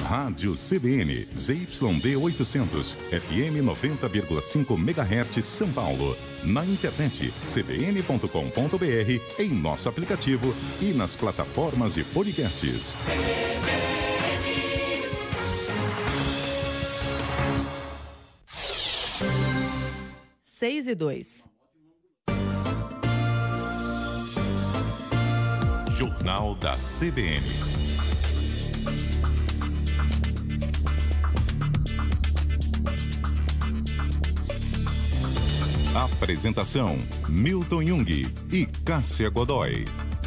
Rádio CBN, ZYD 800, FM 90,5 MHz, São Paulo. Na internet, cbn.com.br, em nosso aplicativo e nas plataformas de podcasts. 6:02. Jornal da CBN. Apresentação: Milton Jung e Cássia Godoy.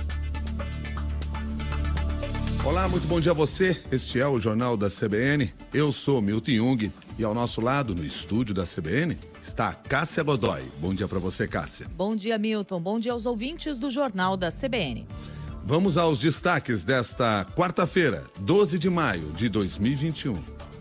Olá, muito bom dia a você. Este é o Jornal da CBN. Eu sou Milton Jung e ao nosso lado, no estúdio da CBN, está a Cássia Godoy. Bom dia para você, Cássia. Bom dia, Milton. Bom dia aos ouvintes do Jornal da CBN. Vamos aos destaques desta quarta-feira, 12 de maio de 2021.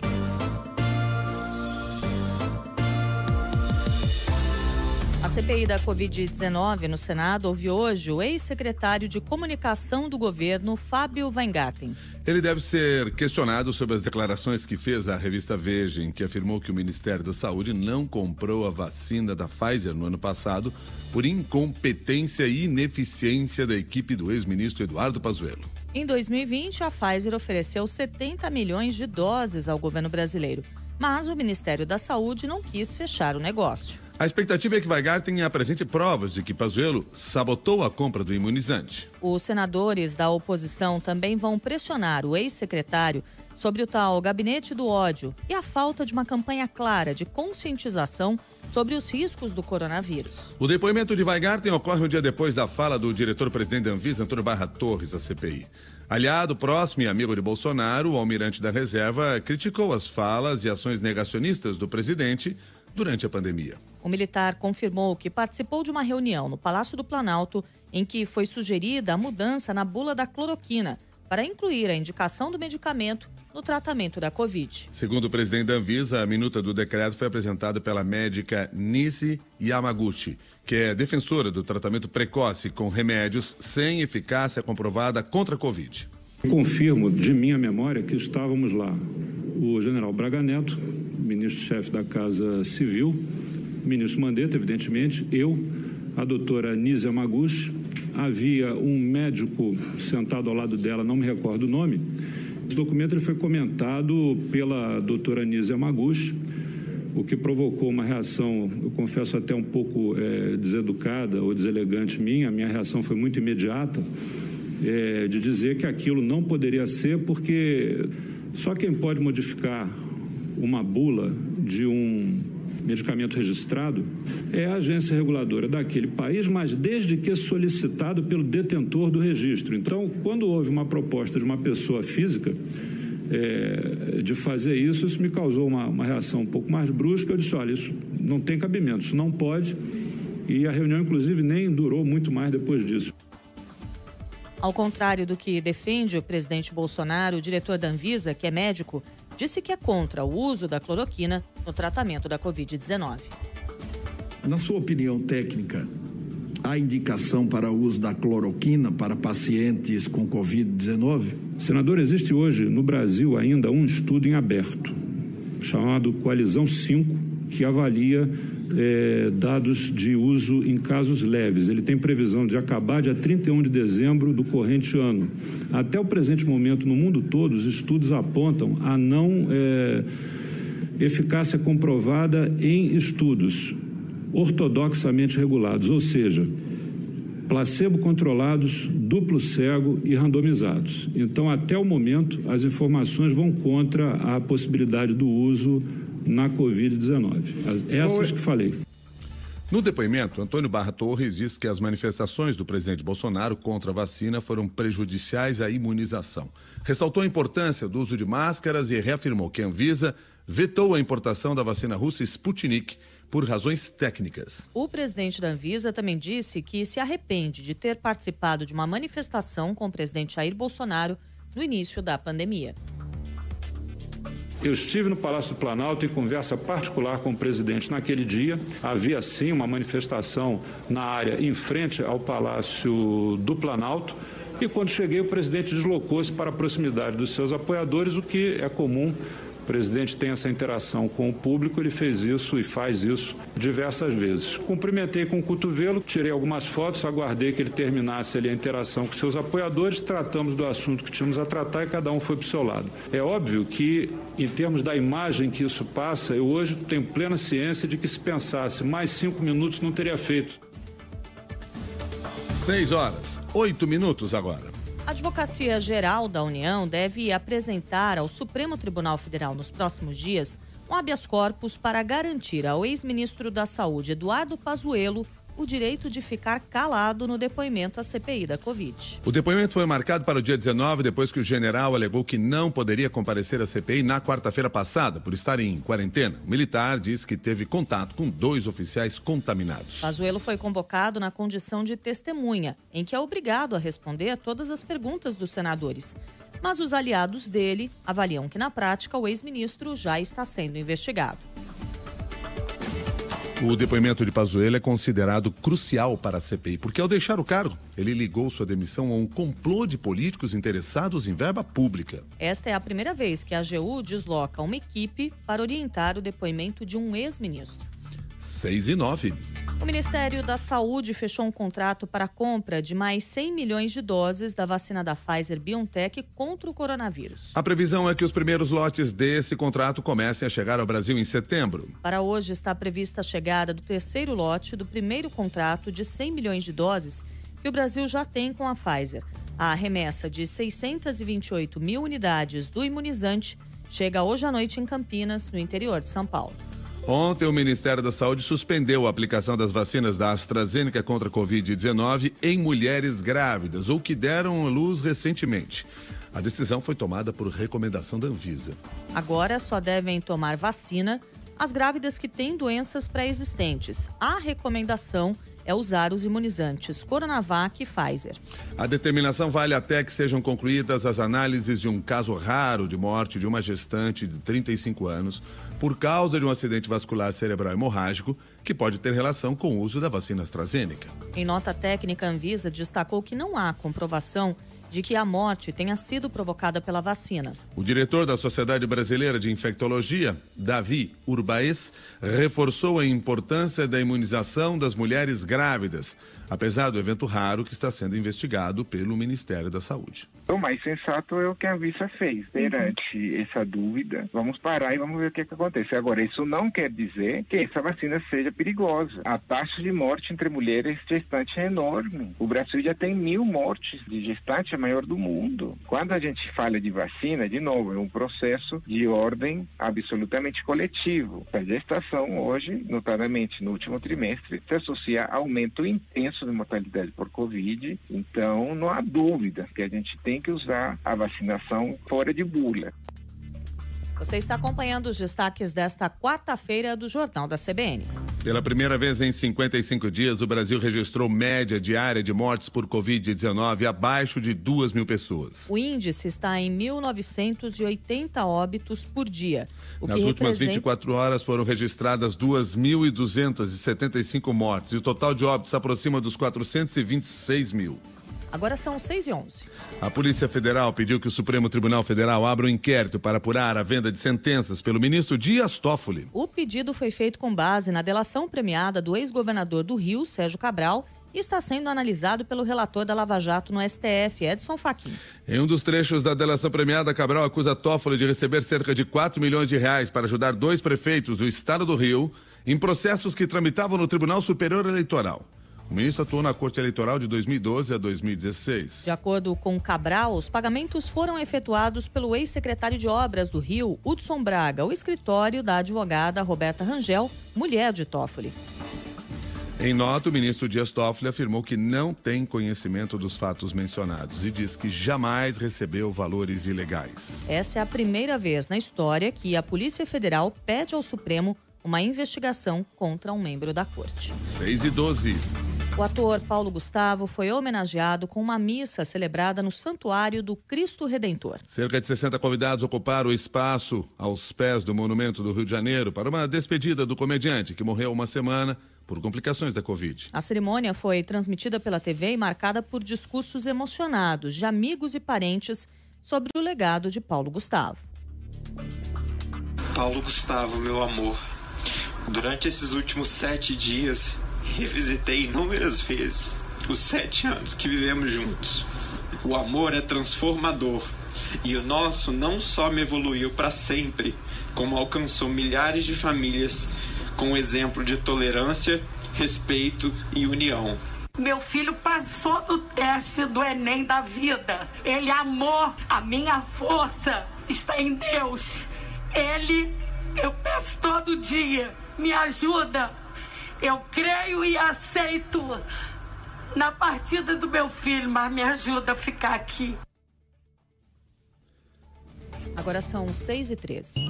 A CPI da Covid-19 no Senado ouve hoje o ex-secretário de Comunicação do governo, Fábio Weingarten. Ele deve ser questionado sobre as declarações que fez à revista Veja, em que afirmou que o Ministério da Saúde não comprou a vacina da Pfizer no ano passado por incompetência e ineficiência da equipe do ex-ministro Eduardo Pazuello. Em 2020, a Pfizer ofereceu 70 milhões de doses ao governo brasileiro, mas o Ministério da Saúde não quis fechar o negócio. A expectativa é que Weingarten apresente provas de que Pazuello sabotou a compra do imunizante. Os senadores da oposição também vão pressionar o ex-secretário sobre o tal gabinete do ódio e a falta de uma campanha clara de conscientização sobre os riscos do coronavírus. O depoimento de Weingarten ocorre um dia depois da fala do diretor-presidente da Anvisa, Antônio Barra Torres, à CPI. Aliado próximo e amigo de Bolsonaro, o almirante da reserva criticou as falas e ações negacionistas do presidente durante a pandemia. O militar confirmou que participou de uma reunião no Palácio do Planalto em que foi sugerida a mudança na bula da cloroquina para incluir a indicação do medicamento no tratamento da Covid. Segundo o presidente da Anvisa, a minuta do decreto foi apresentada pela médica Nise Yamaguchi, que é defensora do tratamento precoce com remédios sem eficácia comprovada contra a Covid. Confirmo de minha memória que estávamos lá o general Braga Neto, ministro-chefe da Casa Civil, o ministro Mandetta, evidentemente, eu, a doutora Nise Yamaguchi, havia um médico sentado ao lado dela, não me recordo o nome. Esse documento ele foi comentado pela doutora Nise Yamaguchi, o que provocou uma reação, eu confesso até um pouco deseducada ou deselegante minha. A minha reação foi muito imediata, de dizer que aquilo não poderia ser, porque só quem pode modificar uma bula de um medicamento registrado é a agência reguladora daquele país, mas desde que solicitado pelo detentor do registro. Então, quando houve uma proposta de uma pessoa física de fazer isso, isso me causou uma reação um pouco mais brusca. Eu disse, olha, isso não tem cabimento, isso não pode, e a reunião, inclusive, nem durou muito mais depois disso. Ao contrário do que defende o presidente Bolsonaro, o diretor da Anvisa, que é médico, disse que é contra o uso da cloroquina no tratamento da Covid-19. Na sua opinião técnica, há indicação para o uso da cloroquina para pacientes com Covid-19? Senador, existe hoje no Brasil ainda um estudo em aberto, chamado Coalizão 5, que avalia dados de uso em casos leves. Ele tem previsão de acabar dia 31 de dezembro do corrente ano. Até o presente momento, no mundo todo, os estudos apontam a não eficácia comprovada em estudos ortodoxamente regulados, ou seja, placebo-controlados, duplo cego e randomizados. Então, até o momento, as informações vão contra a possibilidade do uso na Covid-19. Essas que falei. No depoimento, Antônio Barra Torres disse que as manifestações do presidente Bolsonaro contra a vacina foram prejudiciais à imunização. Ressaltou a importância do uso de máscaras e reafirmou que a Anvisa vetou a importação da vacina russa Sputnik por razões técnicas. O presidente da Anvisa também disse que se arrepende de ter participado de uma manifestação com o presidente Jair Bolsonaro no início da pandemia. Eu estive no Palácio do Planalto em conversa particular com o presidente naquele dia. Havia, sim, uma manifestação na área em frente ao Palácio do Planalto. E quando cheguei, o presidente deslocou-se para a proximidade dos seus apoiadores, o que é comum. O presidente tem essa interação com o público, ele fez isso e faz isso diversas vezes. Cumprimentei com o cotovelo, tirei algumas fotos, aguardei que ele terminasse ali a interação com seus apoiadores, tratamos do assunto que tínhamos a tratar e cada um foi para o seu lado. É óbvio que, em termos da imagem que isso passa, eu hoje tenho plena ciência de que se pensasse mais 5 minutos não teria feito. 6h08 agora. A Advocacia Geral da União deve apresentar ao Supremo Tribunal Federal nos próximos dias um habeas corpus para garantir ao ex-ministro da Saúde, Eduardo Pazuello, o direito de ficar calado no depoimento à CPI da Covid. O depoimento foi marcado para o dia 19, depois que o general alegou que não poderia comparecer à CPI na quarta-feira passada, por estar em quarentena. O militar disse que teve contato com 2 oficiais contaminados. Pazuello foi convocado na condição de testemunha, em que é obrigado a responder todas as perguntas dos senadores. Mas os aliados dele avaliam que, na prática, o ex-ministro já está sendo investigado. O depoimento de Pazuello é considerado crucial para a CPI, porque ao deixar o cargo, ele ligou sua demissão a um complô de políticos interessados em verba pública. Esta é a primeira vez que a AGU desloca uma equipe para orientar o depoimento de um ex-ministro. 6h09. O Ministério da Saúde fechou um contrato para a compra de mais 100 milhões de doses da vacina da Pfizer-BioNTech contra o coronavírus. A previsão é que os primeiros lotes desse contrato comecem a chegar ao Brasil em setembro. Para hoje está prevista a chegada do terceiro lote do primeiro contrato de 100 milhões de doses que o Brasil já tem com a Pfizer. A remessa de 628 mil unidades do imunizante chega hoje à noite em Campinas, no interior de São Paulo. Ontem, o Ministério da Saúde suspendeu a aplicação das vacinas da AstraZeneca contra a Covid-19 em mulheres grávidas ou que deram à luz recentemente. A decisão foi tomada por recomendação da Anvisa. Agora só devem tomar vacina as grávidas que têm doenças pré-existentes. A recomendação é usar os imunizantes Coronavac e Pfizer. A determinação vale até que sejam concluídas as análises de um caso raro de morte de uma gestante de 35 anos por causa de um acidente vascular cerebral hemorrágico que pode ter relação com o uso da vacina AstraZeneca. Em nota técnica, a Anvisa destacou que não há comprovação de que a morte tenha sido provocada pela vacina. O diretor da Sociedade Brasileira de Infectologia, Davi Urbaez, reforçou a importância da imunização das mulheres grávidas, apesar do evento raro que está sendo investigado pelo Ministério da Saúde. O mais sensato é o que a Anvisa fez. Perante essa dúvida, vamos parar e vamos ver o que acontece. Agora, isso não quer dizer que essa vacina seja perigosa. A taxa de morte entre mulheres gestantes é enorme. O Brasil já tem 1.000 mortes de gestante, a maior do mundo. Quando a gente fala de vacina, de novo, é um processo de ordem absolutamente coletivo. A gestação hoje, notadamente no último trimestre, se associa a aumento intenso de mortalidade por Covid. Então, não há dúvida que a gente tem que usar a vacinação fora de bula. Você está acompanhando os destaques desta quarta-feira do Jornal da CBN. Pela primeira vez em 55 dias, o Brasil registrou média diária de mortes por Covid-19 abaixo de 2.000 pessoas. O índice está em 1.980 óbitos por dia. Nas últimas 24 horas foram registradas 2.275 mortes e o total de óbitos se aproxima dos 426 mil. Agora são 6h11. A Polícia Federal pediu que o Supremo Tribunal Federal abra um inquérito para apurar a venda de sentenças pelo ministro Dias Toffoli. O pedido foi feito com base na delação premiada do ex-governador do Rio, Sérgio Cabral, e está sendo analisado pelo relator da Lava Jato no STF, Edson Fachin. Em um dos trechos da delação premiada, Cabral acusa Toffoli de receber cerca de 4 milhões de reais para ajudar 2 prefeitos do estado do Rio em processos que tramitavam no Tribunal Superior Eleitoral. O ministro atuou na Corte Eleitoral de 2012 a 2016. De acordo com Cabral, os pagamentos foram efetuados pelo ex-secretário de Obras do Rio, Hudson Braga, o escritório da advogada Roberta Rangel, mulher de Toffoli. Em nota, o ministro Dias Toffoli afirmou que não tem conhecimento dos fatos mencionados e diz que jamais recebeu valores ilegais. Essa é a primeira vez na história que a Polícia Federal pede ao Supremo uma investigação contra um membro da corte. 6h12. O ator Paulo Gustavo foi homenageado com uma missa celebrada no Santuário do Cristo Redentor. Cerca de 60 convidados ocuparam o espaço aos pés do Monumento do Rio de Janeiro para uma despedida do comediante que morreu uma semana por complicações da Covid. A cerimônia foi transmitida pela TV e marcada por discursos emocionados de amigos e parentes sobre o legado de Paulo Gustavo. Paulo Gustavo, meu amor, durante esses últimos 7 dias, revisitei inúmeras vezes os 7 anos que vivemos juntos. O amor é transformador e o nosso não só me evoluiu para sempre, como alcançou milhares de famílias com exemplo de tolerância, respeito e união. Meu filho passou no teste do Enem da vida. Ele amou. A minha força está em Deus. Eu peço todo dia, me ajuda. Eu creio e aceito na partida do meu filho, mas me ajuda a ficar aqui. Agora são 6h13.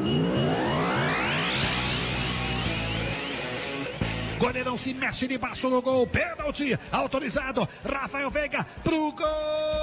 Goleirão se mexe debaixo do gol. Pênalti autorizado. Rafael Veiga pro gol.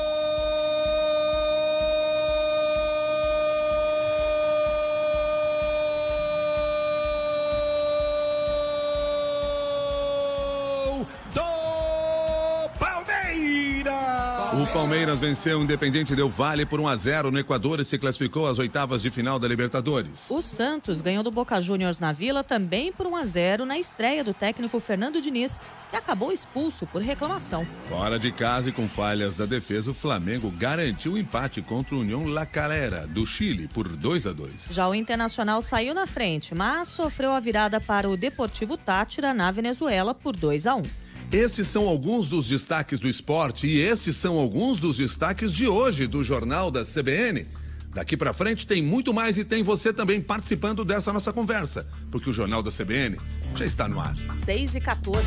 O Palmeiras venceu o Independiente Del Valle por 1-0 no Equador e se classificou às oitavas de final da Libertadores. O Santos ganhou do Boca Juniors na Vila também por 1-0 na estreia do técnico Fernando Diniz, que acabou expulso por reclamação. Fora de casa e com falhas da defesa, o Flamengo garantiu o empate contra o União La Calera, do Chile, por 2-2. Já o Internacional saiu na frente, mas sofreu a virada para o Deportivo Táchira na Venezuela por 2-1. Estes são alguns dos destaques do esporte e estes são alguns dos destaques de hoje do Jornal da CBN. Daqui pra frente tem muito mais e tem você também participando dessa nossa conversa, porque o Jornal da CBN já está no ar. 6h14.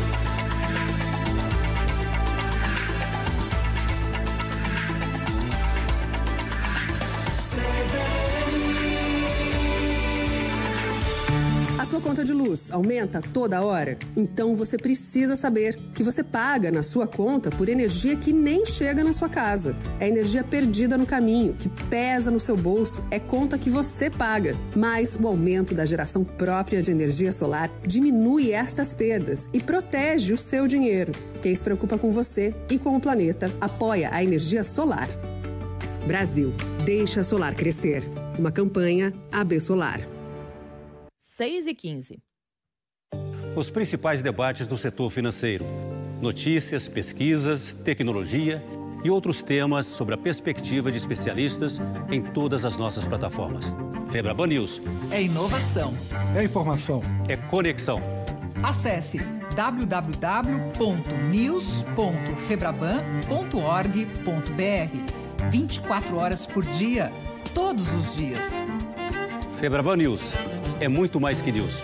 A sua conta de luz aumenta toda hora? Então você precisa saber que você paga na sua conta por energia que nem chega na sua casa. É energia perdida no caminho, que pesa no seu bolso, é conta que você paga. Mas o aumento da geração própria de energia solar diminui estas perdas e protege o seu dinheiro. Quem se preocupa com você e com o planeta apoia a energia solar. Brasil, deixa solar crescer. Uma campanha AB Solar. 6h15. Os principais debates do setor financeiro. Notícias, pesquisas, tecnologia e outros temas sobre a perspectiva de especialistas em todas as nossas plataformas. Febraban News. É inovação. É informação. É conexão. Acesse www.news.febraban.org.br. 24 horas por dia, todos os dias. Febraban News. É muito mais que news.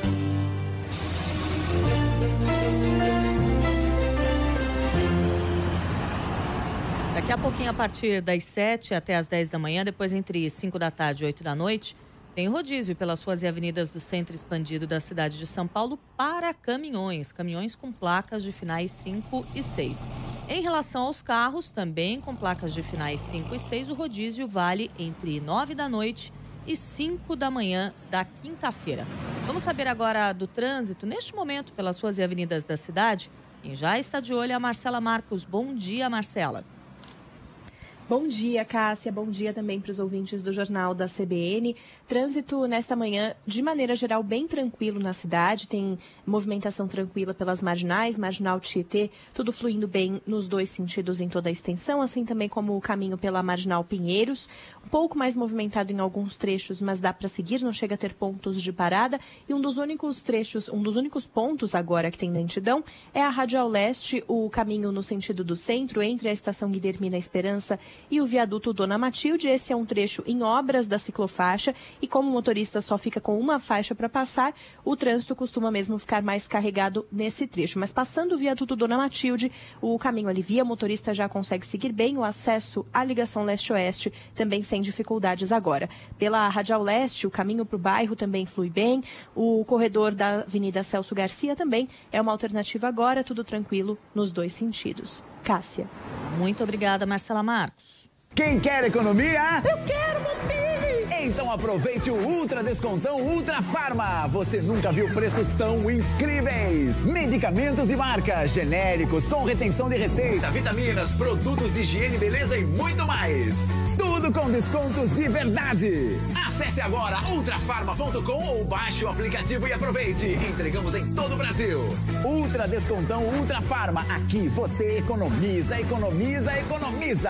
Daqui a pouquinho, a partir das 7 até as 10 da manhã, depois entre 5 da tarde e 8 da noite, tem rodízio pelas ruas e avenidas do centro expandido da cidade de São Paulo para caminhões com placas de finais 5 e 6. Em relação aos carros, também com placas de finais 5 e 6, o rodízio vale entre 9 da noite e 5 da manhã da quinta-feira. Vamos saber agora do trânsito neste momento pelas ruas e avenidas da cidade. Quem já está de olho é a Marcela Marcos. Bom dia, Marcela. Bom dia, Cássia. Bom dia também para os ouvintes do Jornal da CBN. Trânsito nesta manhã, de maneira geral, bem tranquilo na cidade. Tem movimentação tranquila pelas marginais, Marginal Tietê, tudo fluindo bem nos dois sentidos em toda a extensão, assim também como o caminho pela Marginal Pinheiros. Um pouco mais movimentado em alguns trechos, mas dá para seguir, não chega a ter pontos de parada. E um dos únicos pontos agora que tem lentidão é a Radial Leste, o caminho no sentido do centro, entre a Estação Guilhermina Esperança e o viaduto Dona Matilde. Esse é um trecho em obras da ciclofaixa e como o motorista só fica com uma faixa para passar, o trânsito costuma mesmo ficar mais carregado nesse trecho. Mas passando o viaduto Dona Matilde, o caminho alivia, o motorista já consegue seguir bem, o acesso à ligação leste-oeste também sem dificuldades agora. Pela Radial Leste, o caminho para o bairro também flui bem, o corredor da Avenida Celso Garcia também é uma alternativa agora, tudo tranquilo nos dois sentidos. Cássia. Muito obrigada, Marcela Marcos. Quem quer economia? Eu quero, Motini! Então aproveite o Ultra Descontão Ultra Farma. Você nunca viu preços tão incríveis. Medicamentos de marca, genéricos, com retenção de receita, vitaminas, produtos de higiene, beleza e muito mais. Tudo com descontos de verdade. Acesse agora ultrafarma.com ou baixe o aplicativo e aproveite. Entregamos em todo o Brasil. Ultra Descontão Ultra Farma. Aqui você economiza, economiza, economiza.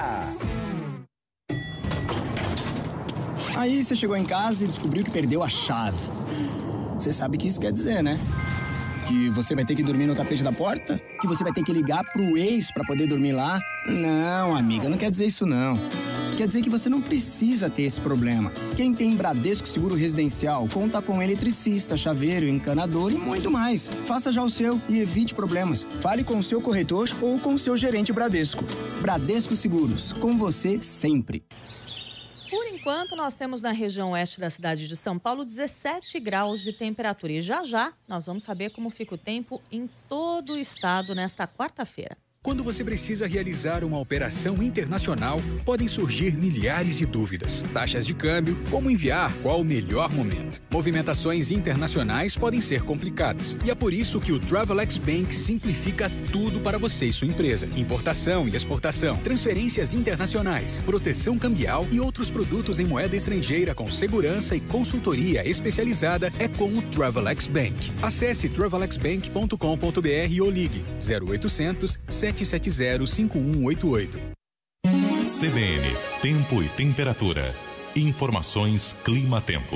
Aí você chegou em casa e descobriu que perdeu a chave. Você sabe o que isso quer dizer, né? Que você vai ter que dormir no tapete da porta? Que você vai ter que ligar pro ex pra poder dormir lá? Não, amiga, não quer dizer isso não. Quer dizer que você não precisa ter esse problema. Quem tem Bradesco Seguro Residencial conta com eletricista, chaveiro, encanador e muito mais. Faça já o seu e evite problemas. Fale com o seu corretor ou com o seu gerente Bradesco. Bradesco Seguros, com você sempre. Por enquanto, nós temos na região oeste da cidade de São Paulo 17 graus de temperatura. E já nós vamos saber como fica o tempo em todo o estado nesta quarta-feira. Quando você precisa realizar uma operação internacional, podem surgir milhares de dúvidas. Taxas de câmbio, como enviar, qual o melhor momento. Movimentações internacionais podem ser complicadas. E é por isso que o Travelex Bank simplifica tudo para você e sua empresa. Importação e exportação, transferências internacionais, proteção cambial e outros produtos em moeda estrangeira com segurança e consultoria especializada é com o Travelex Bank. Acesse travelexbank.com.br ou ligue 0800 770-5188. CBN, tempo e temperatura. Informações Clima-Tempo.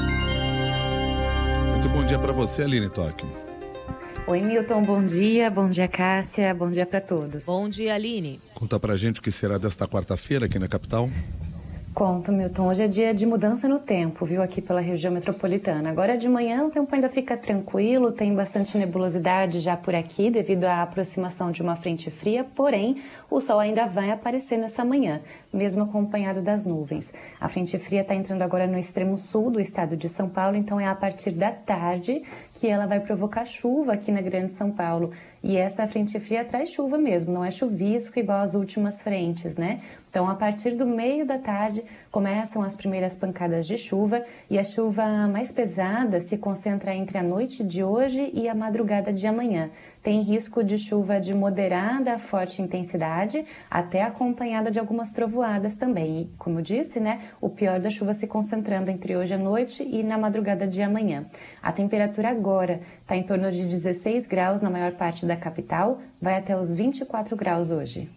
Muito bom dia para você, Aline Toque. Oi, Milton, bom dia, Cássia, bom dia para todos. Bom dia, Aline. Conta pra gente o que será desta quarta-feira aqui na capital. Conto, Milton. Hoje é dia de mudança no tempo, viu, aqui pela região metropolitana. Agora de manhã o tempo ainda fica tranquilo, tem bastante nebulosidade já por aqui devido à aproximação de uma frente fria, porém o sol ainda vai aparecer nessa manhã, mesmo acompanhado das nuvens. A frente fria está entrando agora no extremo sul do estado de São Paulo, então é a partir da tarde que ela vai provocar chuva aqui na Grande São Paulo. E essa frente fria traz chuva mesmo, não é chuvisco igual as últimas frentes, né? Então, a partir do meio da tarde, começam as primeiras pancadas de chuva e a chuva mais pesada se concentra entre a noite de hoje e a madrugada de amanhã. Tem risco de chuva de moderada a forte intensidade, até acompanhada de algumas trovoadas também. E, como eu disse, né, o pior da chuva se concentrando entre hoje à noite e na madrugada de amanhã. A temperatura agora está em torno de 16 graus na maior parte da capital, vai até os 24 graus hoje.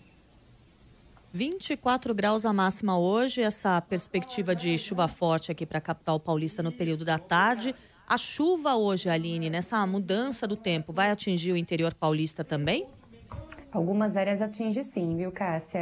24 graus a máxima hoje, essa perspectiva de chuva forte aqui para a capital paulista no período da tarde. A chuva hoje, Aline, nessa mudança do tempo, vai atingir o interior paulista também? Algumas áreas atinge sim, viu, Cássia?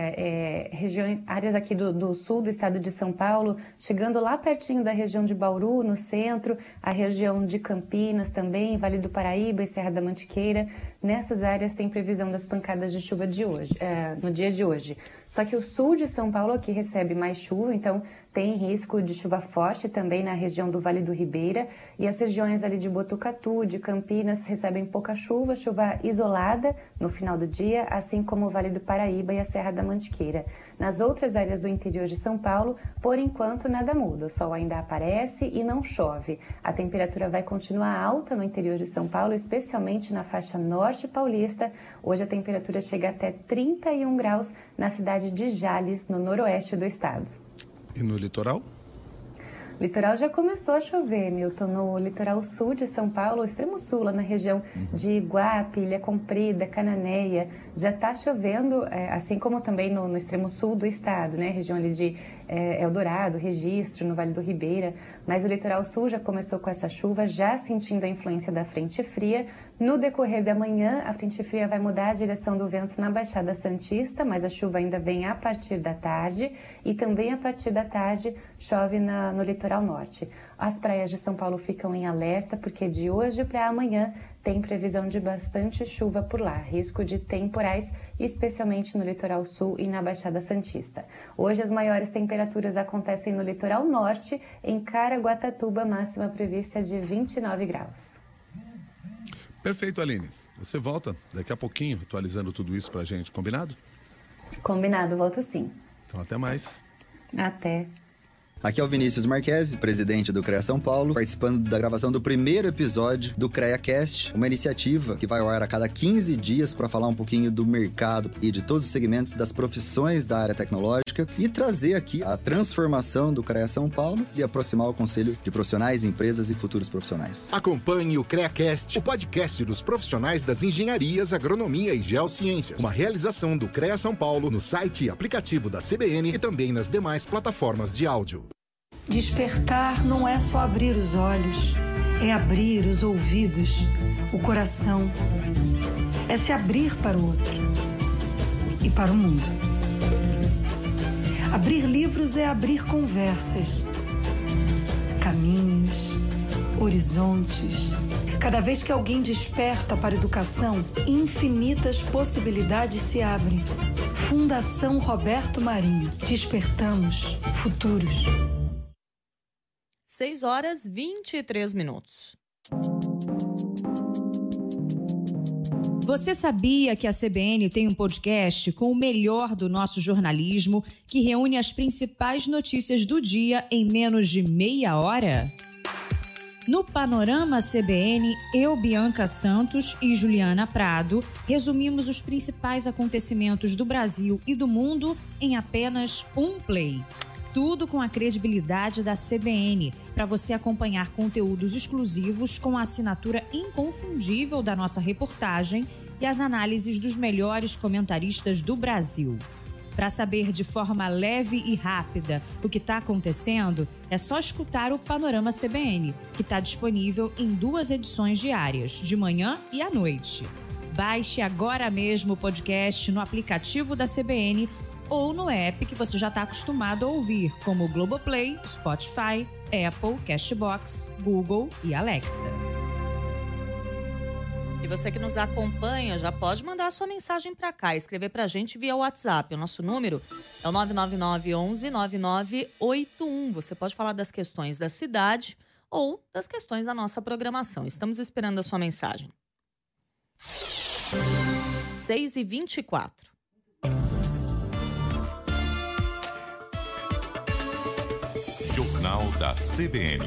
Áreas aqui do sul do estado de São Paulo, chegando lá pertinho da região de Bauru, no centro, a região de Campinas também, Vale do Paraíba e Serra da Mantiqueira. Nessas áreas tem previsão das pancadas de chuva de hoje, no dia de hoje. Só que o sul de São Paulo aqui recebe mais chuva, então tem risco de chuva forte também na região do Vale do Ribeira, e as regiões ali de Botucatu, de Campinas, recebem pouca chuva, chuva isolada no final do dia, assim como o Vale do Paraíba e a Serra da Mantiqueira. Nas outras áreas do interior de São Paulo, por enquanto nada muda, o sol ainda aparece e não chove. A temperatura vai continuar alta no interior de São Paulo, especialmente na faixa norte paulista. Hoje a temperatura chega até 31 graus na cidade de Jales, no noroeste do estado. E no litoral? Litoral já começou a chover, Milton, no litoral sul de São Paulo, extremo sul, lá na região de Iguape, Ilha Comprida, Cananéia, já está chovendo, assim como também no extremo sul do estado, né, região ali de Eldorado, Registro, no Vale do Ribeira, mas o litoral sul já começou com essa chuva, já sentindo a influência da frente fria. No decorrer da manhã, a frente fria vai mudar a direção do vento na Baixada Santista, mas a chuva ainda vem a partir da tarde e também a partir da tarde chove no litoral norte. As praias de São Paulo ficam em alerta porque de hoje para amanhã tem previsão de bastante chuva por lá, risco de temporais, especialmente no litoral sul e na Baixada Santista. Hoje as maiores temperaturas acontecem no litoral norte, em Caraguatatuba, máxima prevista de 29 graus. Perfeito, Aline. Você volta daqui a pouquinho, atualizando tudo isso pra gente, combinado? Combinado, volto sim. Então até mais. Até. Aqui é o Vinícius Marquesi, presidente do CREA São Paulo, participando da gravação do primeiro episódio do CREAcast, uma iniciativa que vai ao ar a cada 15 dias para falar um pouquinho do mercado e de todos os segmentos das profissões da área tecnológica e trazer aqui a transformação do CREA São Paulo e aproximar o conselho de profissionais, empresas e futuros profissionais. Acompanhe o CREAcast, o podcast dos profissionais das engenharias, agronomia e geociências. Uma realização do CREA São Paulo no site e aplicativo da CBN e também nas demais plataformas de áudio. Despertar não é só abrir os olhos, é abrir os ouvidos, o coração. É se abrir para o outro e para o mundo. Abrir livros é abrir conversas, caminhos, horizontes. Cada vez que alguém desperta para a educação, infinitas possibilidades se abrem. Fundação Roberto Marinho. Despertamos futuros. 6h23. Você sabia que a CBN tem um podcast com o melhor do nosso jornalismo, que reúne as principais notícias do dia em menos de meia hora? No Panorama CBN, eu, Bianca Santos e Juliana Prado, resumimos os principais acontecimentos do Brasil e do mundo em apenas um play. Tudo com a credibilidade da CBN, para você acompanhar conteúdos exclusivos com a assinatura inconfundível da nossa reportagem e as análises dos melhores comentaristas do Brasil. Para saber de forma leve e rápida o que está acontecendo, é só escutar o Panorama CBN, que está disponível em 2 edições diárias, de manhã e à noite. Baixe agora mesmo o podcast no aplicativo da CBN ou no app que você já está acostumado a ouvir, como o Globoplay, Spotify, Apple, Cashbox, Google e Alexa. E você que nos acompanha já pode mandar sua mensagem para cá, escrever para a gente via WhatsApp. O nosso número é o 999 11 9981. Você pode falar das questões da cidade ou das questões da nossa programação. Estamos esperando a sua mensagem. 6h24. Jornal da CBN.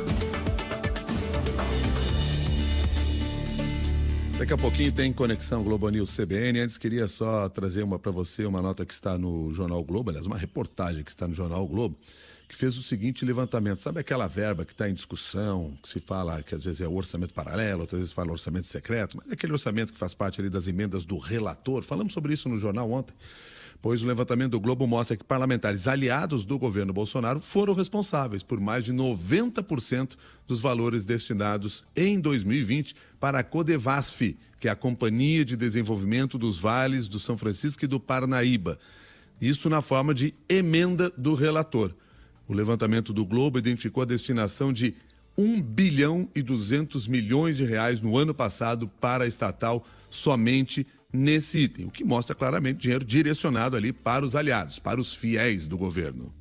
Daqui a pouquinho tem Conexão Globo News CBN. Antes queria só trazer para você uma nota que está no Jornal Globo, aliás, uma reportagem que está no Jornal Globo, que fez o seguinte levantamento. Sabe aquela verba que está em discussão, que se fala que às vezes é o orçamento paralelo, outras vezes fala orçamento secreto, mas é aquele orçamento que faz parte ali das emendas do relator. Falamos sobre isso no jornal ontem. Pois o levantamento do Globo mostra que parlamentares aliados do governo Bolsonaro foram responsáveis por mais de 90% dos valores destinados em 2020 para a Codevasf, que é a Companhia de Desenvolvimento dos Vales do São Francisco e do Parnaíba. Isso na forma de emenda do relator. O levantamento do Globo identificou a destinação de 1 bilhão e 200 milhões de reais no ano passado para a estatal somente nesse item, o que mostra claramente dinheiro direcionado ali para os aliados, para os fiéis do governo.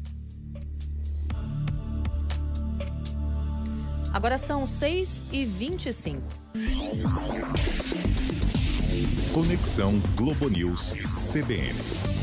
Agora são 6h25. Conexão Globo News CBN.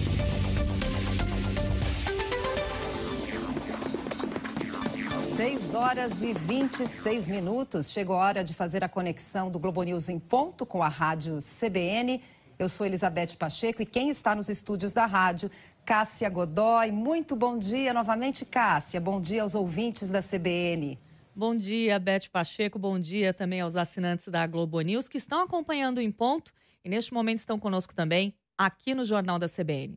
Seis horas e 26 minutos. Chegou a hora de fazer a conexão do Globo News em ponto com a rádio CBN. Eu sou Elizabeth Pacheco e quem está nos estúdios da rádio, Cássia Godoy. Muito bom dia novamente, Cássia. Bom dia aos ouvintes da CBN. Bom dia, Beth Pacheco. Bom dia também aos assinantes da Globo News que estão acompanhando em ponto e neste momento estão conosco também aqui no Jornal da CBN.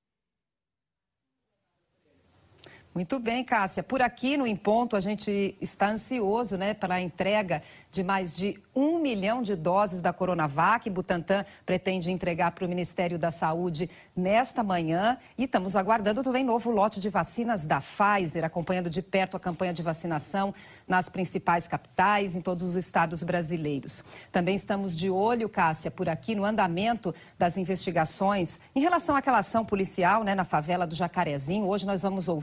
Muito bem, Cássia. Por aqui no Em Ponto a gente está ansioso, para a entrega de mais de 1 milhão de doses da Coronavac. Butantan pretende entregar para o Ministério da Saúde nesta manhã. E estamos aguardando também novo lote de vacinas da Pfizer, acompanhando de perto a campanha de vacinação nas principais capitais, em todos os estados brasileiros. Também estamos de olho, Cássia, por aqui no andamento das investigações em relação àquela ação policial, na favela do Jacarezinho. Hoje nós vamos ouvir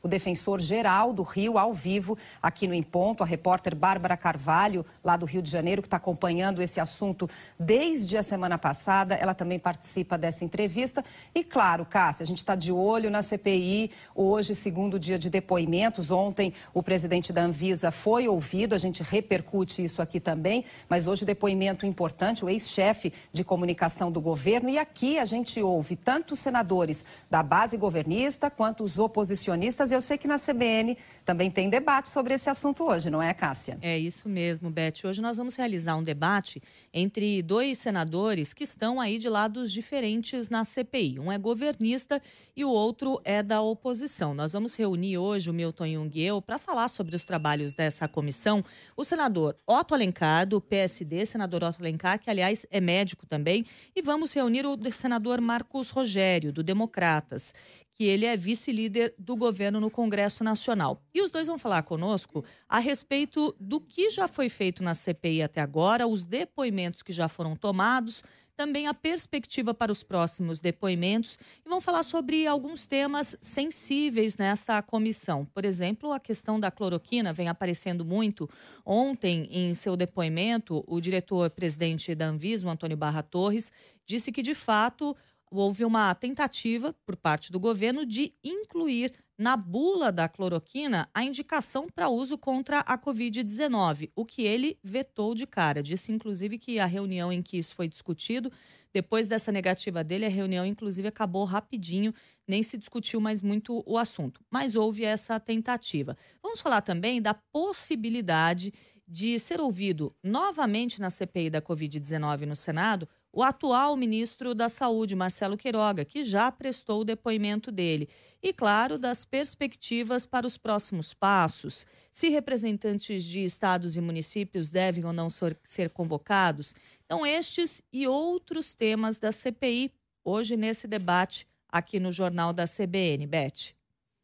o defensor-geral do Rio, ao vivo, aqui no Em Ponto. A repórter Bárbara Carvalho, lá do Rio de Janeiro, que está acompanhando esse assunto desde a semana passada. Ela também participa dessa entrevista. E, claro, Cássia, a gente está de olho na CPI. Hoje, segundo dia de depoimentos. Ontem, o presidente da Anvisa foi ouvido. A gente repercute isso aqui também. Mas hoje, depoimento importante, o ex-chefe de comunicação do governo. E aqui a gente ouve tanto os senadores da base governista quanto os oposicionistas. Eu sei que na CBN também tem debate sobre esse assunto hoje, não é, Cássia? É isso mesmo, Beth. Hoje nós vamos realizar um debate entre dois senadores que estão aí de lados diferentes na CPI. Um é governista e o outro é da oposição. Nós vamos reunir hoje o Milton Jung e eu para falar sobre os trabalhos dessa comissão. O senador Otto Alencar, do PSD, senador Otto Alencar, que aliás é médico também, e vamos reunir o senador Marcos Rogério, do Democratas, que ele é vice-líder do governo no Congresso Nacional. E os dois vão falar conosco a respeito do que já foi feito na CPI até agora, os depoimentos que já foram tomados, também a perspectiva para os próximos depoimentos, e vão falar sobre alguns temas sensíveis nessa comissão. Por exemplo, a questão da cloroquina vem aparecendo muito. Ontem, em seu depoimento, o diretor-presidente da Anvisa, Antônio Barra Torres, disse que, de fato, houve uma tentativa por parte do governo de incluir na bula da cloroquina a indicação para uso contra a Covid-19, o que ele vetou de cara. Disse, inclusive, que a reunião em que isso foi discutido, depois dessa negativa dele, a reunião, inclusive, acabou rapidinho, nem se discutiu mais muito o assunto. Mas houve essa tentativa. Vamos falar também da possibilidade de ser ouvido novamente na CPI da Covid-19 no Senado o atual ministro da Saúde, Marcelo Queiroga, que já prestou o depoimento dele. E, claro, das perspectivas para os próximos passos, se representantes de estados e municípios devem ou não ser convocados. Então, estes e outros temas da CPI, hoje nesse debate aqui no Jornal da CBN. Beth.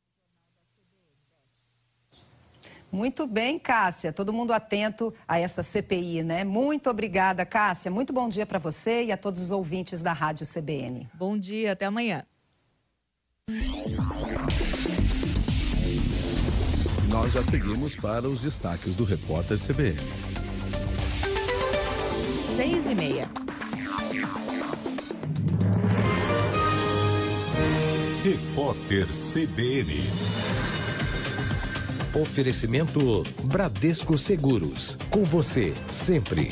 Muito bem, Cássia. Todo mundo atento a essa CPI, né? Muito obrigada, Cássia. Muito bom dia para você e a todos os ouvintes da Rádio CBN. Bom dia, até amanhã. Nós já seguimos para os destaques do Repórter CBN. 6h30. Repórter CBN. Oferecimento Bradesco Seguros. Com você, sempre.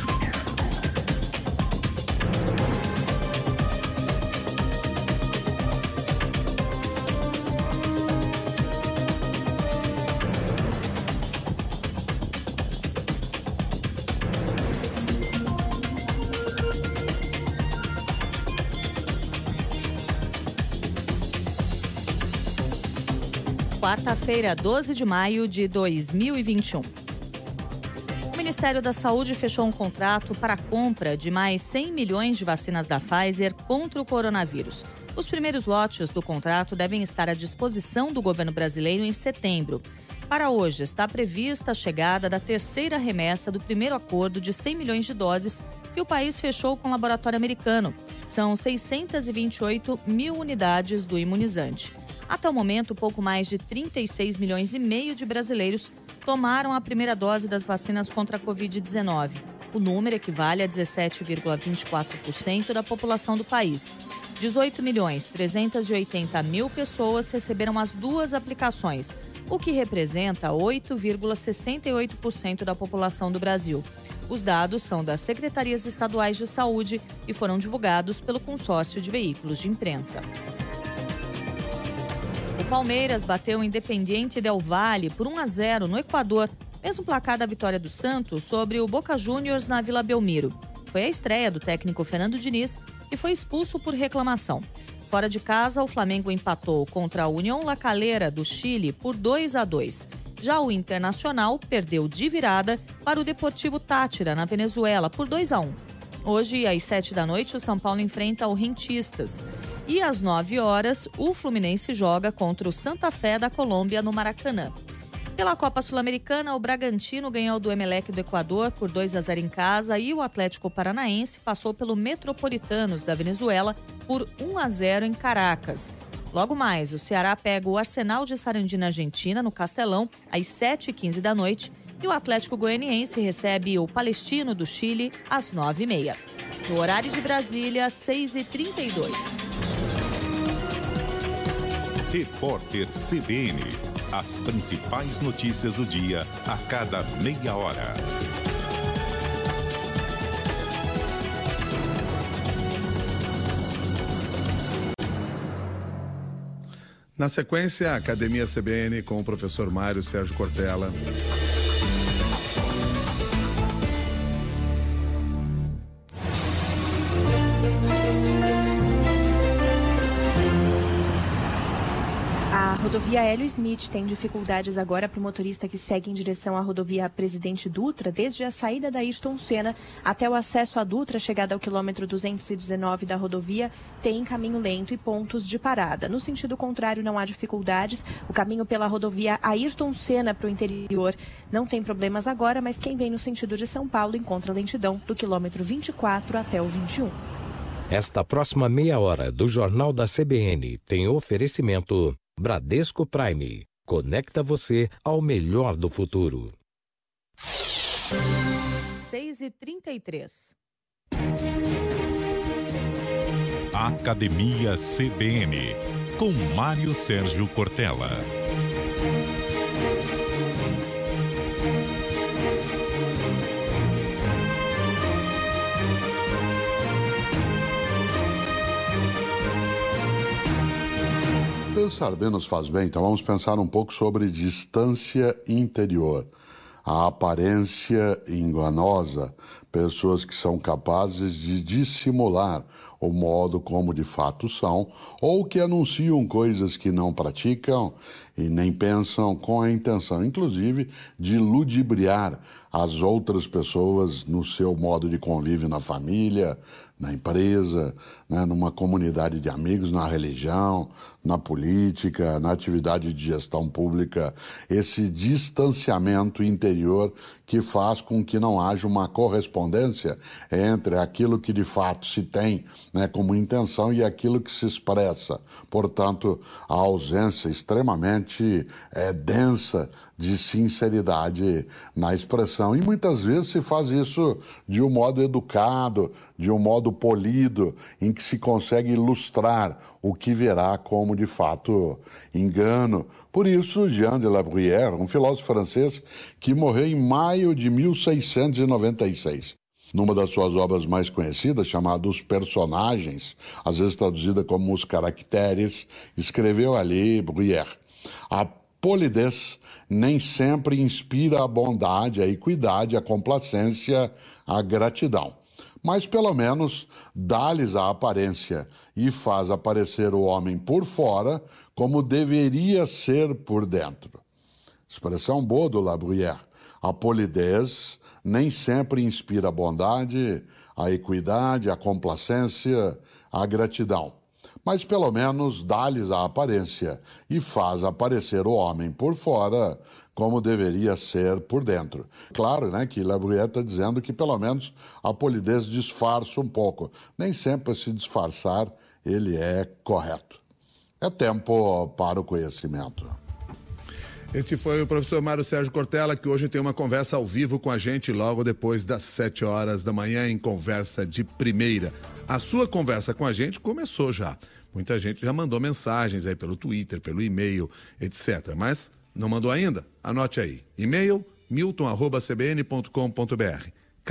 Quarta-feira, 12 de maio de 2021. O Ministério da Saúde fechou um contrato para a compra de mais 100 milhões de vacinas da Pfizer contra o coronavírus. Os primeiros lotes do contrato devem estar à disposição do governo brasileiro em setembro. Para hoje, está prevista a chegada da terceira remessa do primeiro acordo de 100 milhões de doses que o país fechou com o laboratório americano. São 628 mil unidades do imunizante. Até o momento, pouco mais de 36 milhões e meio de brasileiros tomaram a primeira dose das vacinas contra a Covid-19. O número equivale a 17,24% da população do país. 18 milhões 380 mil pessoas receberam as duas aplicações, o que representa 8,68% da população do Brasil. Os dados são das secretarias estaduais de saúde e foram divulgados pelo consórcio de veículos de imprensa. O Palmeiras bateu o Independiente Del Valle por 1-0 no Equador, mesmo placar da vitória do Santos sobre o Boca Juniors na Vila Belmiro. Foi a estreia do técnico Fernando Diniz, que foi expulso por reclamação. Fora de casa, o Flamengo empatou contra a União La Calera do Chile por 2-2. Já o Internacional perdeu de virada para o Deportivo Táchira, na Venezuela, por 2-1. Hoje, às 19h, o São Paulo enfrenta o Rentistas. E às 9h, o Fluminense joga contra o Santa Fé da Colômbia no Maracanã. Pela Copa Sul-Americana, o Bragantino ganhou do Emelec do Equador por 2-0 em casa e o Atlético Paranaense passou pelo Metropolitanos da Venezuela por 1-0 em Caracas. Logo mais, o Ceará pega o Arsenal de Sarandi na Argentina, no Castelão, às 7h15 da noite. E o Atlético Goianiense recebe o Palestino do Chile às 9h30. No horário de Brasília, 6h32. Repórter CBN. As principais notícias do dia a cada meia hora. Na sequência, a Academia CBN com o professor Mário Sérgio Cortella. A rodovia Hélio Smith tem dificuldades agora para o motorista que segue em direção à rodovia Presidente Dutra, desde a saída da Ayrton Senna até o acesso à Dutra, chegada ao quilômetro 219 da rodovia, tem caminho lento e pontos de parada. No sentido contrário, não há dificuldades. O caminho pela rodovia Ayrton Senna para o interior não tem problemas agora, mas quem vem no sentido de São Paulo encontra lentidão do quilômetro 24 até o 21. Esta próxima meia hora do Jornal da CBN tem oferecimento Bradesco Prime. Conecta você ao melhor do futuro. 6h33. Academia CBN, com Mário Sérgio Cortella. Pensar bem nos faz bem, então vamos pensar um pouco sobre distância interior. A aparência enganosa, pessoas que são capazes de dissimular o modo como de fato são, ou que anunciam coisas que não praticam e nem pensam, com a intenção, inclusive, de ludibriar as outras pessoas no seu modo de convívio na família, na empresa, né, numa comunidade de amigos, na religião, na política, na atividade de gestão pública. Esse distanciamento interior que faz com que não haja uma correspondência entre aquilo que de fato se tem, né, como intenção e aquilo que se expressa. Portanto, a ausência extremamente densa de sinceridade na expressão. E muitas vezes se faz isso de um modo educado, de um modo polido, em que se consegue ilustrar o que verá como, de fato, engano. Por isso, Jean de La Bruyère, um filósofo francês que morreu em maio de 1696, numa das suas obras mais conhecidas, chamada Os Personagens, às vezes traduzida como Os Caracteres, escreveu ali Bruyère: a polidez nem sempre inspira a bondade, a equidade, a complacência, a gratidão. Mas pelo menos dá-lhes a aparência e faz aparecer o homem por fora como deveria ser por dentro. Expressão boa do La Bruyère. A polidez nem sempre inspira a bondade, a equidade, a complacência, a gratidão. Mas pelo menos dá-lhes a aparência e faz aparecer o homem por fora como deveria ser por dentro. Claro, né, que La Bruyère está dizendo que pelo menos a polidez disfarça um pouco. Nem sempre se disfarçar ele é correto. É tempo para o conhecimento. Este foi o professor Mário Sérgio Cortella, que hoje tem uma conversa ao vivo com a gente logo depois das 7 horas da manhã em Conversa de Primeira. A sua conversa com a gente começou já. Muita gente já mandou mensagens aí pelo Twitter, pelo e-mail, etc. Mas não mandou ainda? Anote aí. E-mail milton@cbn.com.br,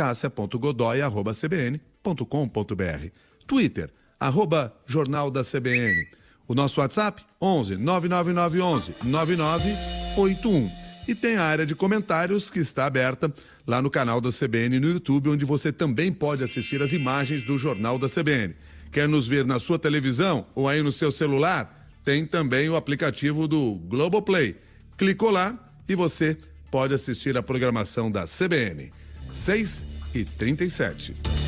cassia.godoy@cbn.com.br, Twitter @Jornal da CBN. O nosso WhatsApp 11 99911 9981. E tem a área de comentários que está aberta lá no canal da CBN no YouTube, onde você também pode assistir as imagens do Jornal da CBN. Quer nos ver na sua televisão ou aí no seu celular? Tem também o aplicativo do Globoplay. Clicou lá e você pode assistir a programação da CBN. 6h37.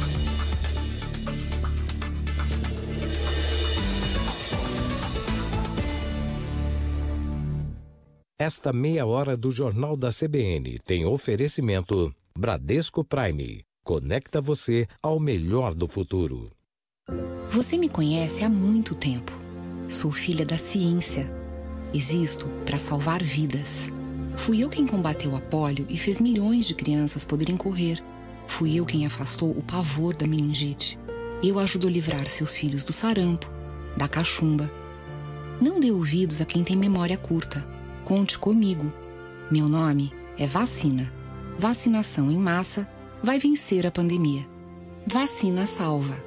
Esta meia hora do Jornal da CBN tem oferecimento Bradesco Prime. Conecta você ao melhor do futuro. Você me conhece há muito tempo. Sou filha da ciência. Existo para salvar vidas. Fui eu quem combateu a pólio e fez milhões de crianças poderem correr. Fui eu quem afastou o pavor da meningite. Eu ajudo a livrar seus filhos do sarampo, da cachumba. Não dê ouvidos a quem tem memória curta. Conte comigo. Meu nome é vacina. Vacinação em massa vai vencer a pandemia. Vacina salva.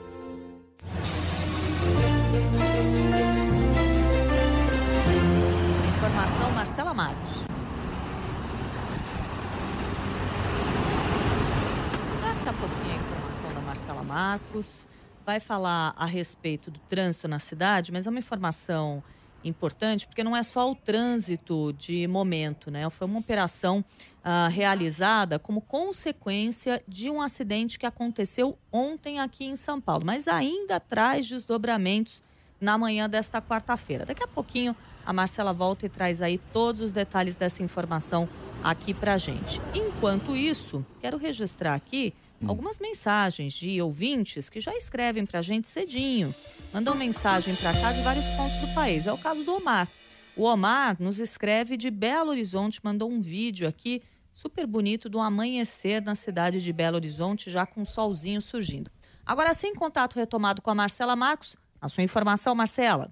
Informação, Marcela Marcos. Daqui a pouquinho a informação da Marcela Marcos vai falar a respeito do trânsito na cidade, mas é uma informação importante porque não é só o trânsito de momento, né? Foi uma operação realizada como consequência de um acidente que aconteceu ontem aqui em São Paulo, mas ainda traz desdobramentos na manhã desta quarta-feira. Daqui a pouquinho a Marcela volta e traz aí todos os detalhes dessa informação aqui pra gente. Enquanto isso, quero registrar aqui algumas mensagens de ouvintes que já escrevem pra gente cedinho. Mandam mensagem pra cá de vários pontos do país. É o caso do Omar. O Omar nos escreve de Belo Horizonte, mandou um vídeo aqui super bonito do amanhecer na cidade de Belo Horizonte, já com o solzinho surgindo. Agora sim, contato retomado com a Marcela Marcos. A sua informação, Marcela.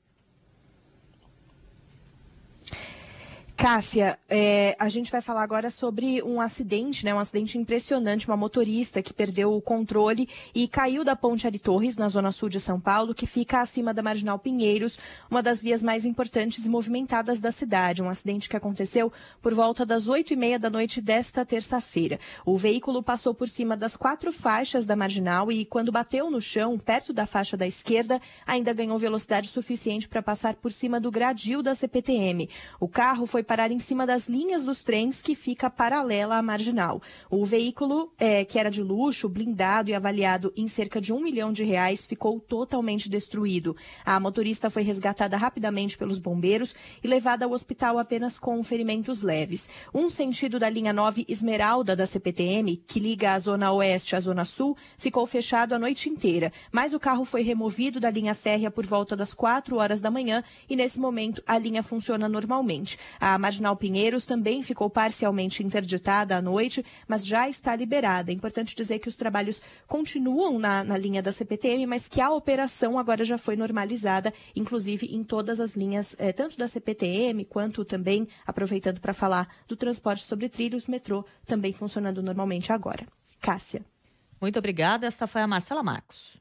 Cássia, a gente vai falar agora sobre um acidente, né? Um acidente impressionante, uma motorista que perdeu o controle e caiu da Ponte Ari Torres, na zona sul de São Paulo, que fica acima da Marginal Pinheiros, uma das vias mais importantes e movimentadas da cidade. Um acidente que aconteceu por volta das 8h30 da noite desta terça-feira. O veículo passou por cima das 4 faixas da Marginal e, quando bateu no chão, perto da faixa da esquerda, ainda ganhou velocidade suficiente para passar por cima do gradil da CPTM. O carro foi parar em cima das linhas dos trens que fica paralela à Marginal. O veículo, que era de luxo, blindado e avaliado em cerca de R$1 milhão, ficou totalmente destruído. A motorista foi resgatada rapidamente pelos bombeiros e levada ao hospital apenas com ferimentos leves. Um sentido da linha 9 Esmeralda da CPTM, que liga a Zona Oeste à Zona Sul, ficou fechado a noite inteira, mas o carro foi removido da linha férrea por volta das 4 horas da manhã e, nesse momento, a linha funciona normalmente. A Marginal Pinheiros também ficou parcialmente interditada à noite, mas já está liberada. É importante dizer que os trabalhos continuam na linha da CPTM, mas que a operação agora já foi normalizada, inclusive em todas as linhas, tanto da CPTM quanto também, aproveitando para falar do transporte sobre trilhos, metrô também funcionando normalmente agora. Cássia. Muito obrigada. Esta foi a Marcela Marcos.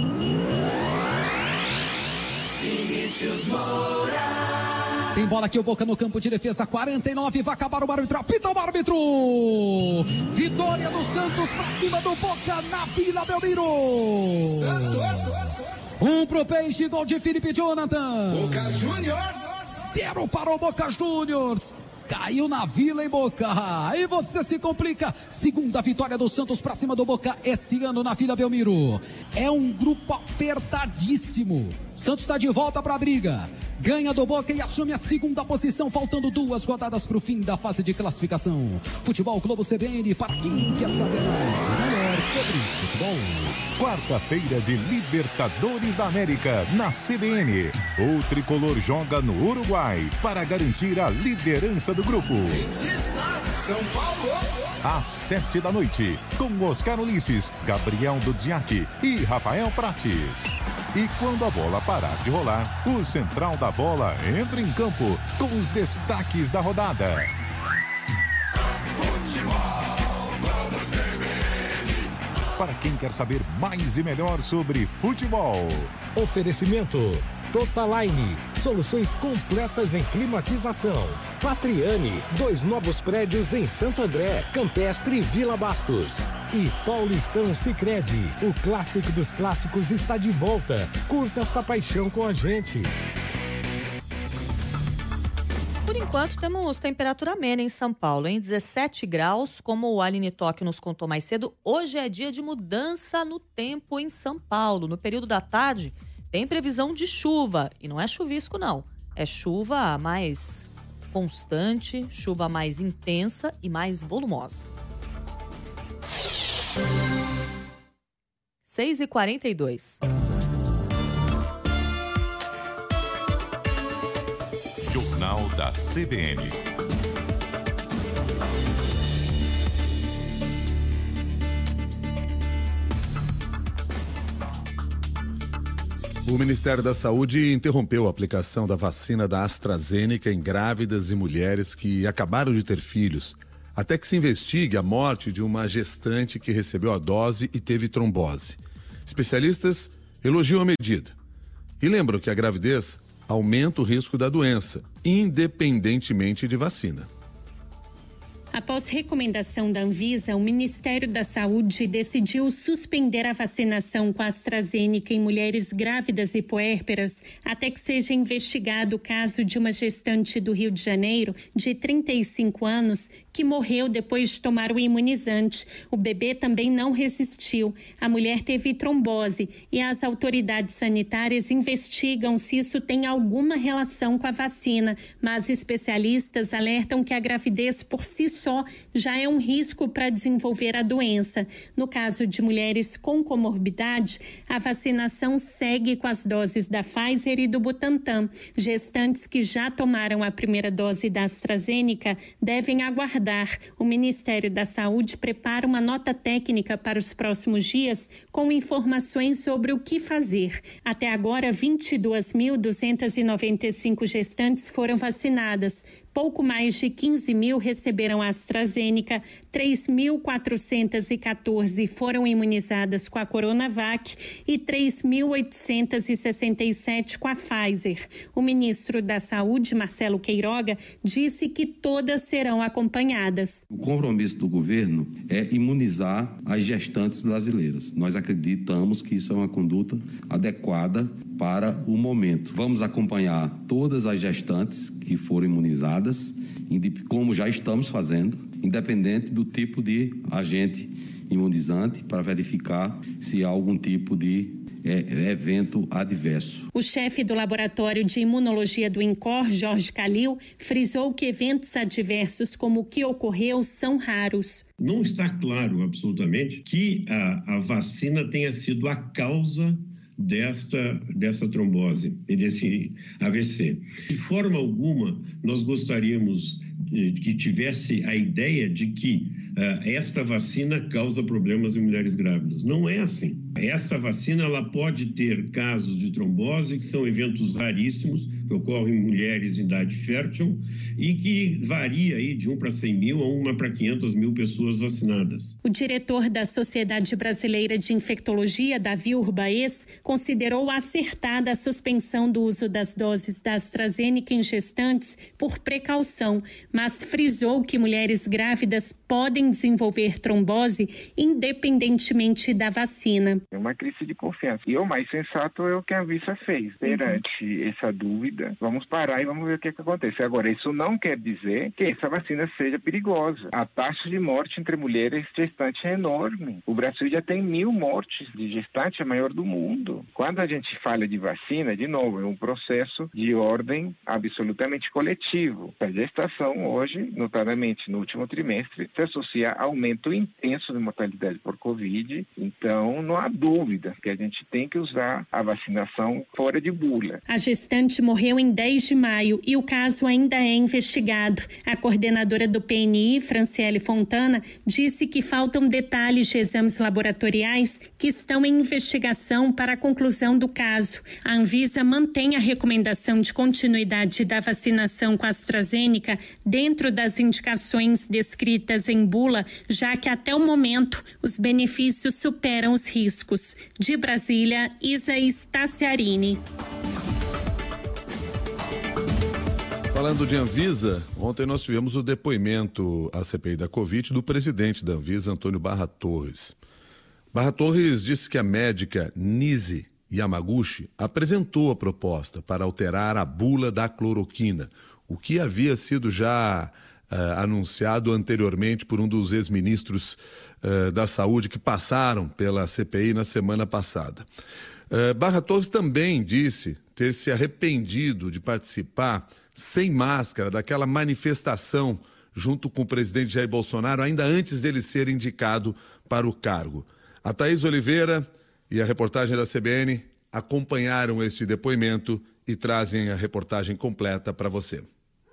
Vinícius Moura. Tem bola aqui, o Boca no campo de defesa, 49, vai acabar o árbitro, apita o árbitro! Vitória do Santos pra cima do Boca na Vila Belmiro! Santos! Pro Peixe, gol de Felipe Jonathan! Boca Juniors! 0 para o Boca Juniors! Caiu na Vila em Boca. Aí você se complica. Segunda vitória do Santos pra cima do Boca esse ano na Vila Belmiro. É um grupo apertadíssimo. Santos está de volta pra briga. Ganha do Boca e assume a segunda posição, faltando 2 rodadas pro fim da fase de classificação. Futebol Globo CBN, para quem quer saber mais. O melhor sobre futebol. Quarta-feira de Libertadores da América na CBN. O tricolor joga no Uruguai para garantir a liderança do grupo. São Paulo. Às 7 da noite, com Oscar Ulisses, Gabriel Dudziak e Rafael Prates. E quando a bola parar de rolar, o Central da Bola entra em campo com os destaques da rodada. Para quem quer saber mais e melhor sobre futebol. Oferecimento Totaline, soluções completas em climatização. Patriani, 2 novos prédios em Santo André, Campestre e Vila Bastos. E Paulistão Sicredi, o clássico dos clássicos está de volta. Curta esta paixão com a gente. Por enquanto, temos temperatura amena em São Paulo, em 17 graus. Como o Aline Toque nos contou mais cedo, hoje é dia de mudança no tempo em São Paulo. No período da tarde, tem previsão de chuva. E não é chuvisco, não. É chuva mais constante, chuva mais intensa e mais volumosa. 6h42. da CBN. O Ministério da Saúde interrompeu a aplicação da vacina da AstraZeneca em grávidas e mulheres que acabaram de ter filhos, até que se investigue a morte de uma gestante que recebeu a dose e teve trombose. Especialistas elogiam a medida e lembram que a gravidez aumenta o risco da doença, independentemente de vacina. Após recomendação da Anvisa, o Ministério da Saúde decidiu suspender a vacinação com a AstraZeneca em mulheres grávidas e puérperas até que seja investigado o caso de uma gestante do Rio de Janeiro, de 35 anos, que morreu depois de tomar o imunizante. O bebê também não resistiu. A mulher teve trombose e as autoridades sanitárias investigam se isso tem alguma relação com a vacina, mas especialistas alertam que a gravidez por si só já é um risco para desenvolver a doença. No caso de mulheres com comorbidade, a vacinação segue com as doses da Pfizer e do Butantan. Gestantes que já tomaram a primeira dose da AstraZeneca devem aguardar. O Ministério da Saúde prepara uma nota técnica para os próximos dias com informações sobre o que fazer. Até agora, 22.295 gestantes foram vacinadas. Pouco mais de 15 mil receberam a AstraZeneca, 3.414 foram imunizadas com a Coronavac e 3.867 com a Pfizer. O ministro da Saúde, Marcelo Queiroga, disse que todas serão acompanhadas. O compromisso do governo é imunizar as gestantes brasileiras. Nós acreditamos que isso é uma conduta adequada para o momento. Vamos acompanhar todas as gestantes que foram imunizadas, como já estamos fazendo, independente do tipo de agente imunizante, para verificar se há algum tipo de evento adverso. O chefe do Laboratório de Imunologia do INCOR, Jorge Calil, frisou que eventos adversos como o que ocorreu são raros. Não está claro absolutamente que a vacina tenha sido a causa dessa trombose e desse AVC. De forma alguma, nós gostaríamos que tivesse a ideia de que esta vacina causa problemas em mulheres grávidas. Não é assim. Esta vacina ela pode ter casos de trombose, que são eventos raríssimos, que ocorrem em mulheres em idade fértil e que varia aí de 1 para 100 mil a 1 para 500 mil pessoas vacinadas. O diretor da Sociedade Brasileira de Infectologia, Davi Urbaez, considerou acertada a suspensão do uso das doses da AstraZeneca em gestantes por precaução, mas frisou que mulheres grávidas podem desenvolver trombose independentemente da vacina. É uma crise de confiança. E o mais sensato é o que a Anvisa fez. Perante essa dúvida, vamos parar e vamos ver o que acontece. Agora, isso não quer dizer que essa vacina seja perigosa. A taxa de morte entre mulheres gestantes é enorme. O Brasil já tem 1.000 mortes de gestante, a maior do mundo. Quando a gente fala de vacina, de novo, é um processo de ordem absolutamente coletivo. A gestação hoje, notadamente no último trimestre, se associa a aumento intenso de mortalidade por Covid. Então, não há dúvida que a gente tem que usar a vacinação fora de bula. A gestante morreu em 10 de maio e o caso ainda é investigado. A coordenadora do PNI, Franciele Fontana, disse que faltam detalhes de exames laboratoriais que estão em investigação para a conclusão do caso. A Anvisa mantém a recomendação de continuidade da vacinação com a AstraZeneca dentro das indicações descritas em bula, já que até o momento os benefícios superam os riscos. De Brasília, Isa Staciarini. Falando de Anvisa, ontem nós tivemos o depoimento à CPI da Covid do presidente da Anvisa, Antônio Barra Torres. Barra Torres disse que a médica Nise Yamaguchi apresentou a proposta para alterar a bula da cloroquina, o que havia sido já anunciado anteriormente por um dos ex-ministros da Saúde que passaram pela CPI na semana passada. Barra Torres também disse ter se arrependido de participar sem máscara daquela manifestação junto com o presidente Jair Bolsonaro, ainda antes dele ser indicado para o cargo. A Thaís Oliveira e a reportagem da CBN acompanharam este depoimento e trazem a reportagem completa para você.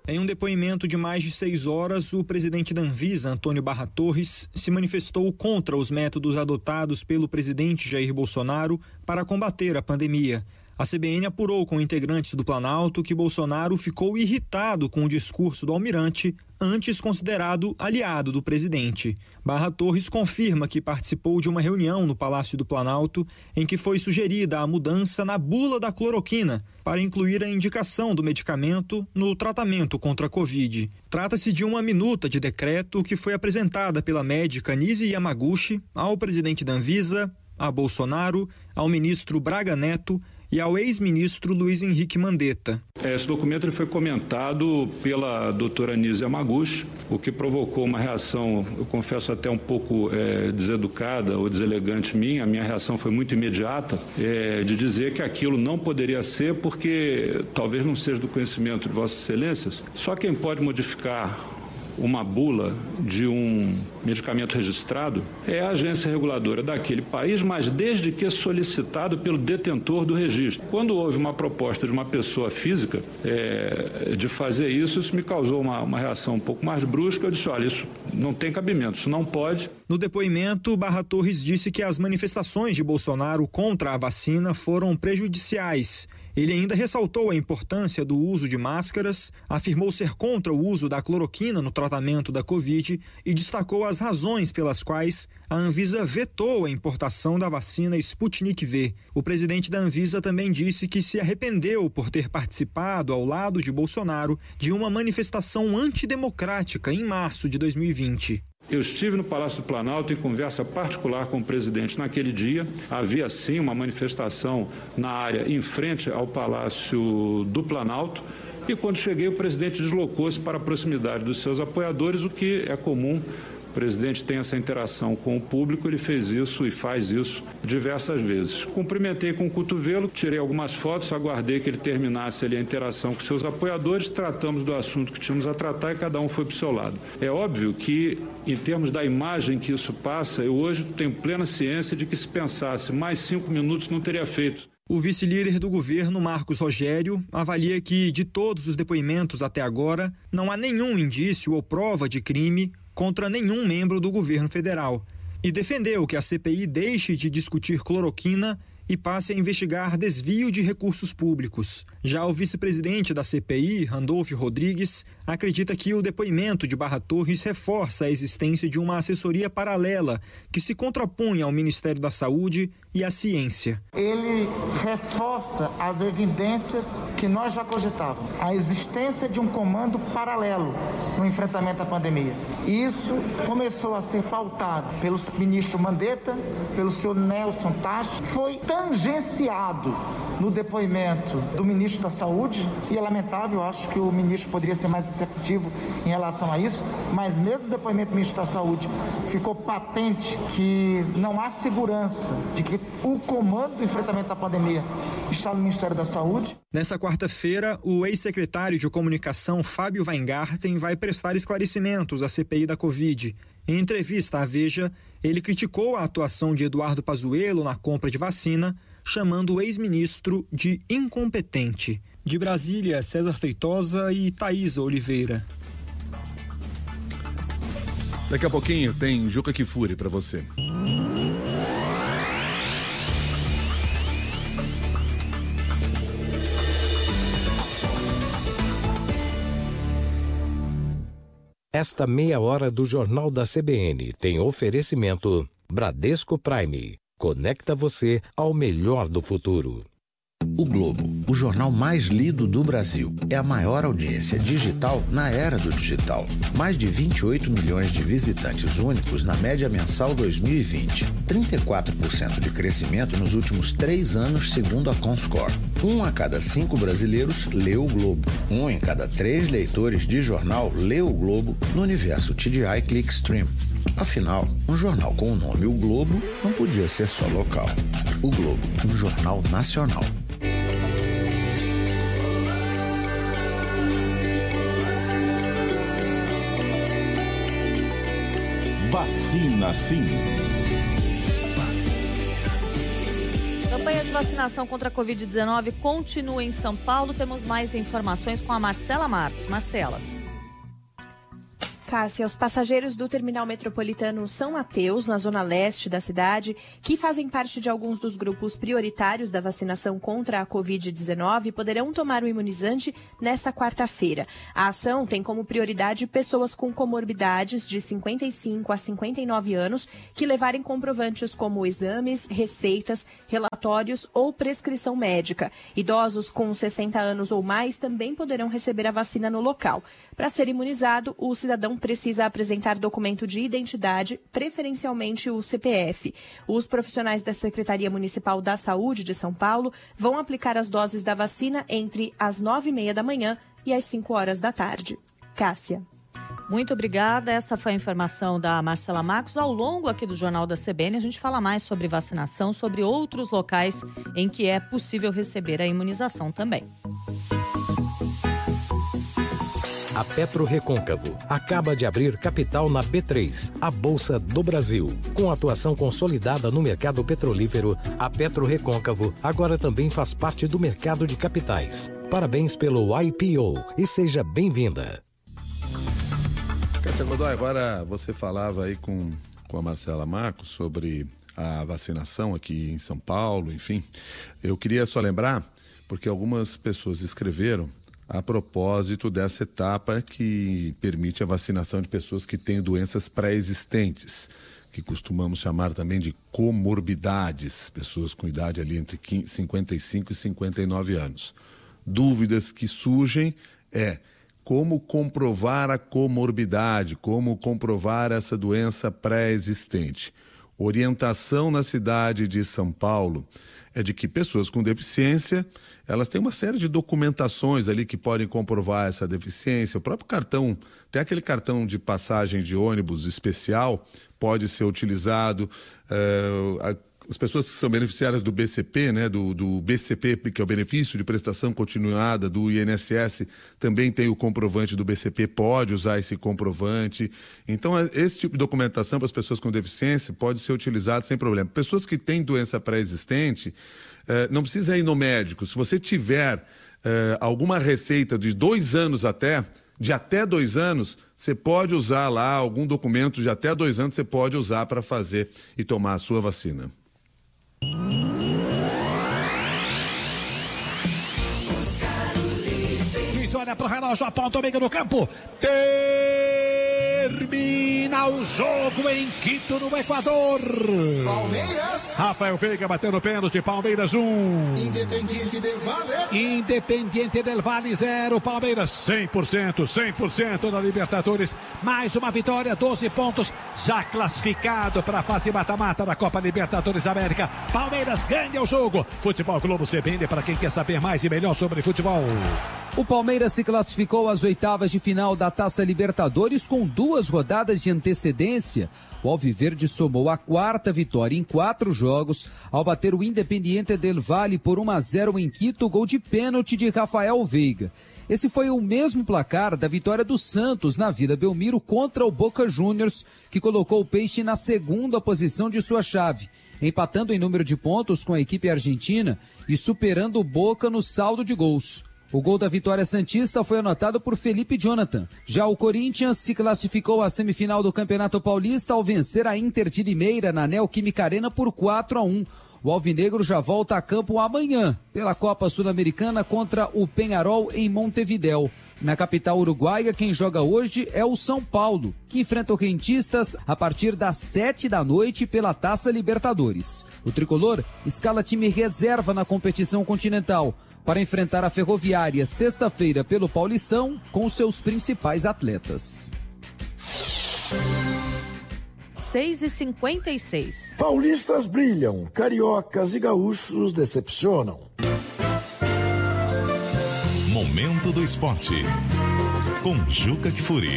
Em um depoimento de mais de 6 horas, o presidente da Anvisa, Antônio Barra Torres, se manifestou contra os métodos adotados pelo presidente Jair Bolsonaro para combater a pandemia. A CBN apurou com integrantes do Planalto que Bolsonaro ficou irritado com o discurso do almirante, antes considerado aliado do presidente. Barra Torres confirma que participou de uma reunião no Palácio do Planalto em que foi sugerida a mudança na bula da cloroquina para incluir a indicação do medicamento no tratamento contra a Covid. Trata-se de uma minuta de decreto que foi apresentada pela médica Nise Yamaguchi ao presidente da Anvisa, a Bolsonaro, ao ministro Braga Neto e ao ex-ministro Luiz Henrique Mandetta. Esse documento ele foi comentado pela doutora Nise Yamaguchi, o que provocou uma reação, eu confesso até um pouco deseducada ou deselegante minha. A minha reação foi muito imediata, de dizer que aquilo não poderia ser porque talvez não seja do conhecimento de Vossas Excelências. Só quem pode modificar uma bula de um medicamento registrado é a agência reguladora daquele país, mas desde que solicitado pelo detentor do registro. Quando houve uma proposta de uma pessoa física de fazer isso me causou uma reação um pouco mais brusca. Eu disse, olha, isso não tem cabimento, isso não pode. No depoimento, Barra Torres disse que as manifestações de Bolsonaro contra a vacina foram prejudiciais. Ele ainda ressaltou a importância do uso de máscaras, afirmou ser contra o uso da cloroquina no tratamento da Covid e destacou as razões pelas quais a Anvisa vetou a importação da vacina Sputnik V. O presidente da Anvisa também disse que se arrependeu por ter participado, ao lado de Bolsonaro, de uma manifestação antidemocrática em março de 2020. Eu estive no Palácio do Planalto em conversa particular com o presidente naquele dia. Havia, sim, uma manifestação na área em frente ao Palácio do Planalto. E quando cheguei, o presidente deslocou-se para a proximidade dos seus apoiadores, o que é comum. O presidente tem essa interação com o público, ele fez isso e faz isso diversas vezes. Cumprimentei com o cotovelo, tirei algumas fotos, aguardei que ele terminasse ali a interação com seus apoiadores, tratamos do assunto que tínhamos a tratar e cada um foi para o seu lado. É óbvio que, em termos da imagem que isso passa, eu hoje tenho plena ciência de que se pensasse mais 5 minutos não teria feito. O vice-líder do governo, Marcos Rogério, avalia que, de todos os depoimentos até agora, não há nenhum indício ou prova de crime contra nenhum membro do governo federal e defendeu que a CPI deixe de discutir cloroquina e passe a investigar desvio de recursos públicos. Já o vice-presidente da CPI, Randolfo Rodrigues, acredita que o depoimento de Barra Torres reforça a existência de uma assessoria paralela que se contrapunha ao Ministério da Saúde e à ciência. Ele reforça as evidências que nós já cogitávamos, a existência de um comando paralelo no enfrentamento à pandemia. E isso começou a ser pautado pelo ministro Mandetta, pelo senhor Nelson Taix, foi tangenciado no depoimento do ministro da Saúde, e é lamentável, eu acho que o ministro poderia ser mais assertivo em relação a isso, mas mesmo no depoimento do ministro da Saúde ficou patente que não há segurança de que o comando do enfrentamento à pandemia está no Ministério da Saúde. Nessa quarta-feira, o ex-secretário de Comunicação, Fábio Weingarten, vai prestar esclarecimentos à CPI da Covid. Em entrevista à Veja, ele criticou a atuação de Eduardo Pazuello na compra de vacina, chamando o ex-ministro de incompetente. De Brasília, César Feitosa e Thaisa Oliveira. Daqui a pouquinho tem Juca Kfouri para você. Esta meia hora do Jornal da CBN tem oferecimento Bradesco Prime. Conecta você ao melhor do futuro. O Globo, o jornal mais lido do Brasil, é a maior audiência digital na era do digital. Mais de 28 milhões de visitantes únicos na média mensal 2020. 34% de crescimento nos últimos 3 anos, segundo a Comscore. 1 a cada 5 brasileiros lê o Globo. 1 em cada 3 leitores de jornal lê o Globo no universo TDI Clickstream. Afinal, um jornal com o nome O Globo não podia ser só local. O Globo, um jornal nacional. Vacina Sim. Campanha de vacinação contra a Covid-19 continua em São Paulo. Temos mais informações com a Marcela Marcos. Marcela. Cássia, os passageiros do terminal metropolitano São Mateus, na zona leste da cidade, que fazem parte de alguns dos grupos prioritários da vacinação contra a Covid-19, poderão tomar o imunizante nesta quarta-feira. A ação tem como prioridade pessoas com comorbidades de 55 a 59 anos que levarem comprovantes como exames, receitas, relatórios ou prescrição médica. Idosos com 60 anos ou mais também poderão receber a vacina no local. Para ser imunizado, o cidadão precisa apresentar documento de identidade, preferencialmente o CPF. Os profissionais da Secretaria Municipal da Saúde de São Paulo vão aplicar as doses da vacina entre as 9h30 da manhã e as 5 horas da tarde. Cássia. Muito obrigada. Essa foi a informação da Marcela Marcos. Ao longo aqui do Jornal da CBN, a gente fala mais sobre vacinação, sobre outros locais em que é possível receber a imunização também. A Petro Recôncavo acaba de abrir capital na B3, a Bolsa do Brasil. Com atuação consolidada no mercado petrolífero, a Petro Recôncavo agora também faz parte do mercado de capitais. Parabéns pelo IPO e seja bem-vinda. Cássia Godoy, agora você falava aí com a Marcela Marcos sobre a vacinação aqui em São Paulo, enfim. Eu queria só lembrar, porque algumas pessoas escreveram a propósito dessa etapa que permite a vacinação de pessoas que têm doenças pré-existentes, que costumamos chamar também de comorbidades, pessoas com idade ali entre 55 e 59 anos. Dúvidas que surgem como comprovar a comorbidade, como comprovar essa doença pré-existente. Orientação na cidade de São Paulo é de que pessoas com deficiência, elas têm uma série de documentações ali que podem comprovar essa deficiência. O próprio cartão, até aquele cartão de passagem de ônibus especial pode ser utilizado. As pessoas que são beneficiárias do BCP, né, do BCP, que é o benefício de prestação continuada do INSS, também tem o comprovante do BCP, pode usar esse comprovante. Então, esse tipo de documentação para as pessoas com deficiência pode ser utilizado sem problema. Pessoas que têm doença pré-existente, não precisa ir no médico. Se você tiver alguma receita de 2 anos de até 2 anos, você pode usar lá algum documento de até 2 anos, você pode usar para fazer e tomar a sua vacina. Vitória pro relógio, aponta o meio no campo. Termina o jogo em Quito, no Equador. Palmeiras. Rafael Veiga batendo pênalti. Palmeiras 1. Independiente del Valle 0. Palmeiras 100% da Libertadores. Mais uma vitória, 12 pontos. Já classificado para a fase mata-mata da Copa Libertadores América. Palmeiras ganha o jogo. Futebol Globo CBN para quem quer saber mais e melhor sobre futebol. O Palmeiras se classificou às oitavas de final da Taça Libertadores com 2 rodadas de antecedência. O Alviverde somou a 4ª vitória em 4 jogos ao bater o Independiente del Valle por 1-0 em Quito, gol de pênalti de Rafael Veiga. Esse foi o mesmo placar da vitória do Santos na Vila Belmiro contra o Boca Juniors, que colocou o Peixe na 2ª posição de sua chave, empatando em número de pontos com a equipe argentina e superando o Boca no saldo de gols. O gol da vitória santista foi anotado por Felipe Jonathan. Já o Corinthians se classificou à semifinal do Campeonato Paulista ao vencer a Inter de Limeira na Neoquímica Arena por 4-1. O alvinegro já volta a campo amanhã pela Copa Sul-Americana contra o Peñarol em Montevidéu. Na capital uruguaia, quem joga hoje é o São Paulo, que enfrenta o Rentistas a partir das 7 da noite pela Taça Libertadores. O tricolor escala time reserva na competição continental para enfrentar a Ferroviária sexta-feira pelo Paulistão com seus principais atletas. 6h56. Paulistas brilham, cariocas e gaúchos decepcionam. Momento do Esporte, com Juca Kfouri.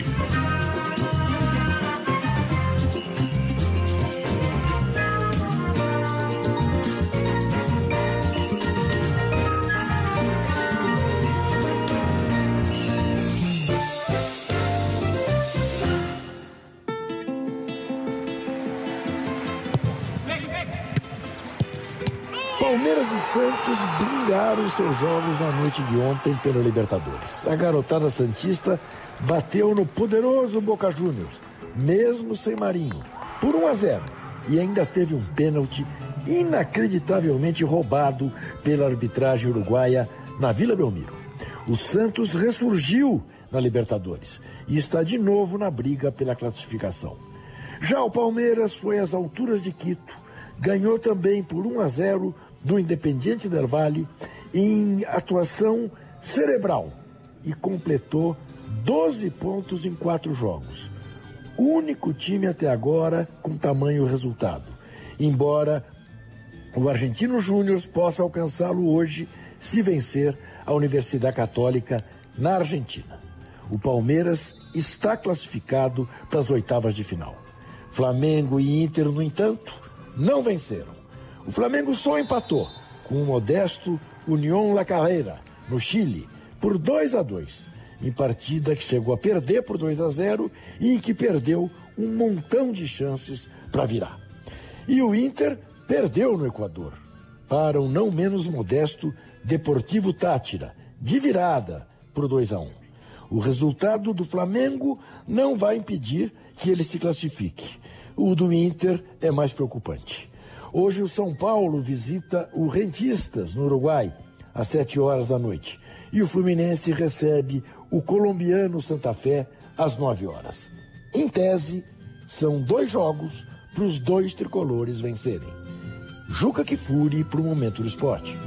Palmeiras e Santos brilharam seus jogos na noite de ontem pela Libertadores. A garotada santista bateu no poderoso Boca Juniors, mesmo sem Marinho, por 1-0. E ainda teve um pênalti inacreditavelmente roubado pela arbitragem uruguaia na Vila Belmiro. O Santos ressurgiu na Libertadores e está de novo na briga pela classificação. Já o Palmeiras foi às alturas de Quito, ganhou também por 1-0 do Independiente del Valle em atuação cerebral e completou 12 pontos em 4 jogos. Único time até agora com tamanho resultado, embora o Argentino Júnior possa alcançá-lo hoje se vencer a Universidade Católica na Argentina. O Palmeiras está classificado para as oitavas de final. Flamengo e Inter, no entanto, não venceram. O Flamengo só empatou com o modesto Unión La Calera, no Chile, por 2-2, em partida que chegou a perder por 2-0 e em que perdeu um montão de chances para virar. E o Inter perdeu no Equador para o não menos modesto Deportivo Táchira, de virada por 2-1. O resultado do Flamengo não vai impedir que ele se classifique. O do Inter é mais preocupante. Hoje o São Paulo visita o Rentistas, no Uruguai, às 7h da noite. E o Fluminense recebe o colombiano Santa Fé às 9h. Em tese, são 2 jogos para os 2 tricolores vencerem. Juca Kfouri para o Momento do Esporte.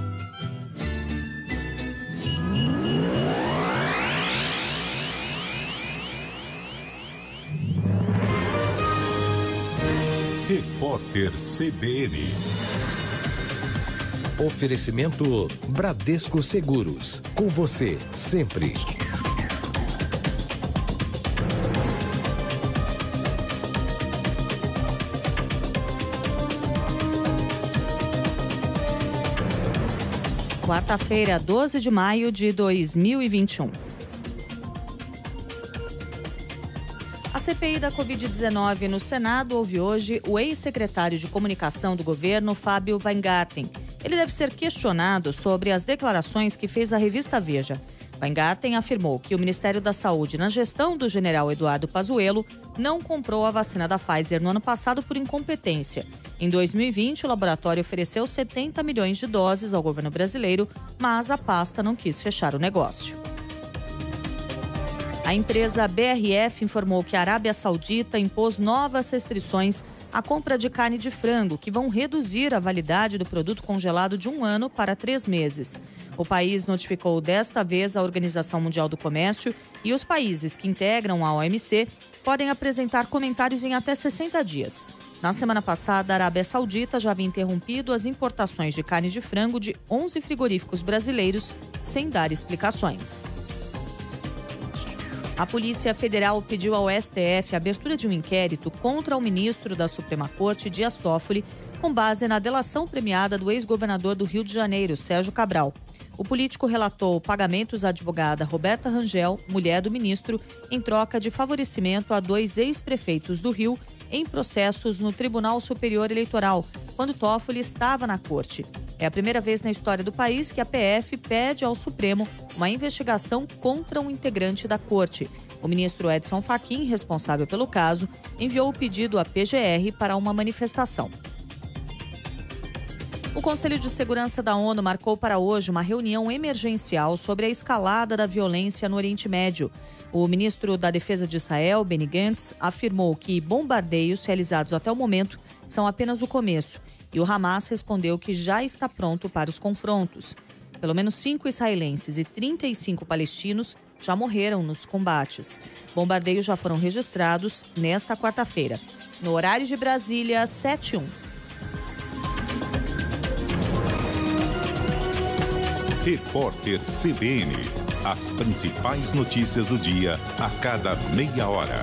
Repórter CBN. Oferecimento Bradesco Seguros. Com você, sempre. Quarta-feira, 12 de maio de 2021. A CPI da Covid-19 no Senado ouve hoje o ex-secretário de Comunicação do governo, Fábio Weingarten. Ele deve ser questionado sobre as declarações que fez à revista Veja. Weingarten afirmou que o Ministério da Saúde, na gestão do general Eduardo Pazuello, não comprou a vacina da Pfizer no ano passado por incompetência. Em 2020, o laboratório ofereceu 70 milhões de doses ao governo brasileiro, mas a pasta não quis fechar o negócio. A empresa BRF informou que a Arábia Saudita impôs novas restrições à compra de carne de frango, que vão reduzir a validade do produto congelado de 1 ano para 3 meses. O país notificou desta vez a Organização Mundial do Comércio e os países que integram a OMC podem apresentar comentários em até 60 dias. Na semana passada, a Arábia Saudita já havia interrompido as importações de carne de frango de 11 frigoríficos brasileiros, sem dar explicações. A Polícia Federal pediu ao STF a abertura de um inquérito contra o ministro da Suprema Corte, Dias Toffoli, com base na delação premiada do ex-governador do Rio de Janeiro, Sérgio Cabral. O político relatou pagamentos à advogada Roberta Rangel, mulher do ministro, em troca de favorecimento a 2 ex-prefeitos do Rio em processos no Tribunal Superior Eleitoral, quando Toffoli estava na corte. É a primeira vez na história do país que a PF pede ao Supremo uma investigação contra um integrante da corte. O ministro Edson Fachin, responsável pelo caso, enviou o pedido à PGR para uma manifestação. O Conselho de Segurança da ONU marcou para hoje uma reunião emergencial sobre a escalada da violência no Oriente Médio. O ministro da Defesa de Israel, Benny Gantz, afirmou que bombardeios realizados até o momento são apenas o começo. E o Hamas respondeu que já está pronto para os confrontos. Pelo menos 5 israelenses e 35 palestinos já morreram nos combates. Bombardeios já foram registrados nesta quarta-feira. No horário de Brasília, 7h01. Repórter CBN. As principais notícias do dia a cada meia hora.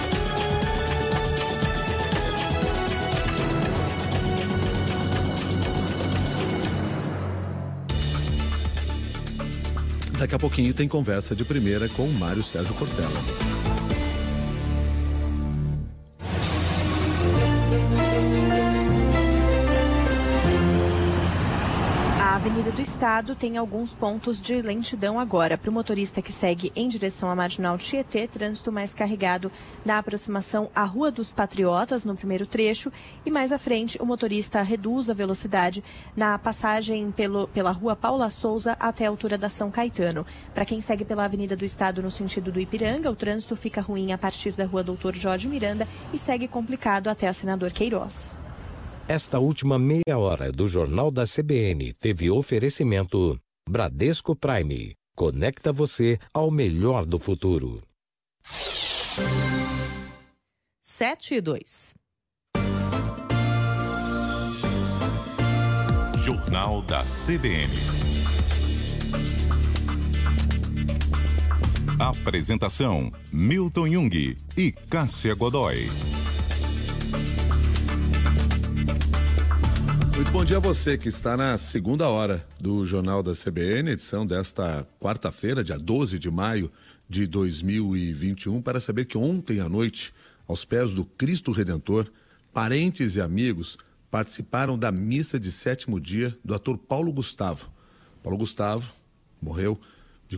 Daqui a pouquinho tem conversa de primeira com o Mário Sérgio Cortella. Avenida do Estado tem alguns pontos de lentidão agora. Para o motorista que segue em direção à Marginal Tietê, trânsito mais carregado na aproximação à Rua dos Patriotas, no primeiro trecho. E mais à frente, o motorista reduz a velocidade na passagem pela Rua Paula Souza até a altura da São Caetano. Para quem segue pela Avenida do Estado no sentido do Ipiranga, o trânsito fica ruim a partir da Rua Doutor Jorge Miranda e segue complicado até a Senador Queiroz. Esta última meia hora do Jornal da CBN teve oferecimento Bradesco Prime. Conecta você ao melhor do futuro. 7:02. Jornal da CBN. Apresentação: Milton Jung e Cássia Godoy. Muito bom dia a você que está na segunda hora do Jornal da CBN, edição desta quarta-feira, dia 12 de maio de 2021, para saber que ontem à noite, aos pés do Cristo Redentor, parentes e amigos participaram da missa de 7º dia do ator Paulo Gustavo. Paulo Gustavo morreu de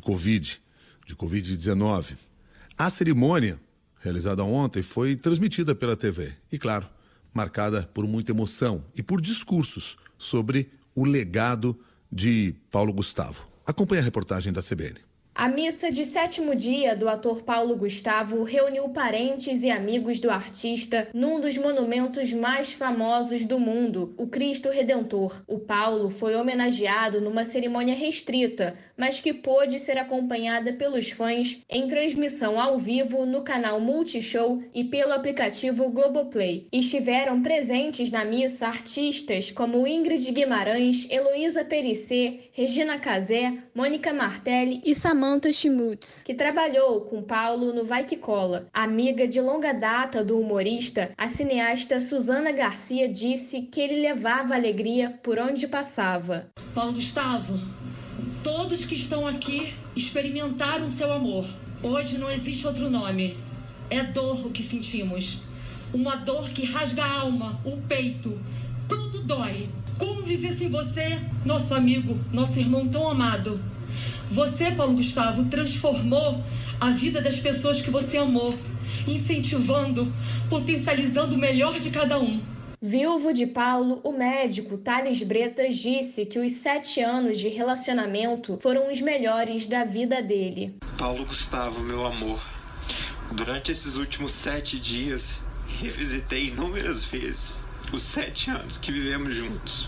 Covid-19. A cerimônia, realizada ontem, foi transmitida pela TV e, claro, marcada por muita emoção e por discursos sobre o legado de Paulo Gustavo. Acompanhe a reportagem da CBN. A missa de 7º dia do ator Paulo Gustavo reuniu parentes e amigos do artista num dos monumentos mais famosos do mundo, o Cristo Redentor. O Paulo foi homenageado numa cerimônia restrita, mas que pôde ser acompanhada pelos fãs em transmissão ao vivo no canal Multishow e pelo aplicativo Globoplay. Estiveram presentes na missa artistas como Ingrid Guimarães, Heloísa Perissé, Regina Casé, Mônica Martelli e Samantha Schmutz, que trabalhou com Paulo no Vai Que Cola. Amiga de longa data do humorista, a cineasta Suzana Garcia disse que ele levava alegria por onde passava. Paulo Gustavo, todos que estão aqui experimentaram seu amor. Hoje não existe outro nome. É dor o que sentimos. Uma dor que rasga a alma, o peito. Tudo dói. Como viver sem você, nosso amigo, nosso irmão tão amado? Você, Paulo Gustavo, transformou a vida das pessoas que você amou, incentivando, potencializando o melhor de cada um. Viúvo de Paulo, o médico Thales Bretas disse que os 7 anos de relacionamento foram os melhores da vida dele. Paulo Gustavo, meu amor, durante esses últimos 7 dias, revisitei inúmeras vezes os 7 anos que vivemos juntos.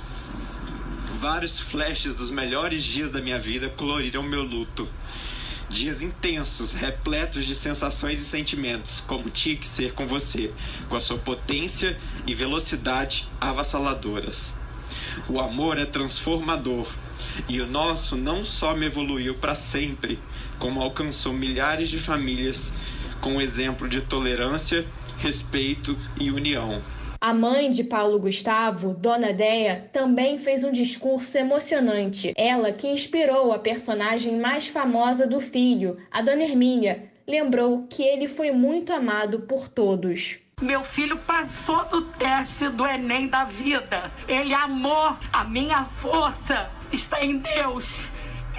Vários flashes dos melhores dias da minha vida coloriram meu luto. Dias intensos, repletos de sensações e sentimentos, como tinha que ser com você, com a sua potência e velocidade avassaladoras. O amor é transformador, e o nosso não só me evoluiu para sempre, como alcançou milhares de famílias com um exemplo de tolerância, respeito e união. A mãe de Paulo Gustavo, Dona Déia, também fez um discurso emocionante. Ela, que inspirou a personagem mais famosa do filho, a Dona Hermínia, lembrou que ele foi muito amado por todos. Meu filho passou no teste do Enem da vida. Ele amou. A minha força está em Deus.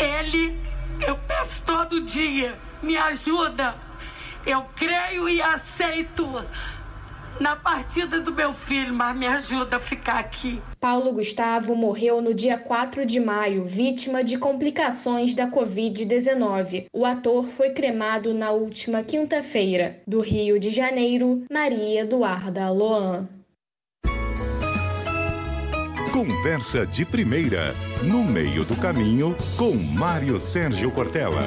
Eu peço todo dia, me ajuda. Eu creio e aceito na partida do meu filho, mas me ajuda a ficar aqui. Paulo Gustavo morreu no dia 4 de maio, vítima de complicações da Covid-19. O ator foi cremado na última quinta-feira. Do Rio de Janeiro, Maria Eduarda Loan. Conversa de primeira, no meio do caminho, com Mário Sérgio Cortella.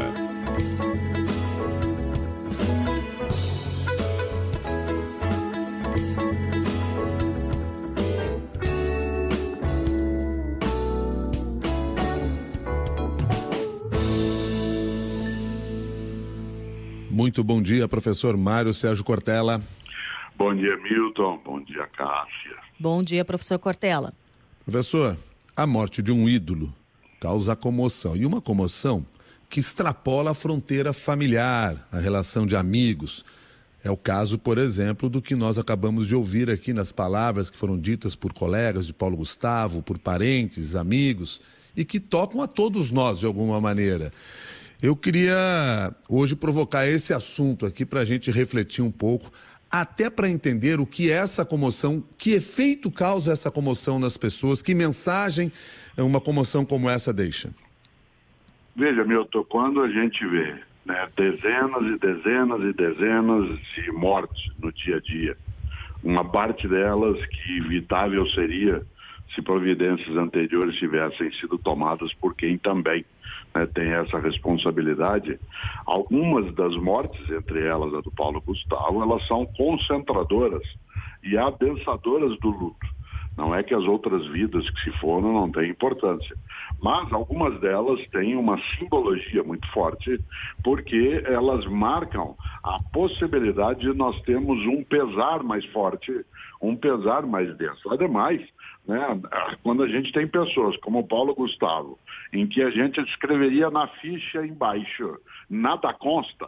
Muito bom dia, professor Mário Sérgio Cortella. Bom dia, Milton. Bom dia, Cássia. Bom dia, professor Cortella. Professor, a morte de um ídolo causa comoção. E uma comoção que extrapola a fronteira familiar, a relação de amigos. É o caso, por exemplo, do que nós acabamos de ouvir aqui nas palavras que foram ditas por colegas de Paulo Gustavo, por parentes, amigos, e que tocam a todos nós de alguma maneira. Eu queria hoje provocar esse assunto aqui para a gente refletir um pouco, até para entender o que é essa comoção, que efeito causa essa comoção nas pessoas, que mensagem uma comoção como essa deixa. Veja, Milton, quando a gente vê, né, dezenas e dezenas e dezenas de mortes no dia a dia, uma parte delas que evitável seria se providências anteriores tivessem sido tomadas por quem também, né, tem essa responsabilidade. Algumas das mortes, entre elas a do Paulo Gustavo, elas são concentradoras e adensadoras do luto. Não é que as outras vidas que se foram não têm importância, mas algumas delas têm uma simbologia muito forte, porque elas marcam a possibilidade de nós termos um pesar mais forte, um pesar mais denso. Ademais, né, quando a gente tem pessoas como o Paulo Gustavo, em que a gente escreveria na ficha embaixo, nada consta,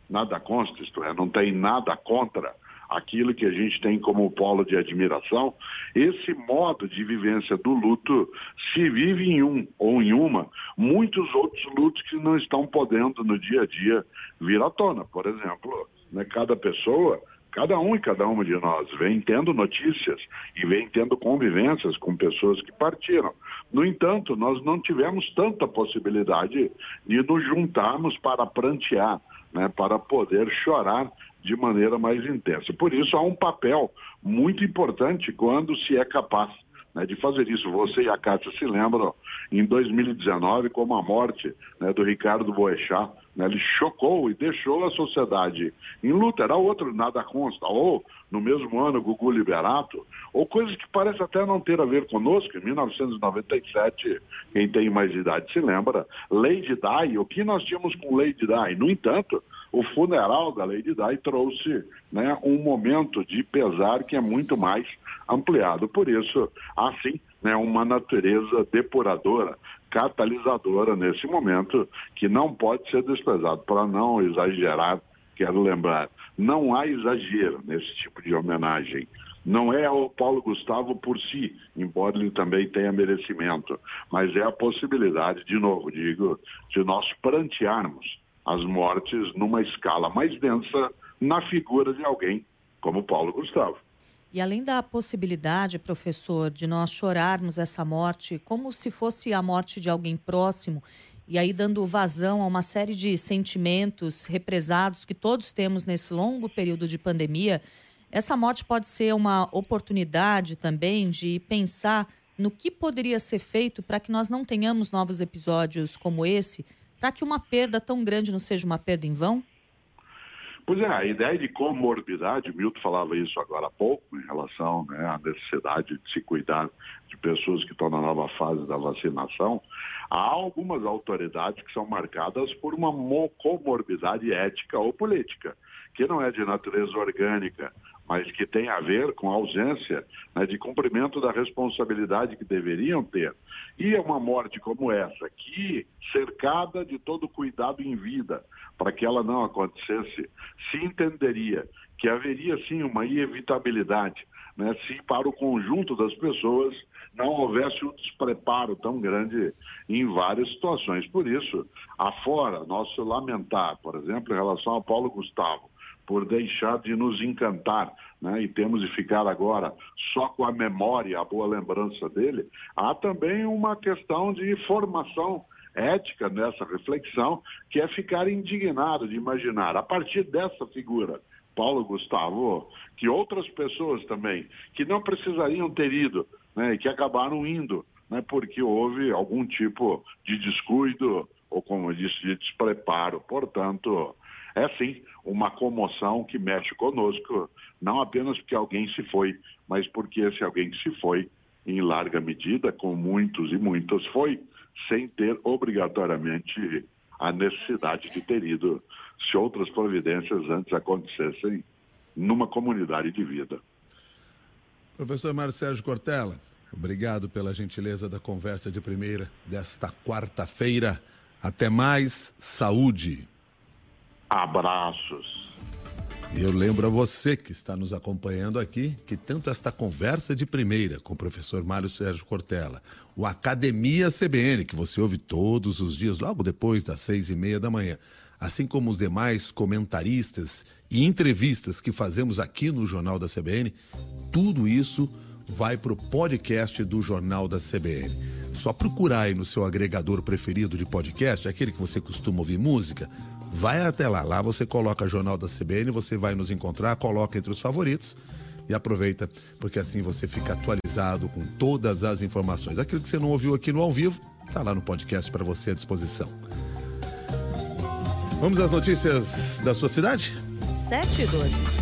isto é, não tem nada contra aquilo que a gente tem como polo de admiração, esse modo de vivência do luto se vive em um ou em uma, muitos outros lutos que não estão podendo no dia a dia vir à tona. Por exemplo, né, cada pessoa, cada um e cada uma de nós vem tendo notícias e vem tendo convivências com pessoas que partiram. No entanto, nós não tivemos tanta possibilidade de nos juntarmos para prantear, né, para poder chorar de maneira mais intensa. Por isso, há um papel muito importante quando se é capaz, né, de fazer isso. Você e a Cátia se lembram, em 2019, como a morte, né, do Ricardo Boechat, né, ele chocou e deixou a sociedade em luta. Era outro, nada consta. Ou, no mesmo ano, Gugu Liberato, ou coisas que parecem até não ter a ver conosco. Em 1997, quem tem mais idade se lembra, Lady Di, o que nós tínhamos com Lady Di? No entanto, o funeral da Lady Di trouxe, né, um momento de pesar que é muito mais ampliado. Por isso, assim, né, uma natureza depuradora, catalisadora nesse momento, que não pode ser desprezado. Para não exagerar, quero lembrar, não há exagero nesse tipo de homenagem. Não é ao Paulo Gustavo por si, embora ele também tenha merecimento, mas é a possibilidade, de novo digo, de nós prantearmos as mortes numa escala mais densa na figura de alguém como Paulo Gustavo. E além da possibilidade, professor, de nós chorarmos essa morte como se fosse a morte de alguém próximo, e aí dando vazão a uma série de sentimentos represados que todos temos nesse longo período de pandemia, essa morte pode ser uma oportunidade também de pensar no que poderia ser feito para que nós não tenhamos novos episódios como esse, para que uma perda tão grande não seja uma perda em vão? Pois é, a ideia de comorbidade, Milton falava isso agora há pouco, em relação, né, à necessidade de se cuidar de pessoas que estão na nova fase da vacinação. Há algumas autoridades que são marcadas por uma comorbidade ética ou política, que não é de natureza orgânica, mas que tem a ver com a ausência, né, de cumprimento da responsabilidade que deveriam ter. E é uma morte como essa, que, cercada de todo cuidado em vida, para que ela não acontecesse, se entenderia que haveria sim uma inevitabilidade, né, se para o conjunto das pessoas não houvesse um despreparo tão grande em várias situações. Por isso, afora nosso lamentar, por exemplo, em relação a Paulo Gustavo, por deixar de nos encantar, né, e temos de ficar agora só com a memória, a boa lembrança dele, há também uma questão de formação ética nessa reflexão, que é ficar indignado de imaginar, a partir dessa figura, Paulo Gustavo, que outras pessoas também, que não precisariam ter ido, né, e que acabaram indo, né, porque houve algum tipo de descuido, ou como eu disse, de despreparo. Portanto, é sim uma comoção que mexe conosco, não apenas porque alguém se foi, mas porque esse alguém que se foi, em larga medida, com muitos e muitas foi, sem ter obrigatoriamente a necessidade de ter ido, se outras providências antes acontecessem numa comunidade de vida. Professor Mário Sérgio Cortella, obrigado pela gentileza da conversa de primeira desta quarta-feira. Até mais, saúde. Abraços. E eu lembro a você que está nos acompanhando aqui que tanto esta conversa de primeira com o professor Mário Sérgio Cortella, o Academia CBN, que você ouve todos os dias, logo depois das 6h30 da manhã, assim como os demais comentaristas e entrevistas que fazemos aqui no Jornal da CBN, tudo isso vai para o podcast do Jornal da CBN. Só procurar aí no seu agregador preferido de podcast, aquele que você costuma ouvir música, vai até lá. Lá você coloca Jornal da CBN, você vai nos encontrar, coloca entre os favoritos e aproveita, porque assim você fica atualizado com todas as informações. Aquilo que você não ouviu aqui no ao vivo, está lá no podcast para você à disposição. Vamos às notícias da sua cidade? 7h12.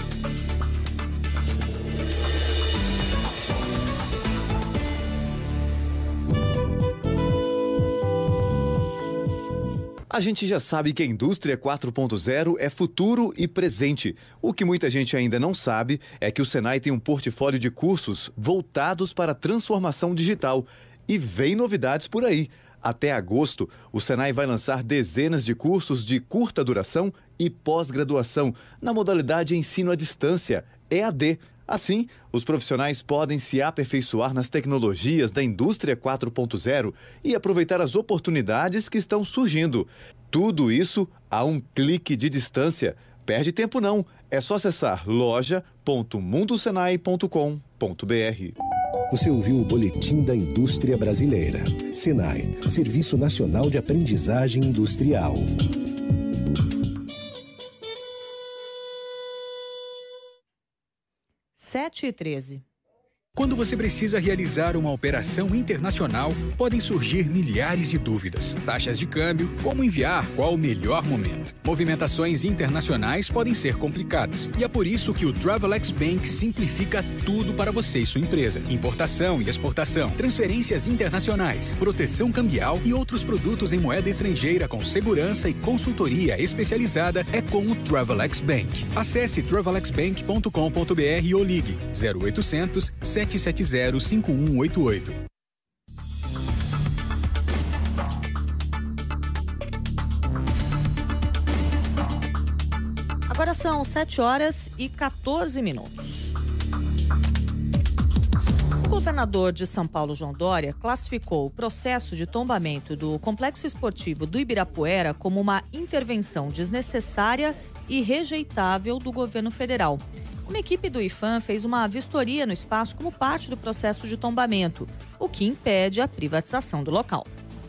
A gente já sabe que a indústria 4.0 é futuro e presente. O que muita gente ainda não sabe é que o Senai tem um portfólio de cursos voltados para a transformação digital. E vem novidades por aí. Até agosto, o Senai vai lançar dezenas de cursos de curta duração e pós-graduação na modalidade ensino à distância, EAD. Assim, os profissionais podem se aperfeiçoar nas tecnologias da indústria 4.0 e aproveitar as oportunidades que estão surgindo. Tudo isso a um clique de distância. Perde tempo não, é só acessar loja.mundosenai.com.br. Você ouviu o Boletim da Indústria Brasileira. Senai, Serviço Nacional de Aprendizagem Industrial. Sete e 13. Quando você precisa realizar uma operação internacional, podem surgir milhares de dúvidas. Taxas de câmbio, como enviar, qual o melhor momento. Movimentações internacionais podem ser complicadas. E é por isso que o Travelex Bank simplifica tudo para você e sua empresa. Importação e exportação, transferências internacionais, proteção cambial e outros produtos em moeda estrangeira com segurança e consultoria especializada é com o Travelex Bank. Acesse travelexbank.com.br ou ligue 0800 770 5188. Agora são 7h14. O governador de São Paulo, João Dória, classificou o processo de tombamento do complexo esportivo do Ibirapuera como uma intervenção desnecessária e rejeitável do governo federal. Uma equipe do IPHAN fez uma vistoria no espaço como parte do processo de tombamento, o que impede a privatização do local.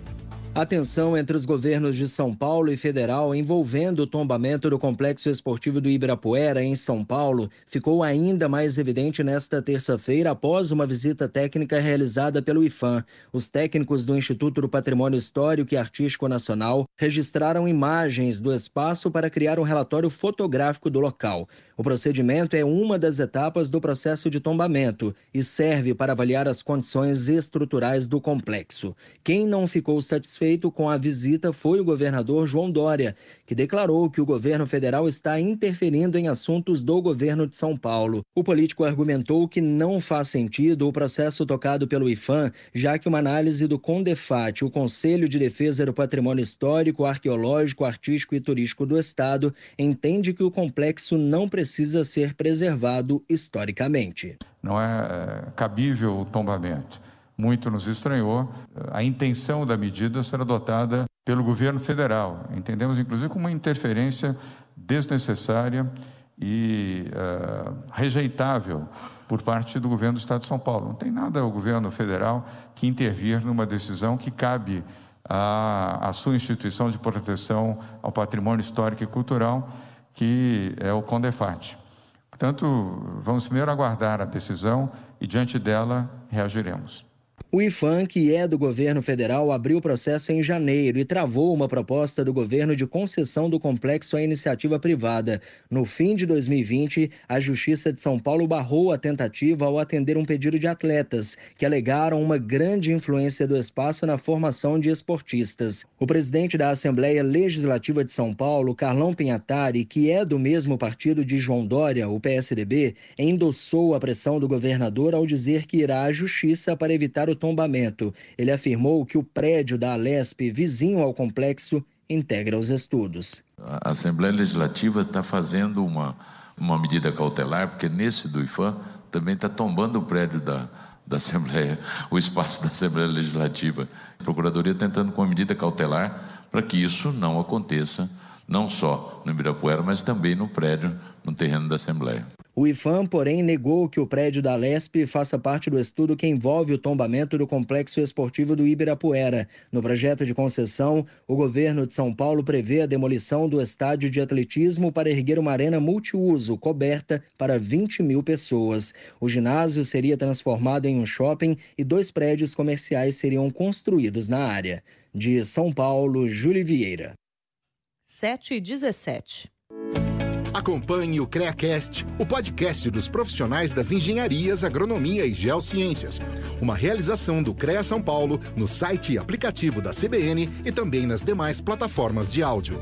A tensão entre os governos de São Paulo e federal envolvendo o tombamento do complexo esportivo do Ibirapuera, em São Paulo, ficou ainda mais evidente nesta terça-feira após uma visita técnica realizada pelo IPHAN. Os técnicos do Instituto do Patrimônio Histórico e Artístico Nacional registraram imagens do espaço para criar um relatório fotográfico do local. O procedimento é uma das etapas do processo de tombamento e serve para avaliar as condições estruturais do complexo. Quem não ficou satisfeito com a visita foi o governador João Dória, que declarou que o governo federal está interferindo em assuntos do governo de São Paulo. O político argumentou que não faz sentido o processo tocado pelo IPHAN, já que uma análise do CONDEFAT, o Conselho de Defesa do Patrimônio Histórico, Arqueológico, Artístico e Turístico do Estado, entende que o complexo não precisa ser preservado historicamente. Não é cabível o tombamento. Muito nos estranhou a intenção da medida ser adotada pelo governo federal. Entendemos, inclusive, como uma interferência desnecessária e rejeitável por parte do governo do Estado de São Paulo. Não tem nada o governo federal que intervir numa decisão que cabe à sua instituição de proteção ao patrimônio histórico e cultural, que é o CONDEFAT. Portanto, vamos primeiro aguardar a decisão e, diante dela, reagiremos. O IPHAN, que é do governo federal, abriu o processo em janeiro e travou uma proposta do governo de concessão do complexo à iniciativa privada. No fim de 2020, a Justiça de São Paulo barrou a tentativa ao atender um pedido de atletas, que alegaram uma grande influência do espaço na formação de esportistas. O presidente da Assembleia Legislativa de São Paulo, Carlão Pinhatari, que é do mesmo partido de João Dória, o PSDB, endossou a pressão do governador ao dizer que irá à Justiça para evitar o tombamento. Ele afirmou que o prédio da Alesp, vizinho ao complexo, integra os estudos. A Assembleia Legislativa está fazendo uma medida cautelar, porque nesse do IPHAN também está tombando o prédio da Assembleia, o espaço da Assembleia Legislativa. A Procuradoria tentando com uma medida cautelar para que isso não aconteça, não só no Ibirapuera, mas também no prédio, no terreno da Assembleia. O IPHAN, porém, negou que o prédio da Lesp faça parte do estudo que envolve o tombamento do complexo esportivo do Ibirapuera. No projeto de concessão, o governo de São Paulo prevê a demolição do estádio de atletismo para erguer uma arena multiuso coberta para 20 mil pessoas. O ginásio seria transformado em um shopping e 2 prédios comerciais seriam construídos na área. De São Paulo, Júlio Vieira. 7h17. Acompanhe o CREACast, o podcast dos profissionais das engenharias, agronomia e geociências. Uma realização do CREA São Paulo no site e aplicativo da CBN e também nas demais plataformas de áudio.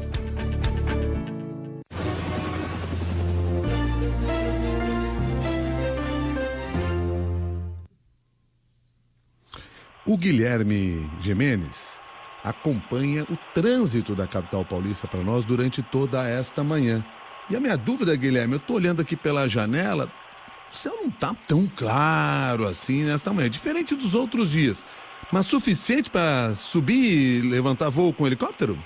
O Guilherme Gimenez acompanha o trânsito da capital paulista para nós durante toda esta manhã. E a minha dúvida, Guilherme, eu estou olhando aqui pela janela, o céu não está tão claro assim nesta manhã, diferente dos outros dias, mas suficiente para subir e levantar voo com helicóptero?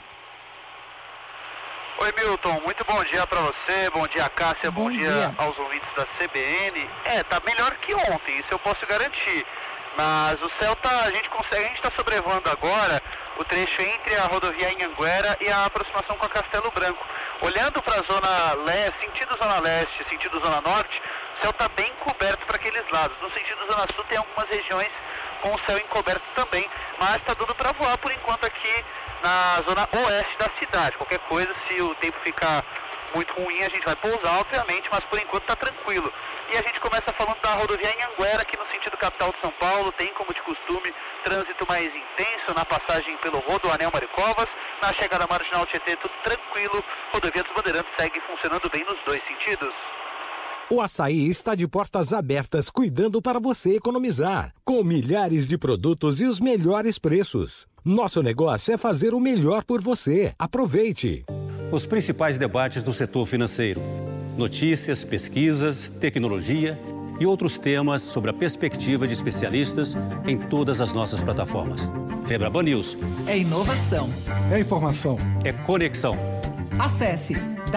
Oi, Milton, muito bom dia para você, bom dia, Cássia, bom dia aos ouvintes da CBN. Tá melhor que ontem, isso eu posso garantir, mas o céu a gente está sobrevoando agora o trecho entre a rodovia Anhanguera e a aproximação com a Castelo Branco. Olhando para a zona leste, sentido zona leste, sentido zona norte, o céu está bem coberto para aqueles lados. No sentido zona sul tem algumas regiões com o céu encoberto também, mas está dando para voar por enquanto aqui na zona oeste da cidade. Qualquer coisa, se o tempo ficar muito ruim, a gente vai pousar, obviamente, mas por enquanto está tranquilo. E a gente começa falando da rodovia Anhanguera, que no sentido capital de São Paulo tem, como de costume, trânsito mais intenso na passagem pelo Rodoanel Maricovas, na chegada marginal Tietê, tudo tranquilo. Rodovia dos Bandeirantes segue funcionando bem nos dois sentidos. O Açaí está de portas abertas, cuidando para você economizar, com milhares de produtos e os melhores preços. Nosso negócio é fazer o melhor por você. Aproveite! Os principais debates do setor financeiro. Notícias, pesquisas, tecnologia e outros temas sobre a perspectiva de especialistas em todas as nossas plataformas. Febraban News. É inovação. É informação. É conexão. Acesse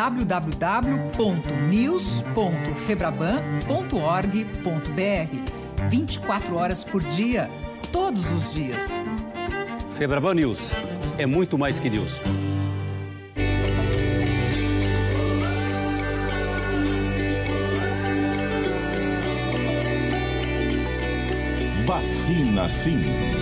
www.news.febraban.org.br. 24 horas por dia, todos os dias. Febraban News. É muito mais que news. Vacina Sim.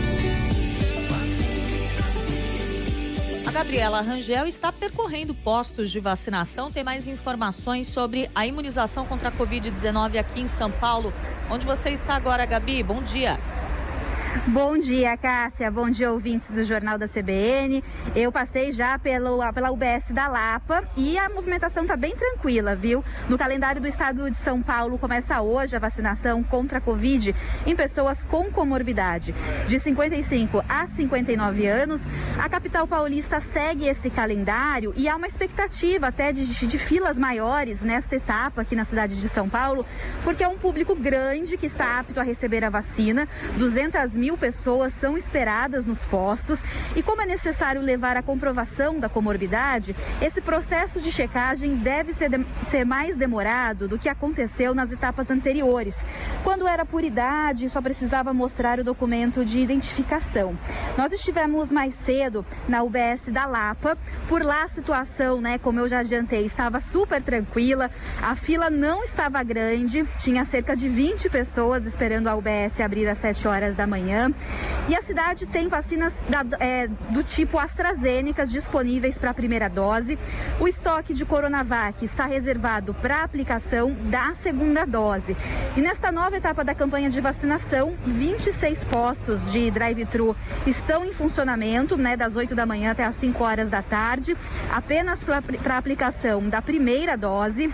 A Gabriela Rangel está percorrendo postos de vacinação. Tem mais informações sobre a imunização contra a Covid-19 aqui em São Paulo. Onde você está agora, Gabi? Bom dia. Bom dia, Cássia. Bom dia, ouvintes do Jornal da CBN. Eu passei já pela UBS da Lapa e a movimentação está bem tranquila, viu? No calendário do estado de São Paulo começa hoje a vacinação contra a Covid em pessoas com comorbidade. De 55 a 59 anos, a capital paulista segue esse calendário e há uma expectativa até de filas maiores nesta etapa aqui na cidade de São Paulo, porque é um público grande que está apto a receber a vacina. 200.000 pessoas são esperadas nos postos e como é necessário levar a comprovação da comorbidade, esse processo de checagem deve ser mais demorado do que aconteceu nas etapas anteriores, quando era por idade e só precisava mostrar o documento de identificação. Nós estivemos mais cedo na UBS da Lapa, por lá a situação, como eu já adiantei, estava super tranquila, a fila não estava grande, tinha cerca de 20 pessoas esperando a UBS abrir às 7 horas da manhã. E a cidade tem vacinas do tipo AstraZeneca disponíveis para a primeira dose. O estoque de Coronavac está reservado para a aplicação da segunda dose. E nesta nova etapa da campanha de vacinação, 26 postos de drive-thru estão em funcionamento, das 8 da manhã até as 5 horas da tarde, apenas para a aplicação da primeira dose.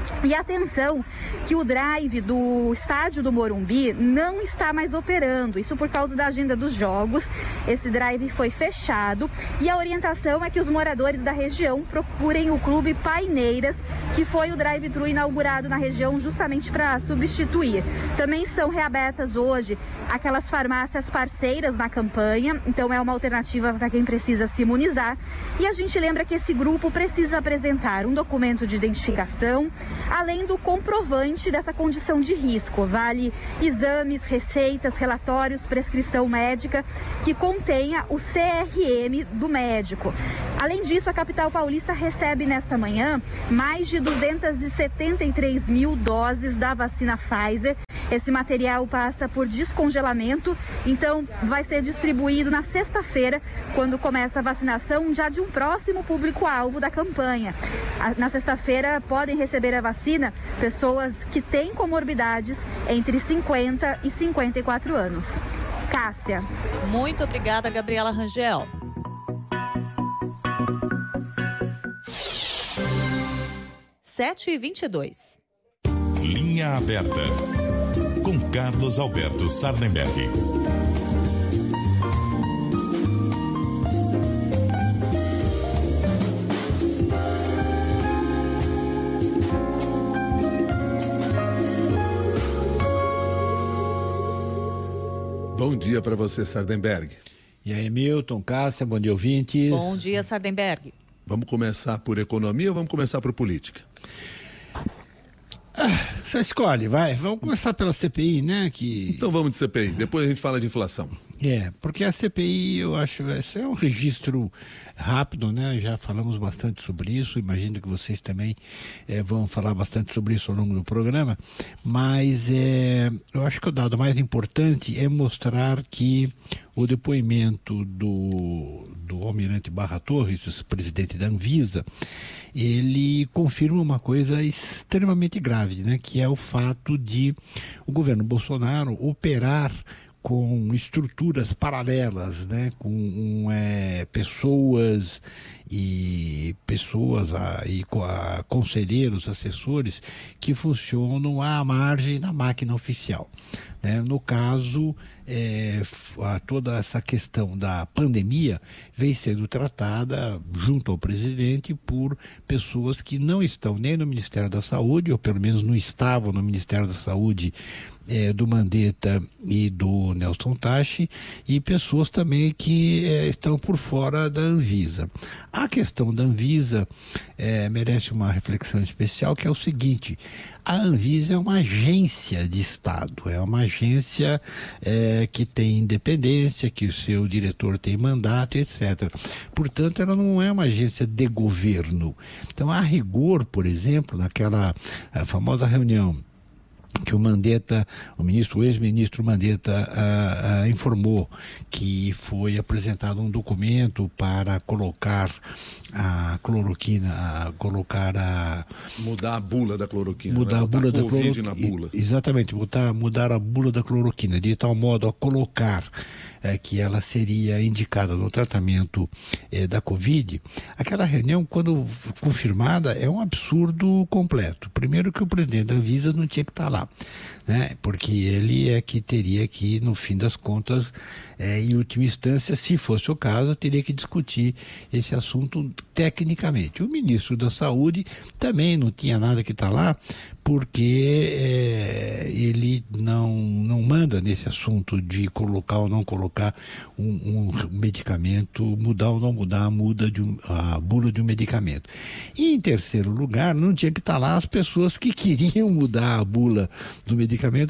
E atenção que o drive do estádio do Morumbi não está mais operando, isso por causa da agenda dos jogos. Esse drive foi fechado e a orientação é que os moradores da região procurem o Clube Paineiras, que foi o drive-thru inaugurado na região justamente para substituir. Também são reabertas hoje aquelas farmácias parceiras na campanha, então é uma alternativa para quem precisa se imunizar. E a gente lembra que esse grupo precisa apresentar um documento de identificação, além do comprovante dessa condição de risco. Vale exames, receitas, relatórios, prescrição médica que contenha o CRM do médico. Além disso, a capital paulista recebe nesta manhã mais de 273 mil doses da vacina Pfizer. Esse material passa por descongelamento, então vai ser distribuído na sexta-feira, quando começa a vacinação já de um próximo público-alvo da campanha. Na sexta-feira podem receber a vacina pessoas que têm comorbidades entre 50 e 54 anos. Cássia. Muito obrigada, Gabriela Rangel. Sete e 22. Linha Aberta, com Carlos Alberto Sardenberg. Bom dia para você, Sardenberg. E aí, Milton, Cássia, bom dia, ouvintes. Bom dia, Sardenberg. Vamos começar por economia ou vamos começar por política? Você escolhe, vai. Vamos começar pela CPI, né? Então vamos de CPI, depois a gente fala de inflação. Porque a CPI, eu acho, esse é um registro rápido, né? Já falamos bastante sobre isso, imagino que vocês também vão falar bastante sobre isso ao longo do programa, mas eu acho que o dado mais importante é mostrar que o depoimento do almirante Barra Torres, presidente da Anvisa, ele confirma uma coisa extremamente grave, né? Que é o fato de o governo Bolsonaro operar com estruturas paralelas, né, com pessoas e conselheiros, assessores que funcionam à margem da máquina oficial. Né? No caso, toda essa questão da pandemia vem sendo tratada junto ao presidente por pessoas que não estão nem no Ministério da Saúde, ou pelo menos não estavam no Ministério da Saúde do Mandetta e do Nelson Tachi, e pessoas também que estão por fora da Anvisa. A questão da Anvisa merece uma reflexão especial, que é o seguinte: a Anvisa é uma agência de Estado, é uma agência que tem independência, que o seu diretor tem mandato, etc. Portanto, ela não é uma agência de governo. Então, a rigor, por exemplo, naquela famosa reunião que o ex-ministro Mandetta informou que foi apresentado um documento para colocar a cloroquina, mudar a bula da cloroquina, mudar, né? A bula da cloroquina, na bula. Exatamente, mudar a bula da cloroquina, de tal modo a colocar que ela seria indicada no tratamento da Covid. Aquela reunião, quando confirmada, é um absurdo completo. Primeiro que o presidente da Anvisa não tinha que estar lá, né? Porque ele é que teria que, no fim das contas, em última instância, se fosse o caso, teria que discutir esse assunto tecnicamente. O ministro da Saúde também não tinha nada que estar lá, porque ele não manda nesse assunto de colocar ou não colocar um medicamento, mudar ou não mudar a bula de um medicamento. E, em terceiro lugar, não tinha que estar lá as pessoas que queriam mudar a bula do medicamento,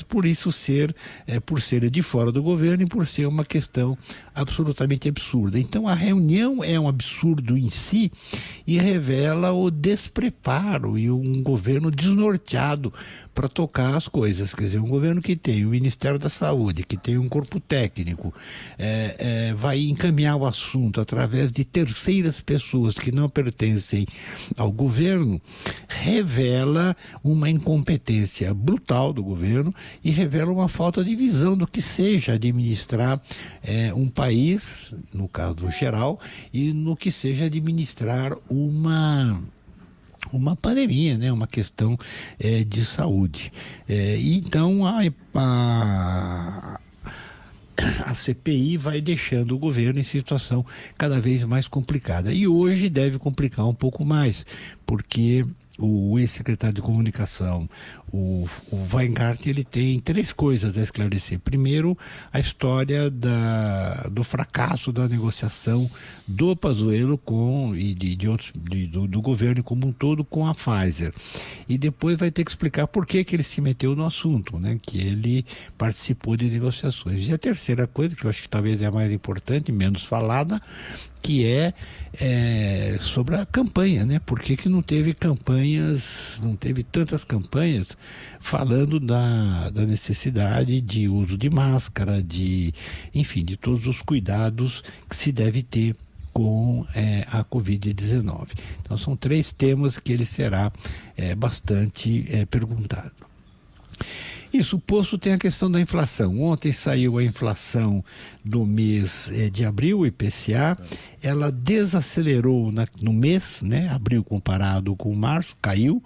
por ser de fora do governo e por ser uma questão absolutamente absurda. Então, a reunião é um absurdo em si e revela o despreparo e um governo desnorteado para tocar as coisas. Quer dizer, um governo que tem o Ministério da Saúde, que tem um corpo técnico, vai encaminhar o assunto através de terceiras pessoas que não pertencem ao governo, revela uma incompetência brutal do governo e revela uma falta de visão do que seja administrar um país, no caso geral, e no que seja administrar uma pandemia, né? Uma questão de saúde. Então a CPI vai deixando o governo em situação cada vez mais complicada. E hoje deve complicar um pouco mais, porque o ex-secretário de Comunicação, o Weingart, ele tem 3 coisas a esclarecer. Primeiro, a história do fracasso da negociação do Pazuello do governo como um todo com a Pfizer. E depois vai ter que explicar por que ele se meteu no assunto, né? Que ele participou de negociações. E a terceira coisa, que eu acho que talvez é a mais importante, menos falada, que é sobre a campanha, né? Por que não teve campanhas, não teve tantas campanhas falando da necessidade de uso de máscara, enfim, de todos os cuidados que se deve ter com a Covid-19. Então são 3 temas que ele será bastante perguntado. Isso posto, tem a questão da inflação. Ontem saiu a inflação do mês de abril, o IPCA, ela desacelerou no mês, né? Abril comparado com março, caiu,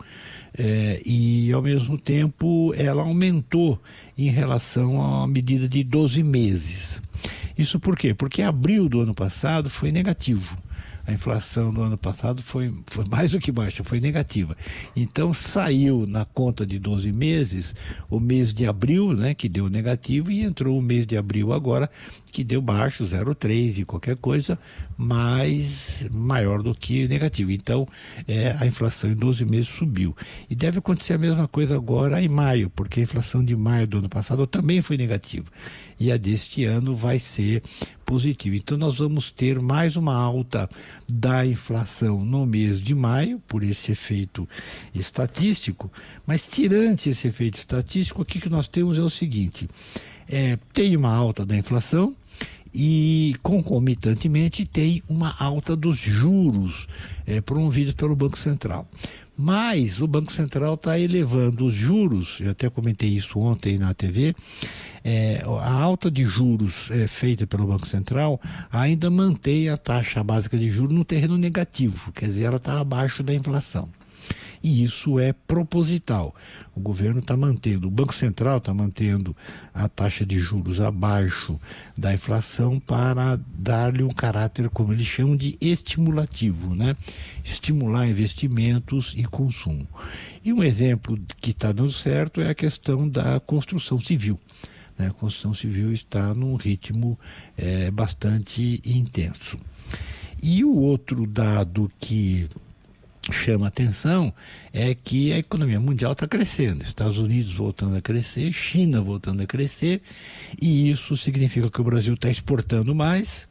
e ao mesmo tempo ela aumentou em relação à medida de 12 meses. Isso por quê? Porque abril do ano passado foi negativo. A inflação do ano passado foi mais do que baixa, foi negativa. Então saiu na conta de 12 meses o mês de abril, né, que deu negativo, e entrou o mês de abril agora, que deu baixo, 0,3 e qualquer coisa, mas maior do que negativo. Então a inflação em 12 meses subiu. E deve acontecer a mesma coisa agora em maio, porque a inflação de maio do ano passado também foi negativa. E a deste ano vai ser positiva. Então nós vamos ter mais uma alta da inflação no mês de maio, por esse efeito estatístico, mas tirante esse efeito estatístico, o que nós temos é o seguinte: tem uma alta da inflação e concomitantemente tem uma alta dos juros promovidos pelo Banco Central. Mas o Banco Central está elevando os juros, eu até comentei isso ontem na TV, a alta de juros feita pelo Banco Central ainda mantém a taxa básica de juros no terreno negativo, quer dizer, ela está abaixo da inflação. E isso é proposital. O governo está mantendo, o Banco Central está mantendo a taxa de juros abaixo da inflação para dar-lhe um caráter, como eles chamam, de estimulativo, né? Estimular investimentos e consumo. E um exemplo que está dando certo é a questão da construção civil. A construção civil está num ritmo bastante intenso. E o outro dado que chama atenção é que a economia mundial está crescendo, Estados Unidos voltando a crescer, China voltando a crescer, e isso significa que o Brasil está exportando mais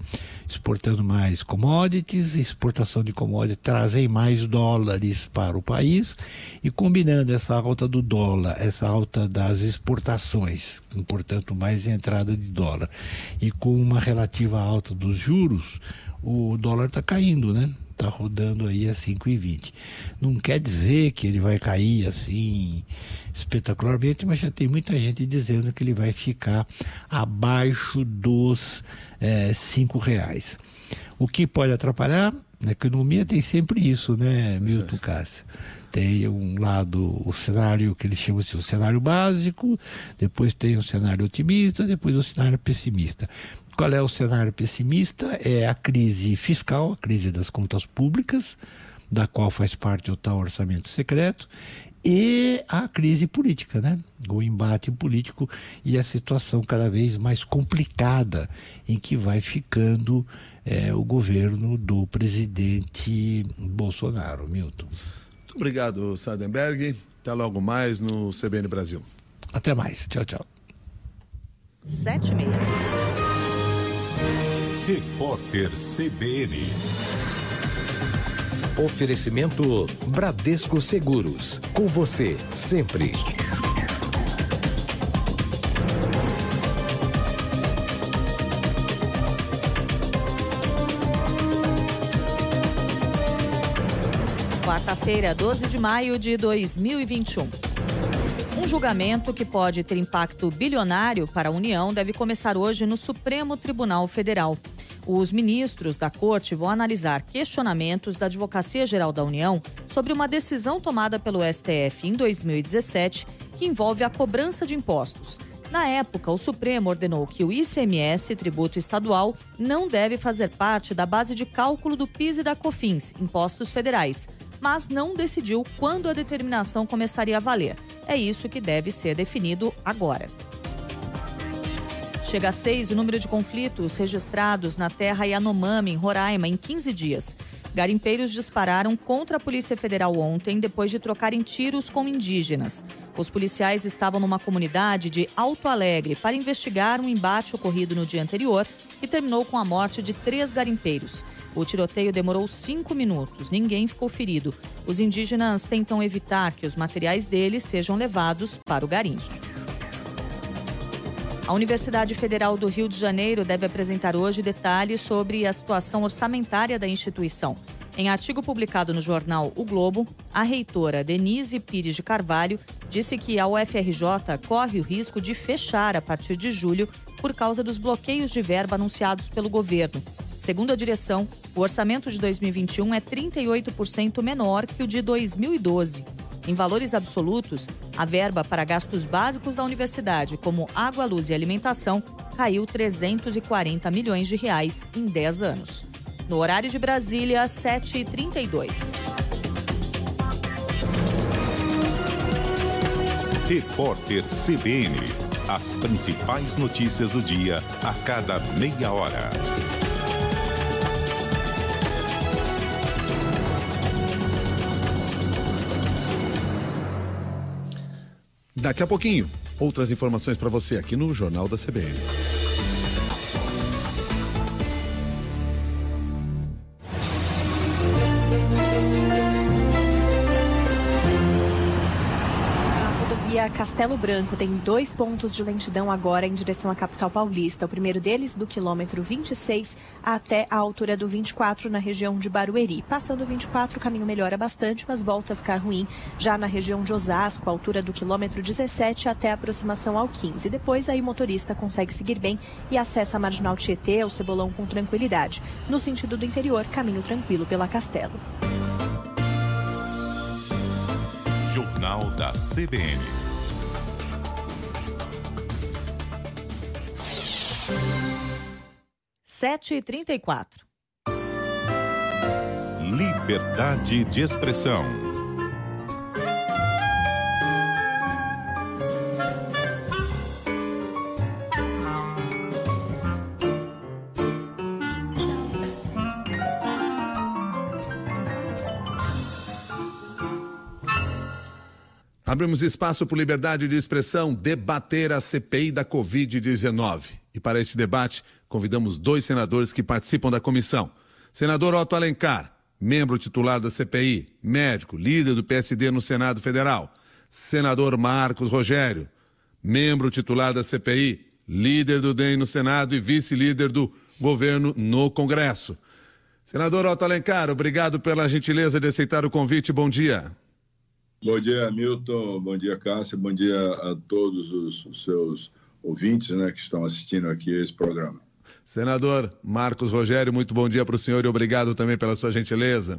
commodities, exportação de commodities trazem mais dólares para o país, e combinando essa alta do dólar, essa alta das exportações, portanto mais entrada de dólar, e com uma relativa alta dos juros, o dólar está caindo, né? Está rodando aí a 5,20. Não quer dizer que ele vai cair assim espetacularmente, mas já tem muita gente dizendo que ele vai ficar abaixo dos R$5. O que pode atrapalhar? Na economia tem sempre isso, né, Milton Cássio? Tem um lado, o cenário que eles chamam assim, o cenário básico, depois tem o cenário otimista, depois o cenário pessimista. Qual é o cenário pessimista? É a crise fiscal, a crise das contas públicas, da qual faz parte o tal orçamento secreto, e a crise política, né? O embate político e a situação cada vez mais complicada em que vai ficando o governo do presidente Bolsonaro. Milton. Muito obrigado, Sardenberg. Até logo mais no CBN Brasil. Até mais. Tchau, tchau. 7h30. Repórter CBN. Oferecimento Bradesco Seguros. Com você, sempre. Quarta-feira, 12 de maio de 2021. Um julgamento que pode ter impacto bilionário para a União deve começar hoje no Supremo Tribunal Federal. Os ministros da Corte vão analisar questionamentos da Advocacia Geral da União sobre uma decisão tomada pelo STF em 2017 que envolve a cobrança de impostos. Na época, o Supremo ordenou que o ICMS, tributo estadual, não deve fazer parte da base de cálculo do PIS e da COFINS, impostos federais, mas não decidiu quando a determinação começaria a valer. É isso que deve ser definido agora. Chega a 6 o número de conflitos registrados na terra Yanomami, em Roraima, em 15 dias. Garimpeiros dispararam contra a Polícia Federal ontem, depois de trocarem tiros com indígenas. Os policiais estavam numa comunidade de Alto Alegre para investigar um embate ocorrido no dia anterior e terminou com a morte de 3 garimpeiros. O tiroteio demorou 5 minutos, ninguém ficou ferido. Os indígenas tentam evitar que os materiais deles sejam levados para o garimpo. A Universidade Federal do Rio de Janeiro deve apresentar hoje detalhes sobre a situação orçamentária da instituição. Em artigo publicado no jornal O Globo, a reitora Denise Pires de Carvalho disse que a UFRJ corre o risco de fechar a partir de julho por causa dos bloqueios de verba anunciados pelo governo. Segundo a direção, o orçamento de 2021 é 38% menor que o de 2012. Em valores absolutos, a verba para gastos básicos da universidade, como água, luz e alimentação, caiu 340 milhões de reais em 10 anos. No horário de Brasília, 7h32. Repórter CBN. As principais notícias do dia a cada meia hora. Daqui a pouquinho, outras informações para você aqui no Jornal da CBN. Castelo Branco tem 2 pontos de lentidão agora em direção à capital paulista. O primeiro deles do quilômetro 26 até a altura do 24 na região de Barueri. Passando o 24, o caminho melhora bastante, mas volta a ficar ruim já na região de Osasco, a altura do quilômetro 17 até a aproximação ao 15. Depois aí o motorista consegue seguir bem e acessa a Marginal Tietê, o Cebolão com tranquilidade. No sentido do interior, caminho tranquilo pela Castelo. Jornal da CBN. 7h34. Liberdade de expressão. Abrimos espaço por liberdade de expressão, debater a CPI da Covid-19. E para este debate, convidamos 2 senadores que participam da comissão. Senador Otto Alencar, membro titular da CPI, médico, líder do PSD no Senado Federal. Senador Marcos Rogério, membro titular da CPI, líder do DEM no Senado e vice-líder do governo no Congresso. Senador Otto Alencar, obrigado pela gentileza de aceitar o convite. Bom dia. Bom dia, Milton. Bom dia, Cássia. Bom dia a todos os seus ouvintes, né, que estão assistindo aqui esse programa. Senador Marcos Rogério, muito bom dia para o senhor e obrigado também pela sua gentileza.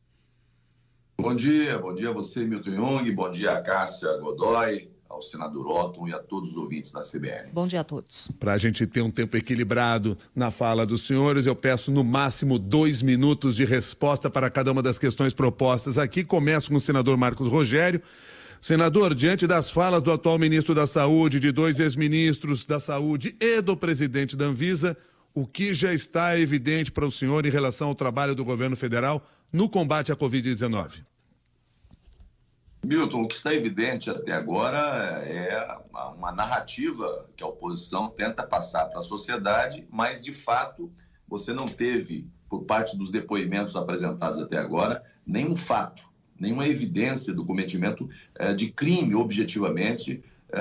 Bom dia a você, Milton Jung. Bom dia a Cássia Godoy, ao senador Otto e a todos os ouvintes da CBN. Bom dia a todos. Para a gente ter um tempo equilibrado na fala dos senhores, eu peço no máximo 2 minutos de resposta para cada uma das questões propostas aqui. Começo com o senador Marcos Rogério. Senador, diante das falas do atual ministro da Saúde, de 2 ex-ministros da Saúde e do presidente da Anvisa, o que já está evidente para o senhor em relação ao trabalho do governo federal no combate à Covid-19? Milton, o que está evidente até agora é uma narrativa que a oposição tenta passar para a sociedade, mas, de fato, você não teve, por parte dos depoimentos apresentados até agora, nenhum fato, nenhuma evidência do cometimento de crime, objetivamente,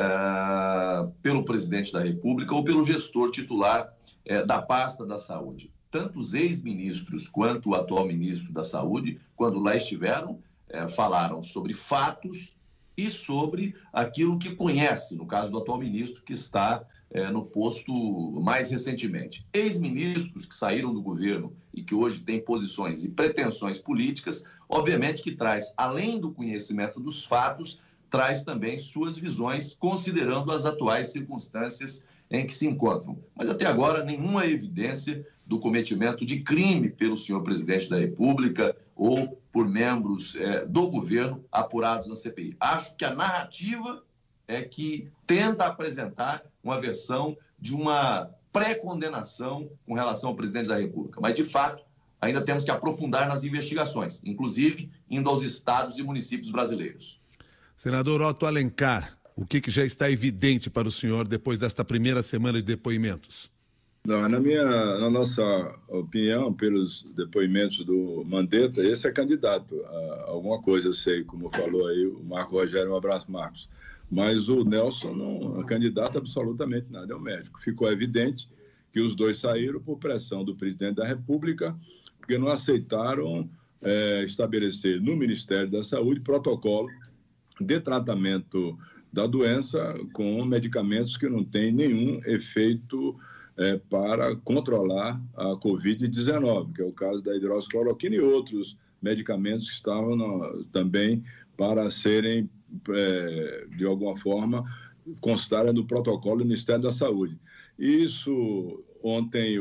pelo presidente da República ou pelo gestor titular da pasta da saúde. Tanto os ex-ministros quanto o atual ministro da Saúde, quando lá estiveram, falaram sobre fatos e sobre aquilo que conhece, no caso do atual ministro, que está no posto mais recentemente. Ex-ministros que saíram do governo e que hoje têm posições e pretensões políticas, obviamente que traz, além do conhecimento dos fatos, traz também suas visões, considerando as atuais circunstâncias em que se encontram. Mas até agora, nenhuma evidência do cometimento de crime pelo senhor presidente da República ou por membros do governo apurados na CPI. Acho que a narrativa é que tenta apresentar uma versão de uma pré-condenação com relação ao presidente da República. Mas, de fato, ainda temos que aprofundar nas investigações, inclusive indo aos estados e municípios brasileiros. Senador Otto Alencar, o que já está evidente para o senhor depois desta primeira semana de depoimentos? Não, na nossa opinião, pelos depoimentos do Mandetta, esse é candidato a alguma coisa, eu sei, como falou aí o Marco Rogério, um abraço, Marcos. Mas o Nelson não é candidato a absolutamente nada, é um médico. Ficou evidente que os dois saíram por pressão do presidente da República, porque não aceitaram estabelecer no Ministério da Saúde protocolo de tratamento da doença com medicamentos que não têm nenhum efeito para controlar a Covid-19, que é o caso da hidroxicloroquina e outros medicamentos que estavam também para serem, de alguma forma, constarem no protocolo do Ministério da Saúde. Isso, ontem,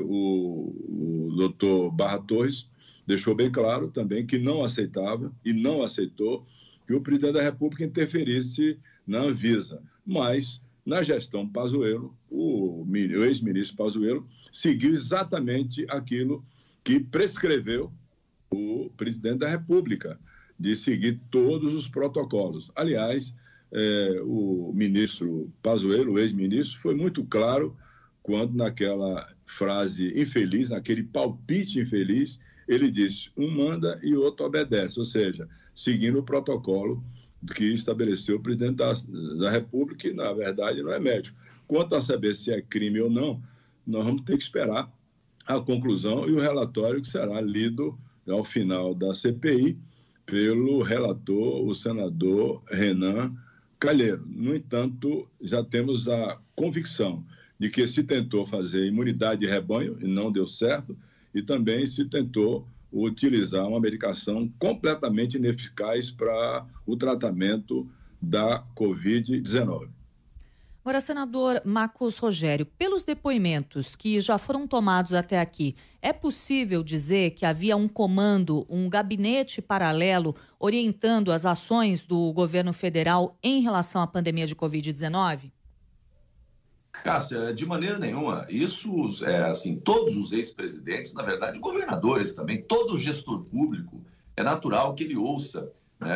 o doutor Barra Torres deixou bem claro também que não aceitava e não aceitou que o presidente da República interferisse na Anvisa. Mas, na gestão Pazuello, o ex-ministro Pazuello seguiu exatamente aquilo que prescreveu o presidente da República, de seguir todos os protocolos. Aliás, o ministro Pazuello, o ex-ministro, foi muito claro quando naquela frase infeliz, naquele palpite infeliz, ele disse, um manda e o outro obedece, ou seja, seguindo o protocolo que estabeleceu o presidente da República, que na verdade não é médico. Quanto a saber se é crime ou não, nós vamos ter que esperar a conclusão e o relatório que será lido ao final da CPI pelo relator, o senador Renan Calheiro. No entanto, já temos a convicção de que se tentou fazer imunidade de rebanho e não deu certo, e também se tentou utilizar uma medicação completamente ineficaz para o tratamento da Covid-19. Agora, senador Marcos Rogério, pelos depoimentos que já foram tomados até aqui, é possível dizer que havia um comando, um gabinete paralelo orientando as ações do governo federal em relação à pandemia de Covid-19? Cássia, de maneira nenhuma. Isso, todos os ex-presidentes, na verdade, governadores também, todo gestor público, é natural que ele ouça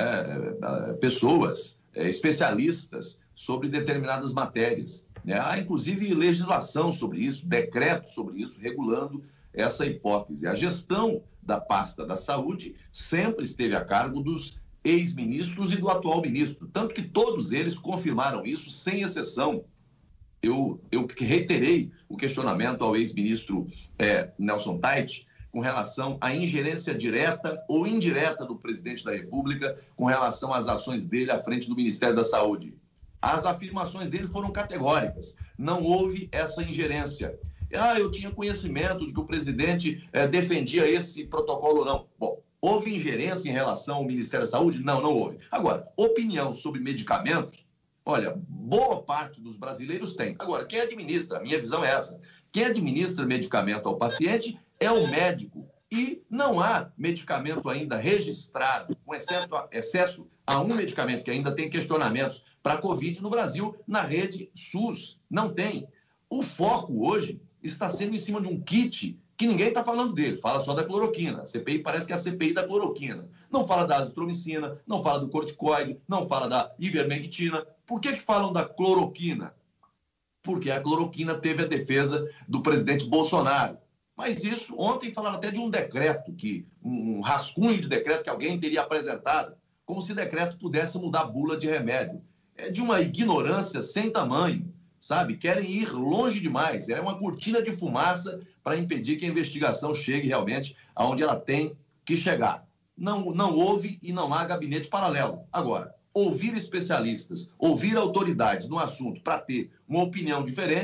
pessoas, especialistas sobre determinadas matérias. Há, inclusive, legislação sobre isso, decreto sobre isso, regulando essa hipótese. A gestão da pasta da saúde sempre esteve a cargo dos ex-ministros e do atual ministro, tanto que todos eles confirmaram isso, sem exceção. Eu reiterei o questionamento ao ex-ministro Nelson Tait com relação à ingerência direta ou indireta do presidente da República com relação às ações dele à frente do Ministério da Saúde. As afirmações dele foram categóricas. Não houve essa ingerência. Eu tinha conhecimento de que o presidente defendia esse protocolo ou não. Bom, houve ingerência em relação ao Ministério da Saúde? Não, não houve. Agora, opinião sobre medicamentos, olha, boa parte dos brasileiros tem. Agora, quem administra, a minha visão é essa, quem administra medicamento ao paciente é o médico. E não há medicamento ainda registrado, com excesso a um medicamento que ainda tem questionamentos para a Covid no Brasil, na rede SUS. Não tem. O foco hoje está sendo em cima de um kit que ninguém está falando dele, fala só da cloroquina. A CPI parece que é a CPI da cloroquina. Não fala da azitromicina, não fala do corticoide, não fala da ivermectina. Por que falam da cloroquina? Porque a cloroquina teve a defesa do presidente Bolsonaro. Mas isso, ontem falaram até de um decreto, um rascunho de decreto que alguém teria apresentado, como se decreto pudesse mudar a bula de remédio. É de uma ignorância sem tamanho, sabe? Querem ir longe demais. É uma cortina de fumaça para impedir que a investigação chegue realmente aonde ela tem que chegar. Não houve e não há gabinete paralelo. Agora, ouvir especialistas, ouvir autoridades no assunto para ter uma opinião diferente,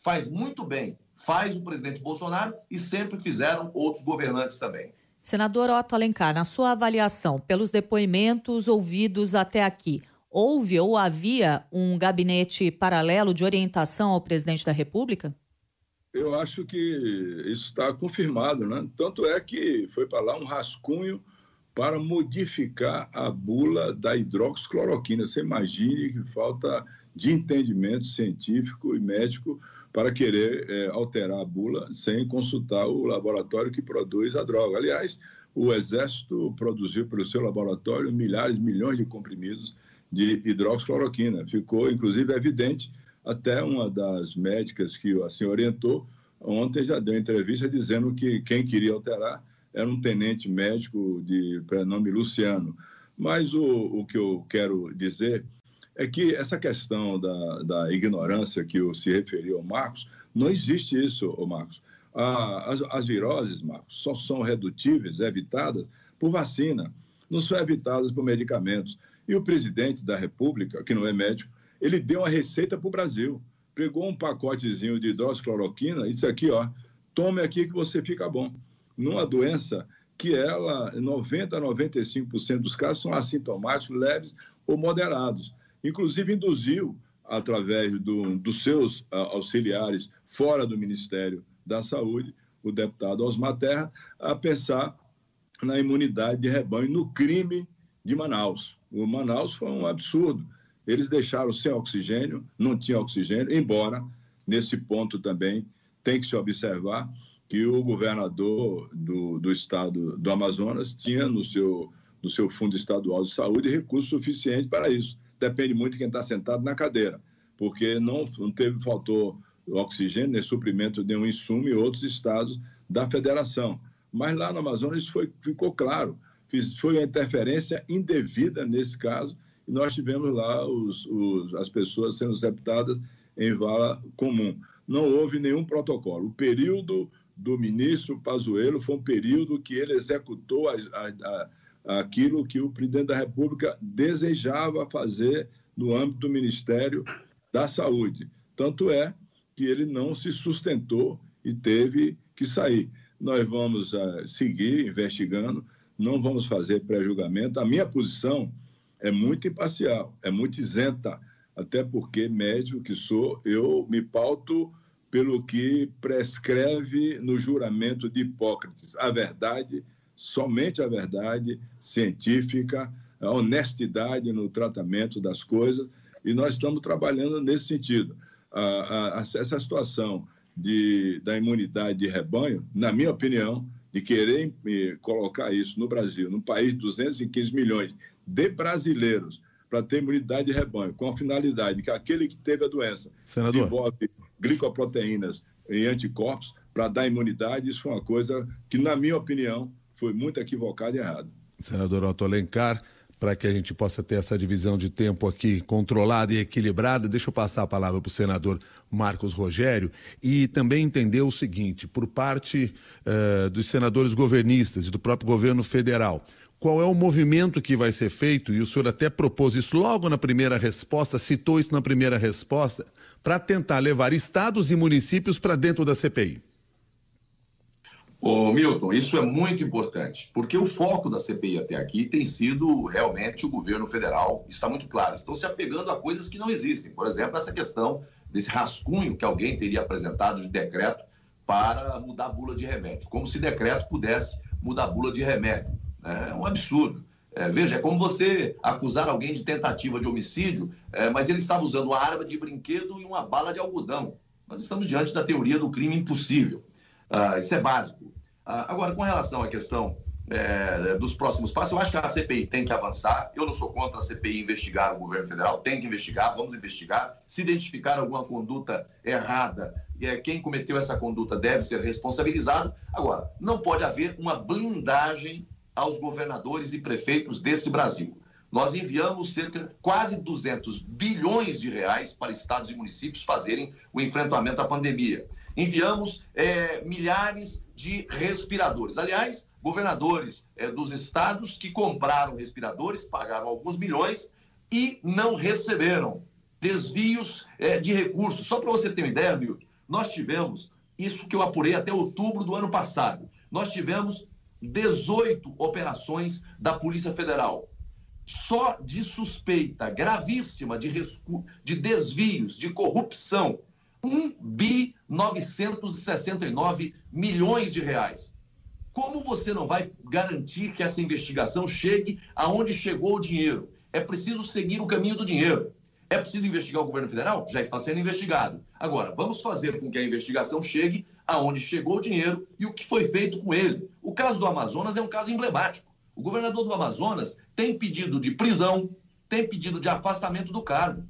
faz muito bem, faz o presidente Bolsonaro e sempre fizeram outros governantes também. Senador Otto Alencar, na sua avaliação, pelos depoimentos ouvidos até aqui, houve ou havia um gabinete paralelo de orientação ao presidente da República? Eu acho que isso está confirmado, né? Tanto é que foi para lá um rascunho para modificar a bula da hidroxicloroquina. Você imagine que falta de entendimento científico e médico para querer alterar a bula sem consultar o laboratório que produz a droga. Aliás, o Exército produziu pelo seu laboratório milhares, milhões de comprimidos de hidroxicloroquina. Ficou, inclusive, evidente, até uma das médicas que assim orientou, ontem já deu entrevista dizendo que quem queria alterar era um tenente médico de prenome Luciano. Mas o que eu quero dizer é que essa questão da ignorância que se referiu ao Marcos, não existe isso, Marcos. As viroses, Marcos, só são redutíveis, evitadas por vacina, não são evitadas por medicamentos. E o presidente da República, que não é médico, ele deu uma receita para o Brasil. Pegou um pacotezinho de hidroxicloroquina e disse aqui, ó, tome aqui que você fica bom. Numa doença que ela, 90% a 95% dos casos são assintomáticos, leves ou moderados. Inclusive induziu, através dos seus auxiliares fora do Ministério da Saúde, o deputado Osmar Terra, a pensar na imunidade de rebanho, no crime de Manaus. O Manaus foi um absurdo. Eles deixaram sem oxigênio, não tinha oxigênio, embora, nesse ponto também, tem que se observar que o governador do estado do Amazonas tinha no seu fundo estadual de saúde recurso suficiente para isso. Depende muito de quem está sentado na cadeira, porque faltou oxigênio, nem suprimento de um insumo em outros estados da federação. Mas lá no Amazonas isso ficou claro. Foi uma interferência indevida nesse caso, e nós tivemos lá as pessoas sendo septadas em vala comum. Não houve nenhum protocolo. O período do ministro Pazuello foi um período que ele executou aquilo que o presidente da República desejava fazer no âmbito do Ministério da Saúde. Tanto é que ele não se sustentou e teve que sair. Nós vamos seguir investigando, não vamos fazer pré-julgamento. A minha posição é muito imparcial, é muito isenta, até porque, médico que sou, eu me pauto pelo que prescreve no juramento de Hipócrates. A verdade, somente a verdade científica, a honestidade no tratamento das coisas, e nós estamos trabalhando nesse sentido. Essa situação da imunidade de rebanho, na minha opinião, de querer colocar isso no Brasil, num país de 215 milhões de brasileiros, para ter imunidade de rebanho, com a finalidade que aquele que teve a doença desenvolve glicoproteínas e anticorpos para dar imunidade, isso foi uma coisa que, na minha opinião, foi muito equivocada e errada. Senador Otto Alencar, para que a gente possa ter essa divisão de tempo aqui controlada e equilibrada, deixa eu passar a palavra para o senador Marcos Rogério e também entender o seguinte, por parte dos senadores governistas e do próprio governo federal, qual é o movimento que vai ser feito, e o senhor até propôs isso logo na primeira resposta, citou isso na primeira resposta, para tentar levar estados e municípios para dentro da CPI. Ô, Milton, isso é muito importante, porque o foco da CPI até aqui tem sido realmente o governo federal, está muito claro, estão se apegando a coisas que não existem. Por exemplo, essa questão desse rascunho que alguém teria apresentado de decreto para mudar a bula de remédio, como se decreto pudesse mudar a bula de remédio. É um absurdo. Veja, é como você acusar alguém de tentativa de homicídio, mas ele estava usando uma arma de brinquedo e uma bala de algodão. Nós estamos diante da teoria do crime impossível. Isso é básico. Agora, com relação à questão dos próximos passos, eu acho que a CPI tem que avançar. Eu não sou contra a CPI investigar o governo federal, tem que investigar, vamos investigar. Se identificar alguma conduta errada, quem cometeu essa conduta deve ser responsabilizado. Agora, não pode haver uma blindagem aos governadores e prefeitos desse Brasil. Nós enviamos quase 200 bilhões de reais para estados e municípios fazerem o enfrentamento à pandemia. Enviamos milhares de respiradores. Aliás, governadores dos estados que compraram respiradores, pagaram alguns milhões e não receberam. Desvios de recursos. Só para você ter uma ideia, Milton, Nós tivemos, isso que eu apurei até outubro do ano passado, nós tivemos 18 operações da Polícia Federal. Só de suspeita gravíssima de desvios, de corrupção, 1.969 bilhões de reais. Como você não vai garantir que essa investigação chegue aonde chegou o dinheiro? É preciso seguir o caminho do dinheiro. É preciso investigar o governo federal? Já está sendo investigado. Agora, vamos fazer com que a investigação chegue aonde chegou o dinheiro e o que foi feito com ele. O caso do Amazonas é um caso emblemático. O governador do Amazonas tem pedido de prisão, tem pedido de afastamento do cargo.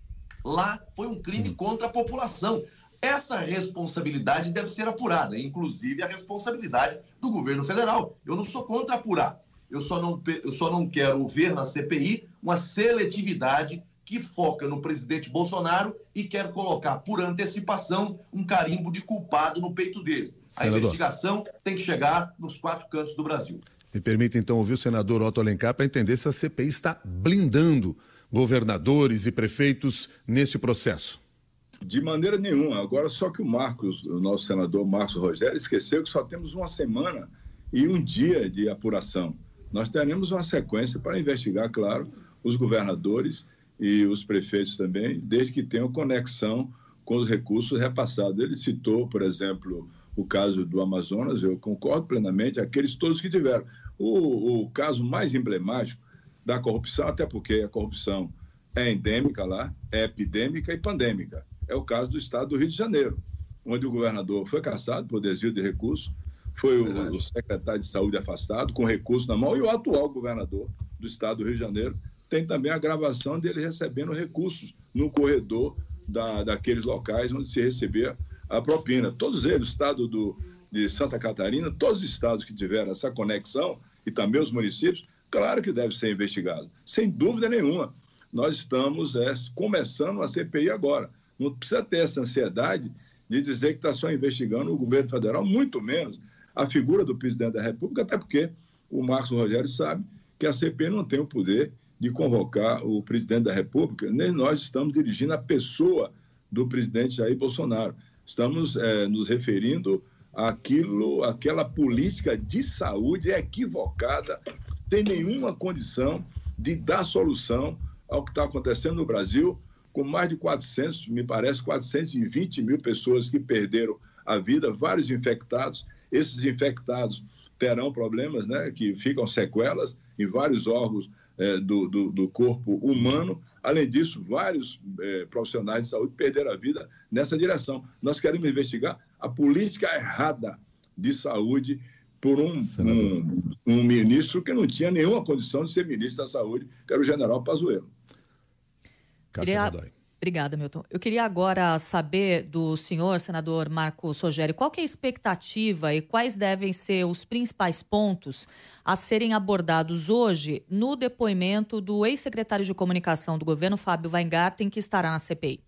Lá foi um crime contra a população. Essa responsabilidade deve ser apurada, inclusive a responsabilidade do governo federal. Eu não sou contra apurar. Eu só não quero ver na CPI uma seletividade que foca no presidente Bolsonaro e quer colocar por antecipação um carimbo de culpado no peito dele. A investigação tem que chegar nos 4 cantos do Brasil. Me permita, então, ouvir o senador Otto Alencar para entender se a CPI está blindando governadores e prefeitos neste processo. De maneira nenhuma. Agora, só que o nosso senador Marcos Rogério, esqueceu que só temos uma semana e um dia de apuração. Nós teremos uma sequência para investigar, claro, os governadores e os prefeitos também, desde que tenham conexão com os recursos repassados. Ele citou, por exemplo, o caso do Amazonas, eu concordo plenamente, aqueles todos que tiveram. O caso mais emblemático da corrupção, até porque a corrupção é endêmica lá, é epidêmica e pandêmica. É o caso do estado do Rio de Janeiro, onde o governador foi cassado por desvio de recursos, foi o secretário de saúde afastado, com recurso na mão, e o atual governador do estado do Rio de Janeiro tem também a gravação dele recebendo recursos no corredor daqueles locais onde se recebia a propina. Todos eles, o estado de Santa Catarina, todos os estados que tiveram essa conexão, e também os municípios, claro que deve ser investigado, sem dúvida nenhuma. Nós estamos começando a CPI agora. Não precisa ter essa ansiedade de dizer que está só investigando o governo federal, muito menos a figura do presidente da República, até porque o Marcos Rogério sabe que a CPI não tem o poder de convocar o presidente da República, nem nós estamos dirigindo a pessoa do presidente Jair Bolsonaro. Estamos nos referindo àquela política de saúde equivocada, sem nenhuma condição de dar solução ao que está acontecendo no Brasil, com mais de 420 mil pessoas que perderam a vida, vários infectados. Esses infectados terão problemas, né, que ficam sequelas em vários órgãos do corpo humano. Além disso, vários profissionais de saúde perderam a vida nessa direção. Nós queremos investigar a política errada de saúde por um ministro que não tinha nenhuma condição de ser ministro da saúde, que era o general Pazuello. Obrigada, Milton. Eu queria agora saber do senhor, senador Marcos Rogério, qual que é a expectativa e quais devem ser os principais pontos a serem abordados hoje no depoimento do ex-secretário de comunicação do governo, Fábio Weingarten, que estará na CPI.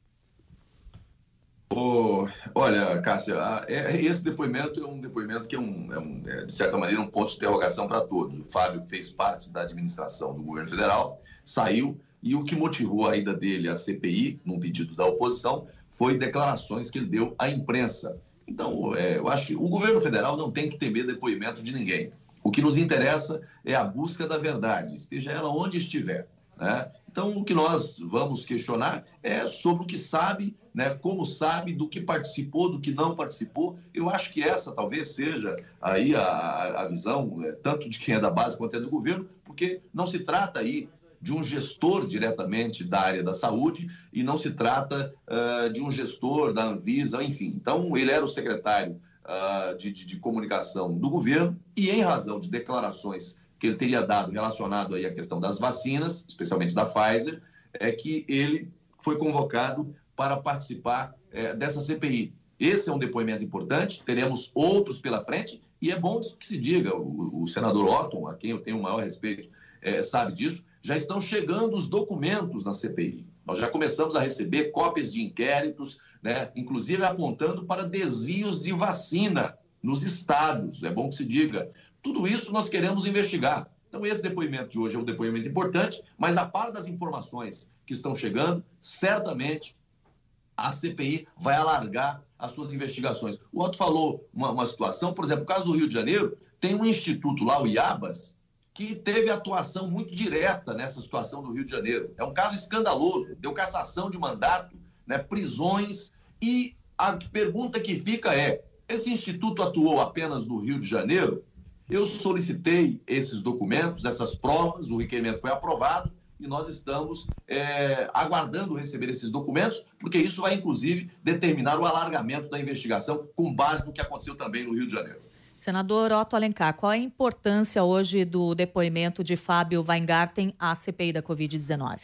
Olha, Cássia, esse depoimento é um depoimento que é de certa maneira, um ponto de interrogação para todos. O Fábio fez parte da administração do governo federal, saiu, e o que motivou a ida dele à CPI, num pedido da oposição, foi declarações que ele deu à imprensa. Então, eu acho que o governo federal não tem que temer depoimento de ninguém. O que nos interessa é a busca da verdade, esteja ela onde estiver, né? Então, o que nós vamos questionar é sobre o que sabe, né, como sabe, do que participou, do que não participou. Eu acho que essa talvez seja aí a visão, tanto de quem é da base quanto é do governo, porque não se trata aí de um gestor diretamente da área da saúde e não se trata de um gestor da Anvisa, enfim. Então, ele era o secretário de comunicação do governo e, em razão de declarações que ele teria dado relacionado aí à questão das vacinas, especialmente da Pfizer, é que ele foi convocado para participar dessa CPI. Esse é um depoimento importante, teremos outros pela frente e é bom que se diga, o senador Otton, a quem eu tenho o maior respeito, sabe disso, já estão chegando os documentos na CPI. Nós já começamos a receber cópias de inquéritos, né, inclusive apontando para desvios de vacina nos estados. É bom que se diga. Tudo isso nós queremos investigar. Então, esse depoimento de hoje é um depoimento importante, mas a par das informações que estão chegando, certamente a CPI vai alargar as suas investigações. O Otto falou uma situação, por exemplo, no caso do Rio de Janeiro, tem um instituto lá, o IABAS, que teve atuação muito direta nessa situação do Rio de Janeiro. É um caso escandaloso, deu cassação de mandato, né, prisões, e a pergunta que fica é, esse instituto atuou apenas no Rio de Janeiro? Eu solicitei esses documentos, essas provas, o requerimento foi aprovado e nós estamos aguardando receber esses documentos, porque isso vai, inclusive, determinar o alargamento da investigação com base no que aconteceu também no Rio de Janeiro. Senador Otto Alencar, qual é a importância hoje do depoimento de Fábio Weingarten à CPI da Covid-19?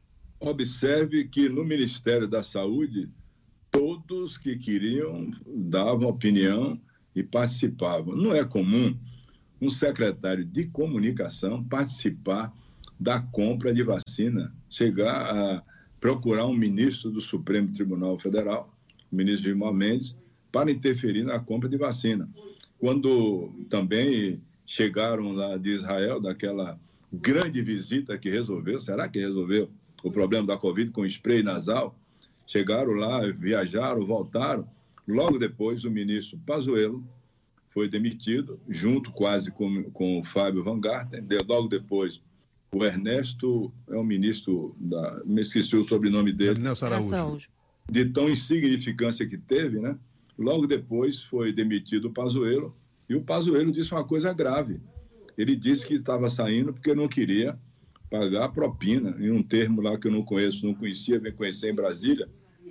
Observe que no Ministério da Saúde, todos que queriam davam opinião e participavam. Não é comum um secretário de comunicação participar da compra de vacina, chegar a procurar um ministro do Supremo Tribunal Federal, o ministro Gilmar Mendes, para interferir na compra de vacina. Quando também chegaram lá de Israel, daquela grande visita que resolveu, será que resolveu o problema da Covid com spray nasal? Chegaram lá, viajaram, voltaram. Logo depois, o ministro Pazuello foi demitido, junto quase com o Fábio Weingarten. Logo depois, o Ernesto, é o ministro, me esqueci o sobrenome dele. Ernesto Araújo. De tão insignificância que teve, né? Logo depois foi demitido o Pazuello, e o Pazuello disse uma coisa grave. Ele disse que estava saindo porque não queria pagar propina, em um termo lá que eu não conhecia, vem conhecer em Brasília,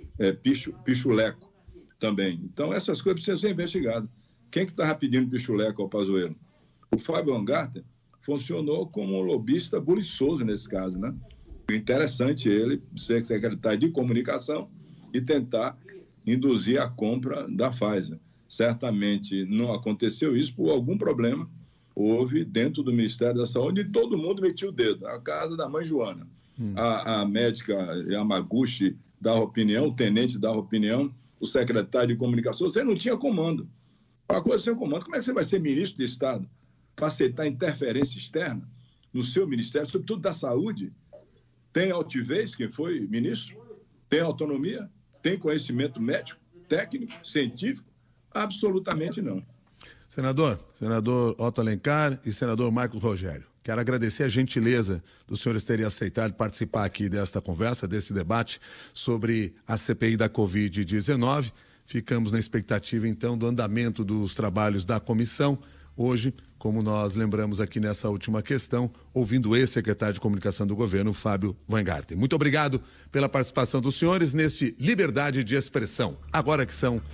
pichuleco também. Então, essas coisas precisam ser investigadas. Quem que estava pedindo pichuleco ao Pazuello? O Fábio Weingarten funcionou como um lobista buliçoso nesse caso, né? Interessante ele ser secretário de comunicação e tentar induzir a compra da Pfizer. Certamente não aconteceu isso por algum problema houve dentro do Ministério da Saúde e todo mundo metia o dedo. A casa da mãe Joana. A médica Yamaguchi dava opinião, o tenente dava opinião, o secretário de comunicação. Você não tinha comando. Uma coisa sem comando, como é que você vai ser ministro de Estado para aceitar interferência externa no seu ministério, sobretudo da saúde? Tem altivez quem foi ministro? Tem autonomia? Tem conhecimento médico, técnico, científico? Absolutamente não. Senador Otto Alencar e senador Marcos Rogério, quero agradecer a gentileza dos senhores terem aceitado participar aqui desta conversa, desse debate sobre a CPI da Covid-19. Ficamos na expectativa, então, do andamento dos trabalhos da comissão. Hoje, como nós lembramos aqui nessa última questão, ouvindo o ex-secretário de Comunicação do Governo, Fábio Weingarten. Muito obrigado pela participação dos senhores neste Liberdade de Expressão. Agora que são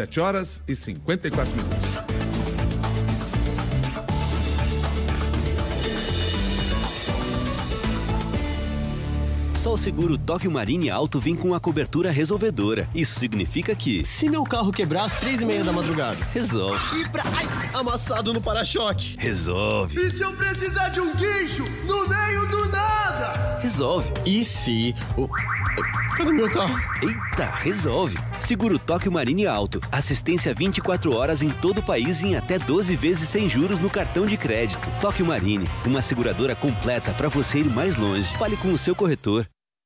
7h54. Só o seguro Tóquio Marine Alto vem com a cobertura resolvedora. Isso significa que... se meu carro quebrar às 3h30 da madrugada? Resolve. Amassado no para-choque? Resolve. E se eu precisar de um guincho no meio do nada? Resolve. E se... cadê meu carro? Eita, resolve. Seguro Tóquio Marine Alto. Assistência 24 horas em todo o país em até 12 vezes sem juros no cartão de crédito. Tóquio Marine, uma seguradora completa para você ir mais longe. Fale com o seu corretor.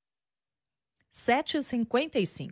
7h55.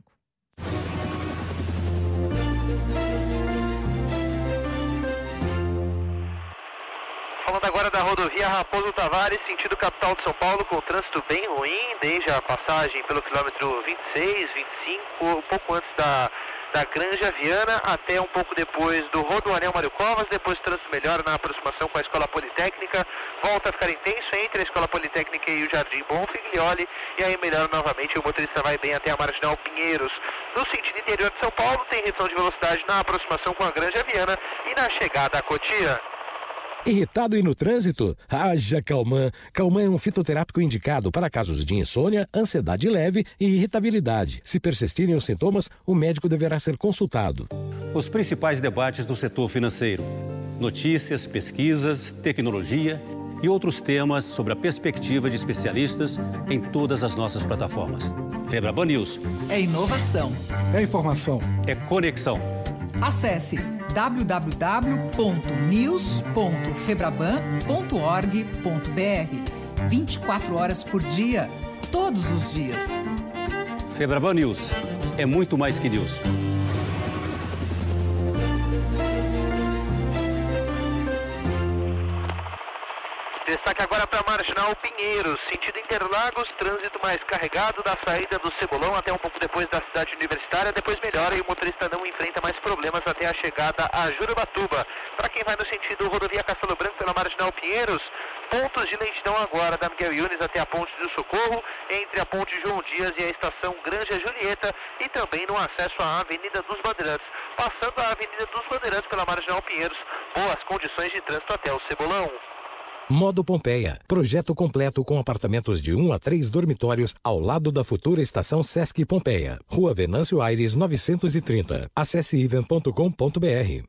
Falando agora da rodovia Raposo Tavares, sentido capital de São Paulo, com o trânsito bem ruim, desde a passagem pelo quilômetro 26, 25, um pouco antes da Granja Viana, até um pouco depois do Rodoanel Mário Covas. Depois o trânsito melhora na aproximação com a Escola Politécnica, volta a ficar intenso entre a Escola Politécnica e o Jardim Bonfiglioli, e aí melhora novamente, o motorista vai bem até a Marginal Pinheiros. No sentido interior de São Paulo, tem redução de velocidade na aproximação com a Granja Viana e na chegada a Cotia. Irritado e no trânsito? Haja Calman. Calman é um fitoterápico indicado para casos de insônia, ansiedade leve e irritabilidade. Se persistirem os sintomas, o médico deverá ser consultado. Os principais debates do setor financeiro. Notícias, pesquisas, tecnologia e outros temas sobre a perspectiva de especialistas em todas as nossas plataformas. Febraban News. É inovação. É informação. É conexão. Acesse www.news.febraban.org.br. 24 horas por dia, todos os dias. Febraban News é muito mais que news. Destaque agora para a Marginal Pinheiros, sentido Interlagos, trânsito mais carregado da saída do Cebolão até um pouco depois da cidade universitária, depois melhora e o motorista não enfrenta mais problemas até a chegada a Jurubatuba. Para quem vai no sentido rodovia Castelo Branco pela Marginal Pinheiros, pontos de lentidão agora da Miguel Yunes até a Ponte do Socorro, entre a Ponte João Dias e a Estação Granja Julieta e também no acesso à Avenida dos Bandeirantes. Passando a Avenida dos Bandeirantes pela Marginal Pinheiros, boas condições de trânsito até o Cebolão. Modo Pompeia. Projeto completo com apartamentos de 1 a 3 dormitórios ao lado da futura estação Sesc Pompeia. Rua Venâncio Aires 930. Acesse even.com.br.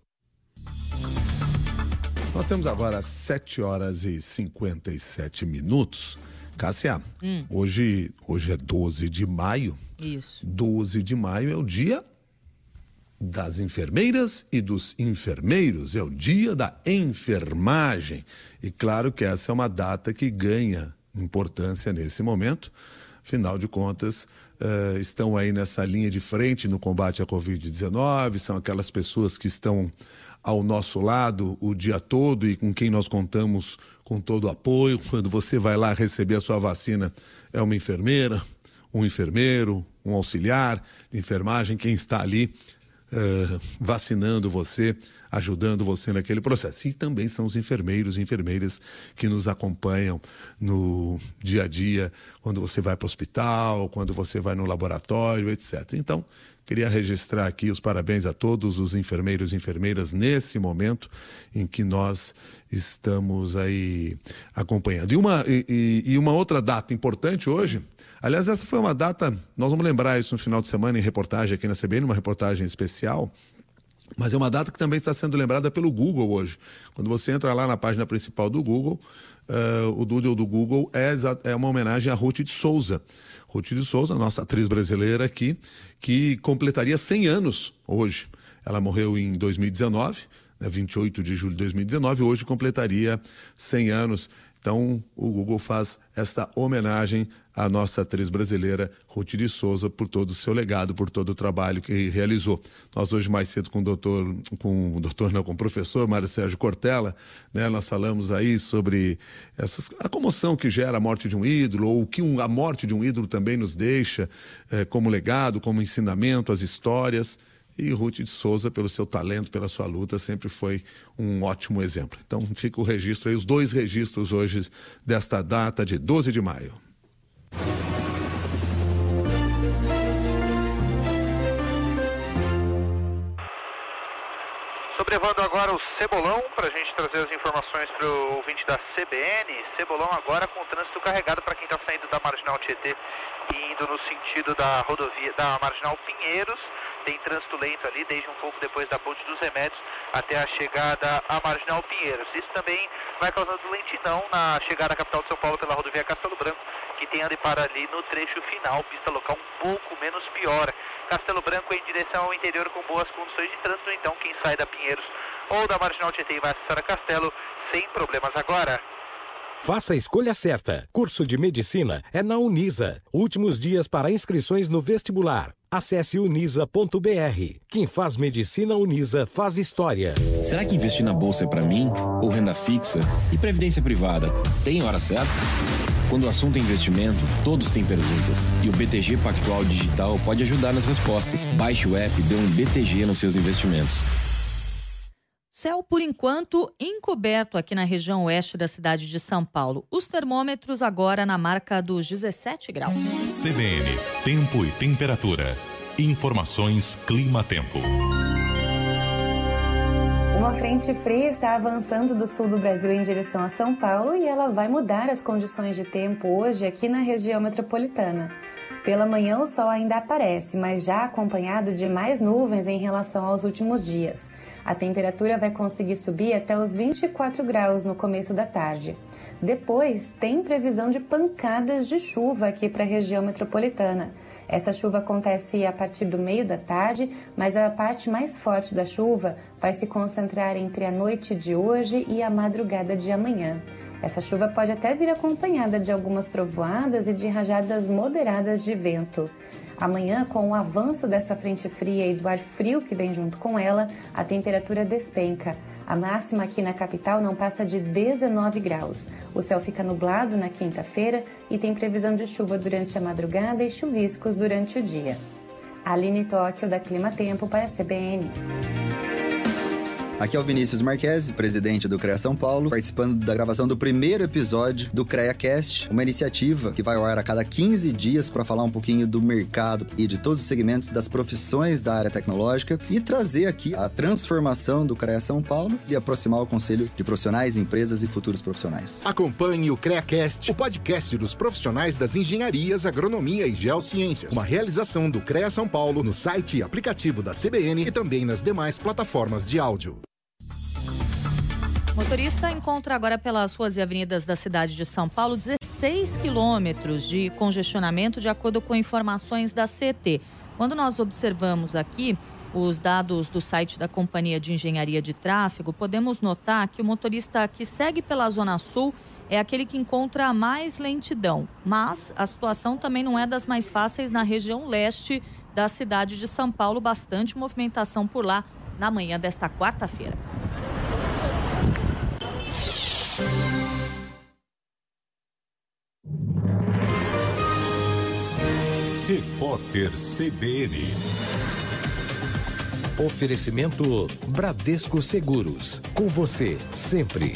Nós temos agora 7 horas e 57 minutos. Cássia, hoje é 12 de maio. Isso. 12 de maio é o dia das enfermeiras e dos enfermeiros, é o dia da enfermagem. E claro que essa é uma data que ganha importância nesse momento. Afinal de contas, estão aí nessa linha de frente no combate à Covid-19, são aquelas pessoas que estão ao nosso lado o dia todo e com quem nós contamos com todo o apoio. Quando você vai lá receber a sua vacina, é uma enfermeira, um enfermeiro, um auxiliar de enfermagem, quem está ali vacinando você, ajudando você naquele processo. E também são os enfermeiros e enfermeiras que nos acompanham no dia a dia, quando você vai para o hospital, quando você vai no laboratório, etc. Então, queria registrar aqui os parabéns a todos os enfermeiros e enfermeiras nesse momento em que nós estamos aí acompanhando. E uma outra data importante hoje, aliás, essa foi uma data, nós vamos lembrar isso no final de semana em reportagem aqui na CBN, uma reportagem especial, mas é uma data que também está sendo lembrada pelo Google hoje. Quando você entra lá na página principal do Google, o doodle do Google é uma homenagem a Ruth de Souza. Ruth de Souza, nossa atriz brasileira aqui, que completaria 100 anos hoje. Ela morreu em 2019, 28 de julho de 2019, hoje completaria 100 anos. Então, o Google faz esta homenagem à nossa atriz brasileira, Ruth de Souza, por todo o seu legado, por todo o trabalho que realizou. Nós hoje mais cedo com o professor Mário Sérgio Cortella, né, nós falamos aí sobre a comoção que gera a morte de um ídolo, ou o que a morte de um ídolo também nos deixa como legado, como ensinamento, as histórias. E Ruth de Souza, pelo seu talento, pela sua luta, sempre foi um ótimo exemplo. Então fica o registro aí, os 2 registros hoje desta data de 12 de maio. Sobrevando agora o Cebolão, para a gente trazer as informações para o ouvinte da CBN. Cebolão agora com o trânsito carregado para quem está saindo da Marginal Tietê e indo no sentido da rodovia da Marginal Pinheiros. Tem trânsito lento ali, desde um pouco depois da Ponte dos Remédios até a chegada à Marginal Pinheiros. Isso também vai causando lentidão na chegada à capital de São Paulo pela rodovia Castelo Branco, que tem ali para ali no trecho final, pista local um pouco menos pior. Castelo Branco em direção ao interior com boas condições de trânsito, então quem sai da Pinheiros ou da Marginal Tietê e vai acessar a Castelo sem problemas agora. Faça a escolha certa. Curso de Medicina é na Unisa. Últimos dias para inscrições no vestibular. Acesse unisa.br. Quem faz medicina Unisa faz história. Será que investir na bolsa é para mim? Ou renda fixa? E previdência privada? Tem hora certa? Quando o assunto é investimento, todos têm perguntas. E o BTG Pactual Digital pode ajudar nas respostas. Baixe o app e dê um BTG nos seus investimentos. Céu, por enquanto, encoberto aqui na região oeste da cidade de São Paulo. Os termômetros agora na marca dos 17 graus. CBN, tempo e temperatura. Informações Clima-Tempo. Uma frente fria está avançando do sul do Brasil em direção a São Paulo e ela vai mudar as condições de tempo hoje aqui na região metropolitana. Pela manhã o sol ainda aparece, mas já acompanhado de mais nuvens em relação aos últimos dias. A temperatura vai conseguir subir até os 24 graus no começo da tarde. Depois, tem previsão de pancadas de chuva aqui para a região metropolitana. Essa chuva acontece a partir do meio da tarde, mas a parte mais forte da chuva vai se concentrar entre a noite de hoje e a madrugada de amanhã. Essa chuva pode até vir acompanhada de algumas trovoadas e de rajadas moderadas de vento. Amanhã, com o avanço dessa frente fria e do ar frio que vem junto com ela, a temperatura despenca. A máxima aqui na capital não passa de 19 graus. O céu fica nublado na quinta-feira e tem previsão de chuva durante a madrugada e chuviscos durante o dia. Aline Tóquio, da Clima Tempo, para a CBN. Aqui é o Vinícius Marquesi, presidente do CREA São Paulo, participando da gravação do primeiro episódio do CREAcast, uma iniciativa que vai ao ar a cada 15 dias para falar um pouquinho do mercado e de todos os segmentos das profissões da área tecnológica e trazer aqui a transformação do CREA São Paulo e aproximar o conselho de profissionais, empresas e futuros profissionais. Acompanhe o CREAcast, o podcast dos profissionais das engenharias, agronomia e geociências. Uma realização do CREA São Paulo no site e aplicativo da CBN e também nas demais plataformas de áudio. Motorista encontra agora pelas ruas e avenidas da cidade de São Paulo 16 quilômetros de congestionamento, de acordo com informações da CET. Quando nós observamos aqui os dados do site da Companhia de Engenharia de Tráfego, podemos notar que o motorista que segue pela Zona Sul é aquele que encontra mais lentidão. Mas a situação também não é das mais fáceis na região leste da cidade de São Paulo. Bastante movimentação por lá na manhã desta quarta-feira. Repórter CBN. Oferecimento Bradesco Seguros. Com você, sempre.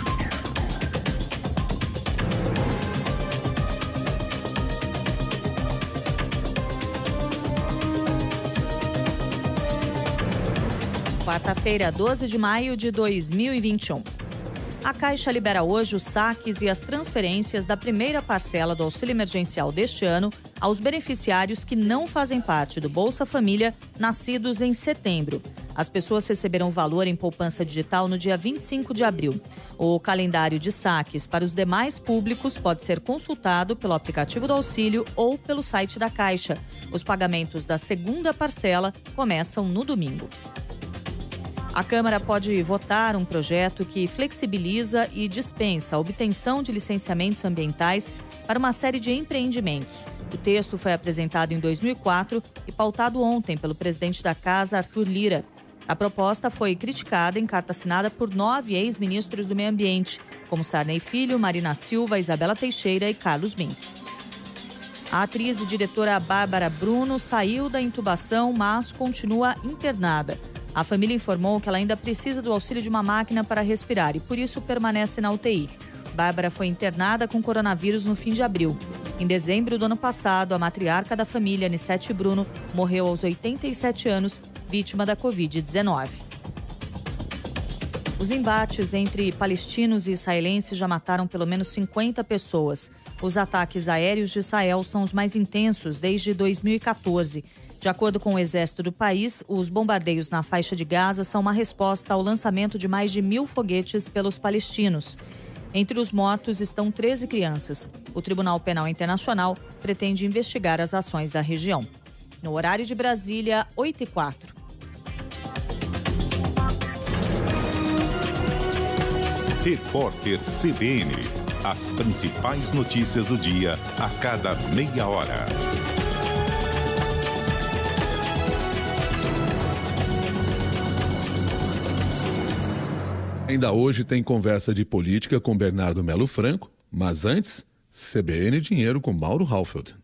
Quarta-feira, 12 de maio de 2021. A Caixa libera hoje os saques e as transferências da primeira parcela do auxílio emergencial deste ano aos beneficiários que não fazem parte do Bolsa Família, nascidos em setembro. As pessoas receberão o valor em poupança digital no dia 25 de abril. O calendário de saques para os demais públicos pode ser consultado pelo aplicativo do auxílio ou pelo site da Caixa. Os pagamentos da segunda parcela começam no domingo. A Câmara pode votar um projeto que flexibiliza e dispensa a obtenção de licenciamentos ambientais para uma série de empreendimentos. O texto foi apresentado em 2004 e pautado ontem pelo presidente da Casa, Arthur Lira. A proposta foi criticada em carta assinada por 9 ex-ministros do Meio Ambiente, como Sarney Filho, Marina Silva, Isabela Teixeira e Carlos Mink. A atriz e diretora Bárbara Bruno saiu da intubação, mas continua internada. A família informou que ela ainda precisa do auxílio de uma máquina para respirar e, por isso, permanece na UTI. Bárbara foi internada com coronavírus no fim de abril. Em dezembro do ano passado, a matriarca da família, Anissete Bruno, morreu aos 87 anos, vítima da Covid-19. Os embates entre palestinos e israelenses já mataram pelo menos 50 pessoas. Os ataques aéreos de Israel são os mais intensos desde 2014. De acordo com o exército do país, os bombardeios na faixa de Gaza são uma resposta ao lançamento de mais de 1.000 foguetes pelos palestinos. Entre os mortos estão 13 crianças. O Tribunal Penal Internacional pretende investigar as ações da região. No horário de Brasília, 8h04. Repórter CBN. As principais notícias do dia a cada meia hora. Ainda hoje tem conversa de política com Bernardo Melo Franco, mas antes, CBN Dinheiro com Mauro Halfeld.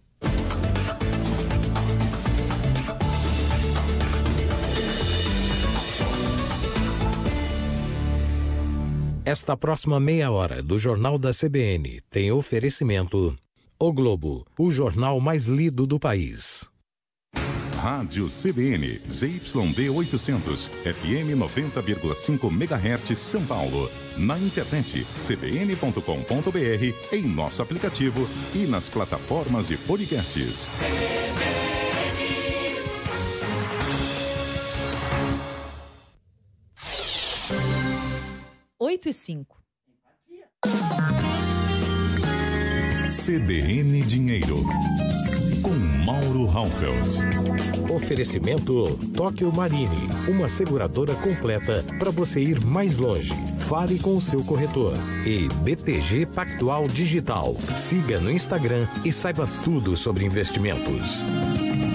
Esta próxima meia hora do Jornal da CBN tem oferecimento O Globo, o jornal mais lido do país. Rádio CBN, ZYD 800, FM 90,5 MHz São Paulo. Na internet, cbn.com.br, em nosso aplicativo e nas plataformas de podcasts. 8h05. CBN Dinheiro, com Mauro Halfeld. Oferecimento Tóquio Marine, uma seguradora completa para você ir mais longe. Fale com o seu corretor. E BTG Pactual Digital. Siga no Instagram e saiba tudo sobre investimentos.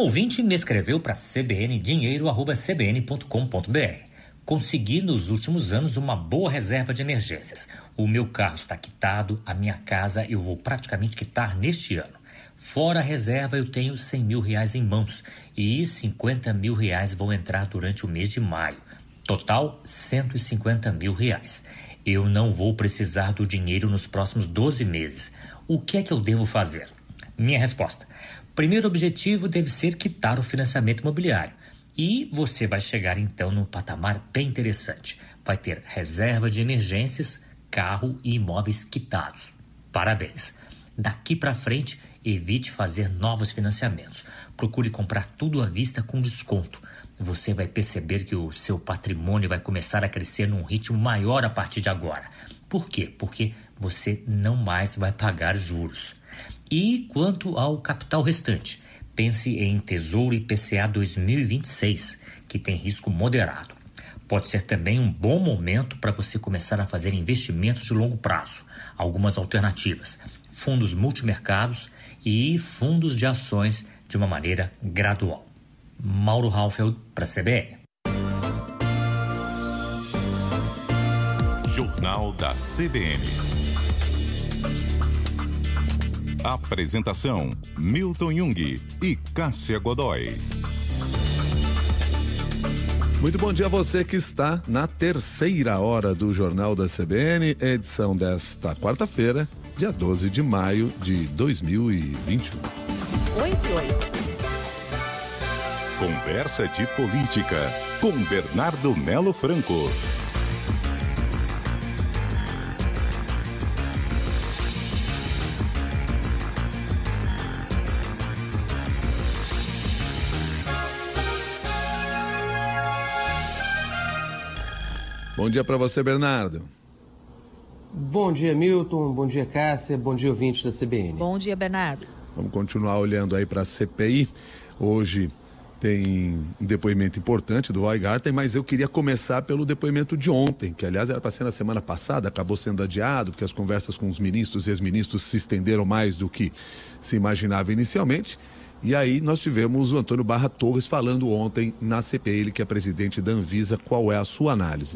ouvinte me escreveu para cbndinheiro@cbn.com.br. Consegui nos últimos anos uma boa reserva de emergências. O meu carro está quitado, a minha casa eu vou praticamente quitar neste ano. Fora a reserva eu tenho R$100 mil em mãos e R$50 mil vão entrar durante o mês de maio. Total, R$150 mil. Eu não vou precisar do dinheiro nos próximos 12 meses. O que é que eu devo fazer? Minha resposta: primeiro objetivo deve ser quitar o financiamento imobiliário. E você vai chegar então num patamar bem interessante. Vai ter reserva de emergências, carro e imóveis quitados. Parabéns! Daqui para frente, evite fazer novos financiamentos. Procure comprar tudo à vista com desconto. Você vai perceber que o seu patrimônio vai começar a crescer num ritmo maior a partir de agora. Por quê? Porque você não mais vai pagar juros. E quanto ao capital restante? Pense em Tesouro IPCA 2026, que tem risco moderado. Pode ser também um bom momento para você começar a fazer investimentos de longo prazo. Algumas alternativas: fundos multimercados e fundos de ações de uma maneira gradual. Mauro Halfeld para a CBN. Jornal da CBN. Apresentação: Milton Jung e Cássia Godoy. Muito bom dia a você que está na terceira hora do Jornal da CBN, edição desta quarta-feira, dia 12 de maio de 2021. 8. Conversa de Política, com Bernardo Melo Franco. Bom dia para você, Bernardo. Bom dia, Milton. Bom dia, Cássia. Bom dia, ouvintes da CBN. Bom dia, Bernardo. Vamos continuar olhando aí para a CPI. Hoje tem um depoimento importante do Weingarten, mas eu queria começar pelo depoimento de ontem, que aliás era para ser na semana passada, acabou sendo adiado, porque as conversas com os ministros e ex-ministros se estenderam mais do que se imaginava inicialmente. E aí nós tivemos o Antônio Barra Torres falando ontem na CPI, ele que é presidente da Anvisa. Qual é a sua análise?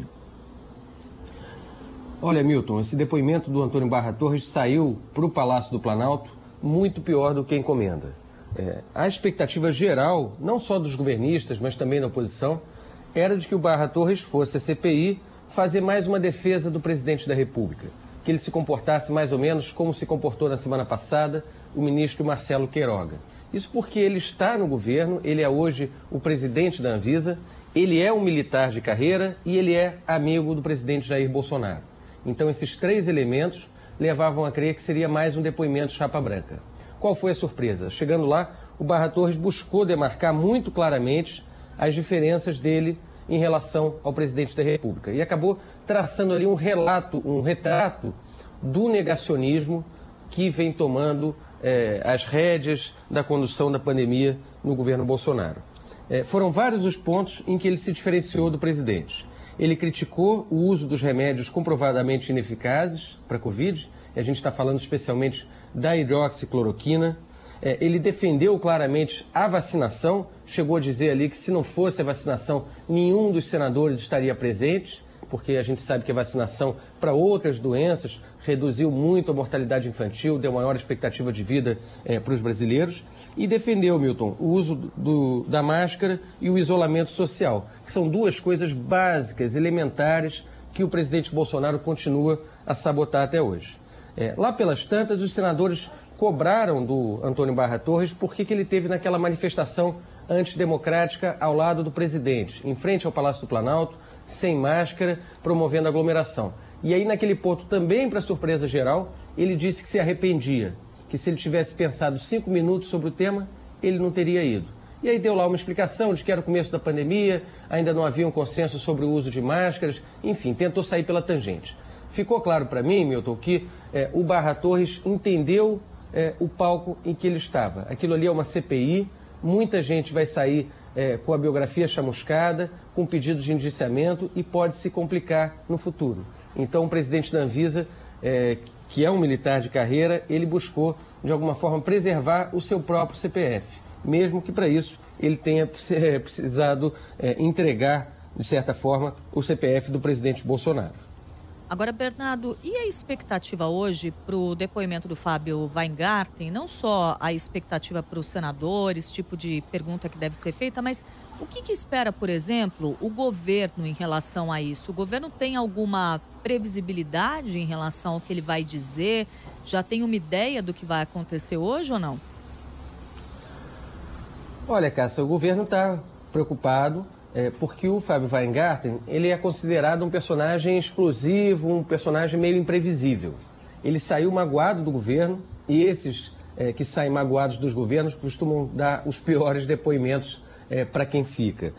Olha, Milton, esse depoimento do Antônio Barra Torres saiu para o Palácio do Planalto muito pior do que a encomenda. A expectativa geral, não só dos governistas, mas também da oposição, era de que o Barra Torres fosse a CPI fazer mais uma defesa do presidente da República, que ele se comportasse mais ou menos como se comportou na semana passada o ministro Marcelo Queiroga. Isso porque ele está no governo, ele é hoje o presidente da Anvisa, ele é um militar de carreira e ele é amigo do presidente Jair Bolsonaro. Então esses três elementos levavam a crer que seria mais um depoimento chapa branca. Qual foi a surpresa? Chegando lá, o Barra Torres buscou demarcar muito claramente as diferenças dele em relação ao presidente da República e acabou traçando ali um retrato do negacionismo que vem tomando as rédeas da condução da pandemia no governo Bolsonaro. Foram vários os pontos em que ele se diferenciou do presidente. Ele criticou o uso dos remédios comprovadamente ineficazes para a Covid, e a gente está falando especialmente da hidroxicloroquina. Ele defendeu claramente a vacinação, chegou a dizer ali que se não fosse a vacinação, nenhum dos senadores estaria presente, porque a gente sabe que a vacinação para outras doenças reduziu muito a mortalidade infantil, deu maior expectativa de vida para os brasileiros. E defendeu, Milton, o uso da máscara e o isolamento social, que são duas coisas básicas, elementares, que o presidente Bolsonaro continua a sabotar até hoje. Lá pelas tantas, os senadores cobraram do Antônio Barra Torres por que ele teve naquela manifestação antidemocrática ao lado do presidente, em frente ao Palácio do Planalto, sem máscara, promovendo aglomeração. E aí, naquele ponto, também para surpresa geral, ele disse que se arrependia, que se ele tivesse pensado 5 minutos sobre o tema, ele não teria ido. E aí deu lá uma explicação de que era o começo da pandemia, ainda não havia um consenso sobre o uso de máscaras, enfim, tentou sair pela tangente. Ficou claro para mim, Milton, que o Barra Torres entendeu o palco em que ele estava. Aquilo ali é uma CPI, muita gente vai sair com a biografia chamuscada, com pedido de indiciamento e pode se complicar no futuro. Então o presidente da Anvisa, que é um militar de carreira, ele buscou, de alguma forma, preservar o seu próprio CPF. mesmo que para isso ele tenha precisado entregar, de certa forma, o CPF do presidente Bolsonaro. Agora, Bernardo, e a expectativa hoje para o depoimento do Fábio Weingarten? Não só a expectativa para os senadores, tipo de pergunta que deve ser feita, mas o que espera, por exemplo, o governo em relação a isso? O governo tem alguma previsibilidade em relação ao que ele vai dizer? Já tem uma ideia do que vai acontecer hoje ou não? Olha, Cássia, o governo está preocupado porque o Fábio Weingarten, ele é considerado um personagem explosivo, um personagem meio imprevisível. Ele saiu magoado do governo e esses que saem magoados dos governos costumam dar os piores depoimentos para quem fica.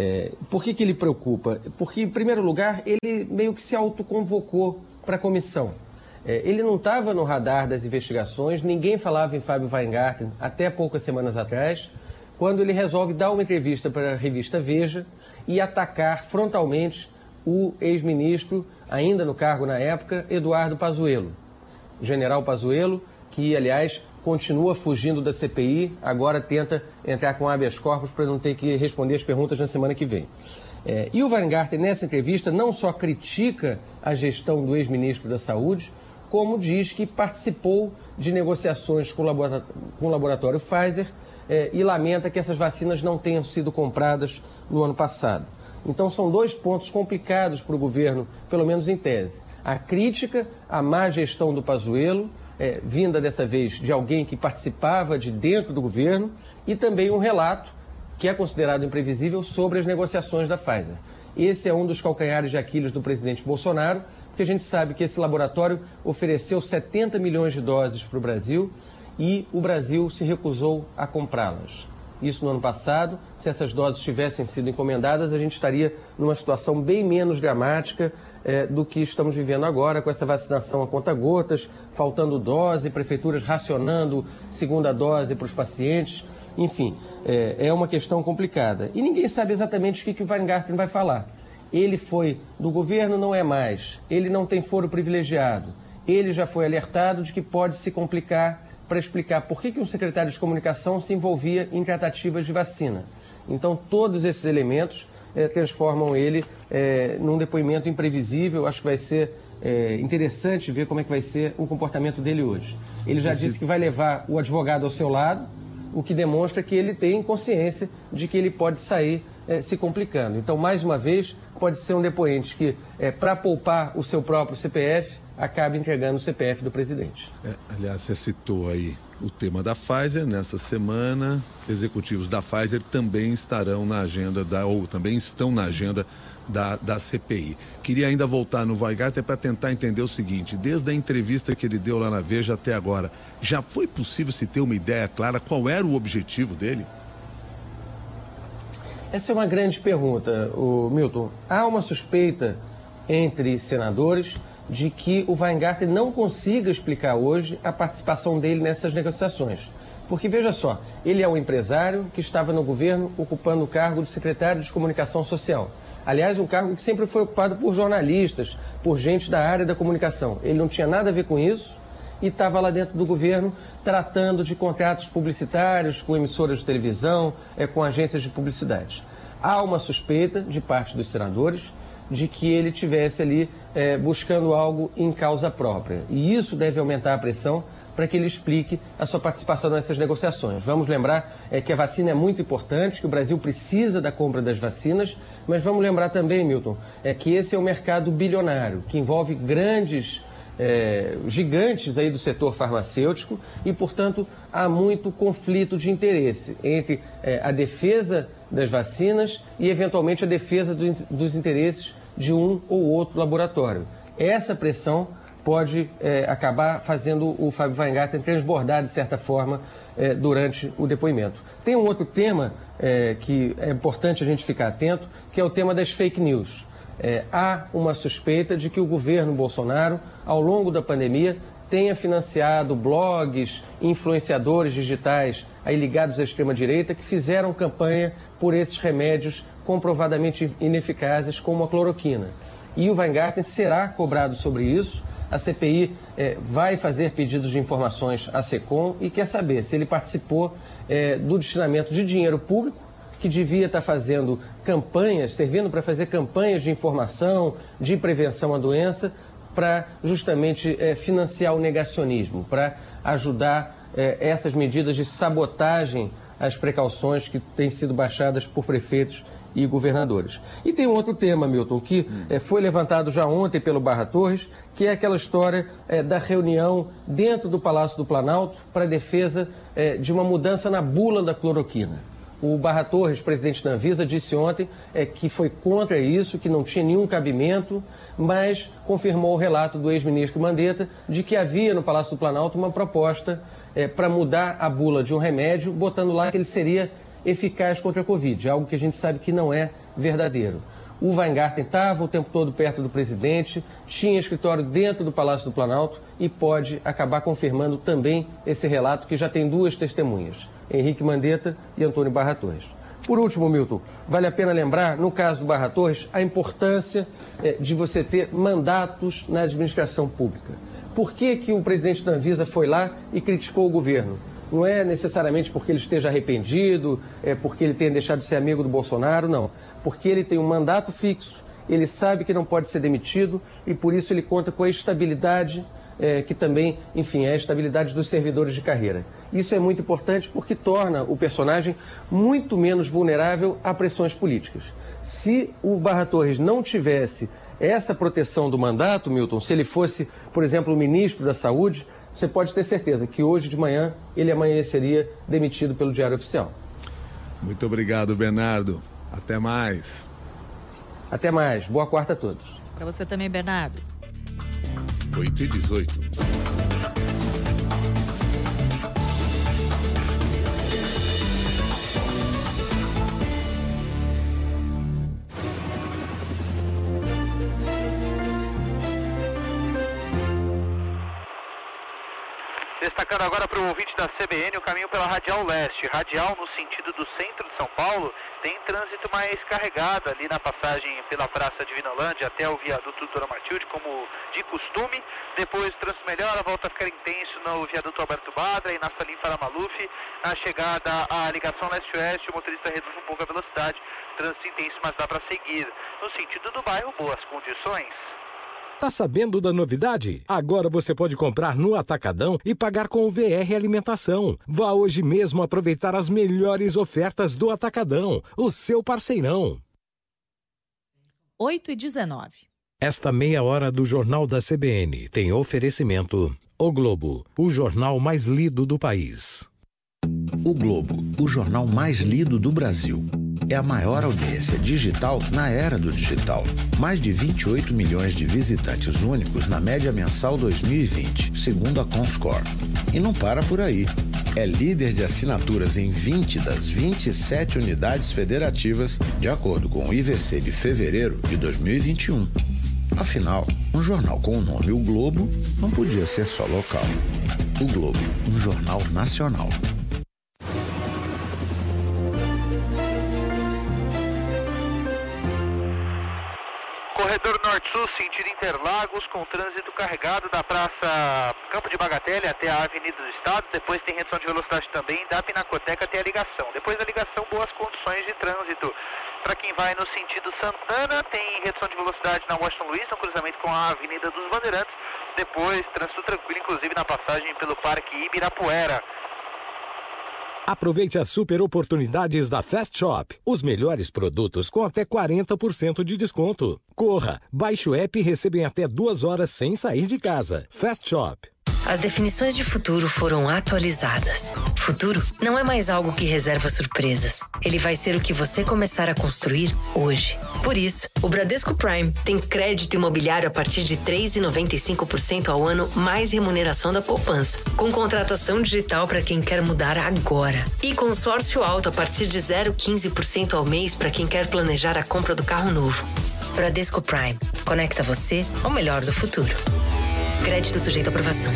Por que ele preocupa? Porque, em primeiro lugar, ele meio que se autoconvocou para a comissão. Ele não estava no radar das investigações, ninguém falava em Fábio Weingarten até poucas semanas atrás, quando ele resolve dar uma entrevista para a revista Veja e atacar frontalmente o ex-ministro, ainda no cargo na época, Eduardo Pazuello. O general Pazuello, que, aliás, continua fugindo da CPI, agora tenta entrar com habeas corpus para não ter que responder as perguntas na semana que vem. E o Weingarten, nessa entrevista, não só critica a gestão do ex-ministro da Saúde, como diz que participou de negociações com o laboratório Pfizer e lamenta que essas vacinas não tenham sido compradas no ano passado. Então são dois pontos complicados para o governo, pelo menos em tese. A crítica à má gestão do Pazuello, vinda dessa vez de alguém que participava de dentro do governo, e também um relato, que é considerado imprevisível, sobre as negociações da Pfizer. Esse é um dos calcanhares de Aquiles do presidente Bolsonaro, porque a gente sabe que esse laboratório ofereceu 70 milhões de doses para o Brasil e o Brasil se recusou a comprá-las. Isso no ano passado. Se essas doses tivessem sido encomendadas, a gente estaria numa situação bem menos dramática do que estamos vivendo agora, com essa vacinação a conta-gotas, faltando dose, prefeituras racionando segunda dose para os pacientes. Enfim, é uma questão complicada. E ninguém sabe exatamente o que o Weingarten vai falar. Ele foi do governo, não é mais. Ele não tem foro privilegiado. Ele já foi alertado de que pode se complicar para explicar por que um secretário de comunicação se envolvia em tratativas de vacina. Então, todos esses elementos transformam ele num depoimento imprevisível. Acho que vai ser interessante ver como é que vai ser o comportamento dele hoje. Ele já disse que vai levar o advogado ao seu lado, o que demonstra que ele tem consciência de que ele pode sair se complicando. Então, mais uma vez, pode ser um depoente que, para poupar o seu próprio CPF, acaba entregando o CPF do presidente. Aliás, você citou aí o tema da Pfizer. Nessa semana, executivos da Pfizer também estarão na agenda, também estão na agenda da CPI. Queria ainda voltar no Weingarten para tentar entender o seguinte: desde a entrevista que ele deu lá na Veja até agora, já foi possível se ter uma ideia clara qual era o objetivo dele? Essa é uma grande pergunta, Milton. Há uma suspeita entre senadores de que o Weingarten não consiga explicar hoje a participação dele nessas negociações. Porque, veja só, ele é um empresário que estava no governo ocupando o cargo de secretário de Comunicação Social. Aliás, um cargo que sempre foi ocupado por jornalistas, por gente da área da comunicação. Ele não tinha nada a ver com isso e estava lá dentro do governo tratando de contratos publicitários com emissoras de televisão, com agências de publicidade. Há uma suspeita de parte dos senadores de que ele estivesse ali buscando algo em causa própria. E isso deve aumentar a pressão para que ele explique a sua participação nessas negociações. Vamos lembrar que a vacina é muito importante, que o Brasil precisa da compra das vacinas, mas vamos lembrar também, Milton, que esse é um mercado bilionário, que envolve grandes gigantes aí do setor farmacêutico e, portanto, há muito conflito de interesse entre a defesa das vacinas e, eventualmente, a defesa dos interesses de um ou outro laboratório. Essa pressão pode acabar fazendo o Fábio Weingarten transbordar, de certa forma, durante o depoimento. Tem um outro tema que é importante a gente ficar atento, que é o tema das fake news. Há uma suspeita de que o governo Bolsonaro, ao longo da pandemia, tenha financiado blogs, influenciadores digitais aí ligados à extrema-direita que fizeram campanha por esses remédios comprovadamente ineficazes, como a cloroquina. E o Weingarten será cobrado sobre isso, A CPI vai fazer pedidos de informações à SECOM e quer saber se ele participou do destinamento de dinheiro público, que devia estar fazendo campanhas, servindo para fazer campanhas de informação, de prevenção à doença, para justamente financiar o negacionismo, para ajudar essas medidas de sabotagem às precauções que têm sido baixadas por prefeitos e governadores. E tem um outro tema, Milton, que foi levantado já ontem pelo Barra Torres, que é aquela história da reunião dentro do Palácio do Planalto para a defesa de uma mudança na bula da cloroquina. O Barra Torres, presidente da Anvisa, disse ontem que foi contra isso, que não tinha nenhum cabimento, mas confirmou o relato do ex-ministro Mandetta de que havia no Palácio do Planalto uma proposta para mudar a bula de um remédio, botando lá que ele seria eficaz contra a Covid, algo que a gente sabe que não é verdadeiro. O Weingarten estava o tempo todo perto do presidente, tinha escritório dentro do Palácio do Planalto e pode acabar confirmando também esse relato, que já tem duas testemunhas, Henrique Mandetta e Antônio Barra Torres. Por último, Milton, vale a pena lembrar, no caso do Barra Torres, a importância de você ter mandatos na administração pública. Por que o presidente da Anvisa foi lá e criticou o governo? Não é necessariamente porque ele esteja arrependido, porque ele tenha deixado de ser amigo do Bolsonaro, não. Porque ele tem um mandato fixo, ele sabe que não pode ser demitido e por isso ele conta com a estabilidade, que também, enfim, é a estabilidade dos servidores de carreira. Isso é muito importante porque torna o personagem muito menos vulnerável a pressões políticas. Se o Barra Torres não tivesse essa proteção do mandato, Milton, se ele fosse, por exemplo, o ministro da Saúde, você pode ter certeza que hoje de manhã ele amanheceria demitido pelo Diário Oficial. Muito obrigado, Bernardo. Até mais. Até mais. Boa quarta a todos. Para você também, Bernardo. 8h18. Destacando agora para o ouvinte da CBN o caminho pela Radial Leste. Radial no sentido do centro de São Paulo tem trânsito mais carregado ali na passagem pela Praça Divinolândia até o viaduto Dona Matilde, como de costume. Depois o trânsito melhora, volta a ficar intenso no viaduto Alberto Badra e na Salim Faramaluf. Na chegada à ligação leste-oeste, o motorista reduz um pouco a velocidade. Trânsito intenso, mas dá para seguir. No sentido do bairro, boas condições. Tá sabendo da novidade? Agora você pode comprar no Atacadão e pagar com o VR Alimentação. Vá hoje mesmo aproveitar as melhores ofertas do Atacadão, o seu parceirão. 8h19. Esta meia hora do Jornal da CBN tem oferecimento O Globo, o jornal mais lido do país. O Globo, o jornal mais lido do Brasil. É a maior audiência digital na era do digital. Mais de 28 milhões de visitantes únicos na média mensal 2020, segundo a Comscore. E não para por aí. É líder de assinaturas em 20 das 27 unidades federativas, de acordo com o IVC de fevereiro de 2021. Afinal, um jornal com o nome O Globo não podia ser só local. O Globo, um jornal nacional. Corredor Norte-Sul, sentido Interlagos, com trânsito carregado da Praça Campo de Bagatelle até a Avenida do Estado. Depois tem redução de velocidade também da Pinacoteca até a ligação. Depois da ligação, boas condições de trânsito. Para quem vai no sentido Santana, tem redução de velocidade na Washington Luiz, no cruzamento com a Avenida dos Bandeirantes. Depois, trânsito tranquilo, inclusive na passagem pelo Parque Ibirapuera. Aproveite as super oportunidades da Fast Shop. Os melhores produtos com até 40% de desconto. Corra, baixe o app e receba em até 2 horas sem sair de casa. Fast Shop. As definições de futuro foram atualizadas. Futuro não é mais algo que reserva surpresas. Ele vai ser o que você começar a construir hoje. Por isso, o Bradesco Prime tem crédito imobiliário a partir de 3,95% ao ano, mais remuneração da poupança. Com contratação digital para quem quer mudar agora. E consórcio alto a partir de 0,15% ao mês para quem quer planejar a compra do carro novo. Bradesco Prime. Conecta você ao melhor do futuro. Crédito sujeito à aprovação.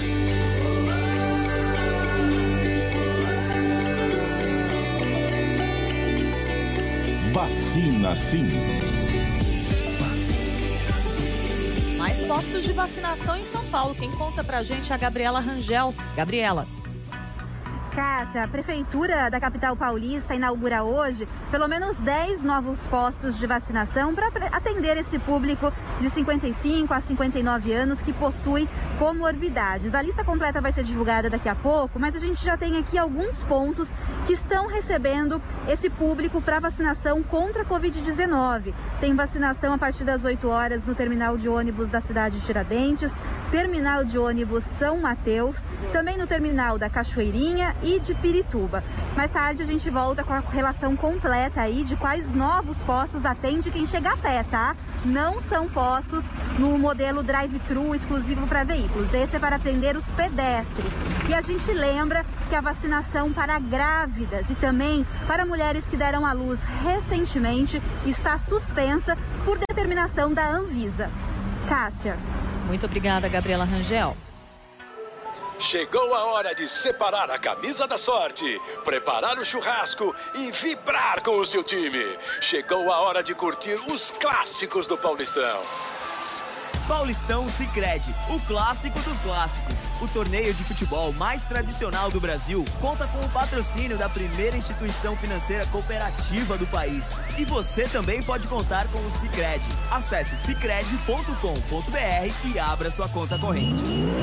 Vacina sim. mais postos de vacinação em São Paulo. Quem conta pra gente é a Gabriela Rangel. Gabriela. Cássia, a Prefeitura da capital paulista inaugura hoje pelo menos 10 novos postos de vacinação para atender esse público de 55 a 59 anos que possui comorbidades. A lista completa vai ser divulgada daqui a pouco, mas a gente já tem aqui alguns pontos que estão recebendo esse público para vacinação contra a Covid-19. Tem vacinação a partir das 8 horas no terminal de ônibus da cidade de Tiradentes, terminal de ônibus São Mateus, também no terminal da Cachoeirinha e de Pirituba. Mais tarde a gente volta com a relação completa aí de quais novos postos atende quem chega a pé, tá? Não são postos no modelo drive-thru exclusivo para veículos. Esse é para atender os pedestres. E a gente lembra que a vacinação para grávidas e também para mulheres que deram à luz recentemente está suspensa por determinação da Anvisa. Cássia. Muito obrigada, Gabriela Rangel. Chegou a hora de separar a camisa da sorte, preparar o churrasco e vibrar com o seu time. Chegou a hora de curtir os clássicos do Paulistão. Paulistão Sicredi, o clássico dos clássicos. O torneio de futebol mais tradicional do Brasil conta com o patrocínio da primeira instituição financeira cooperativa do país. E você também pode contar com o Sicredi. Acesse sicredi.com.br e abra sua conta corrente.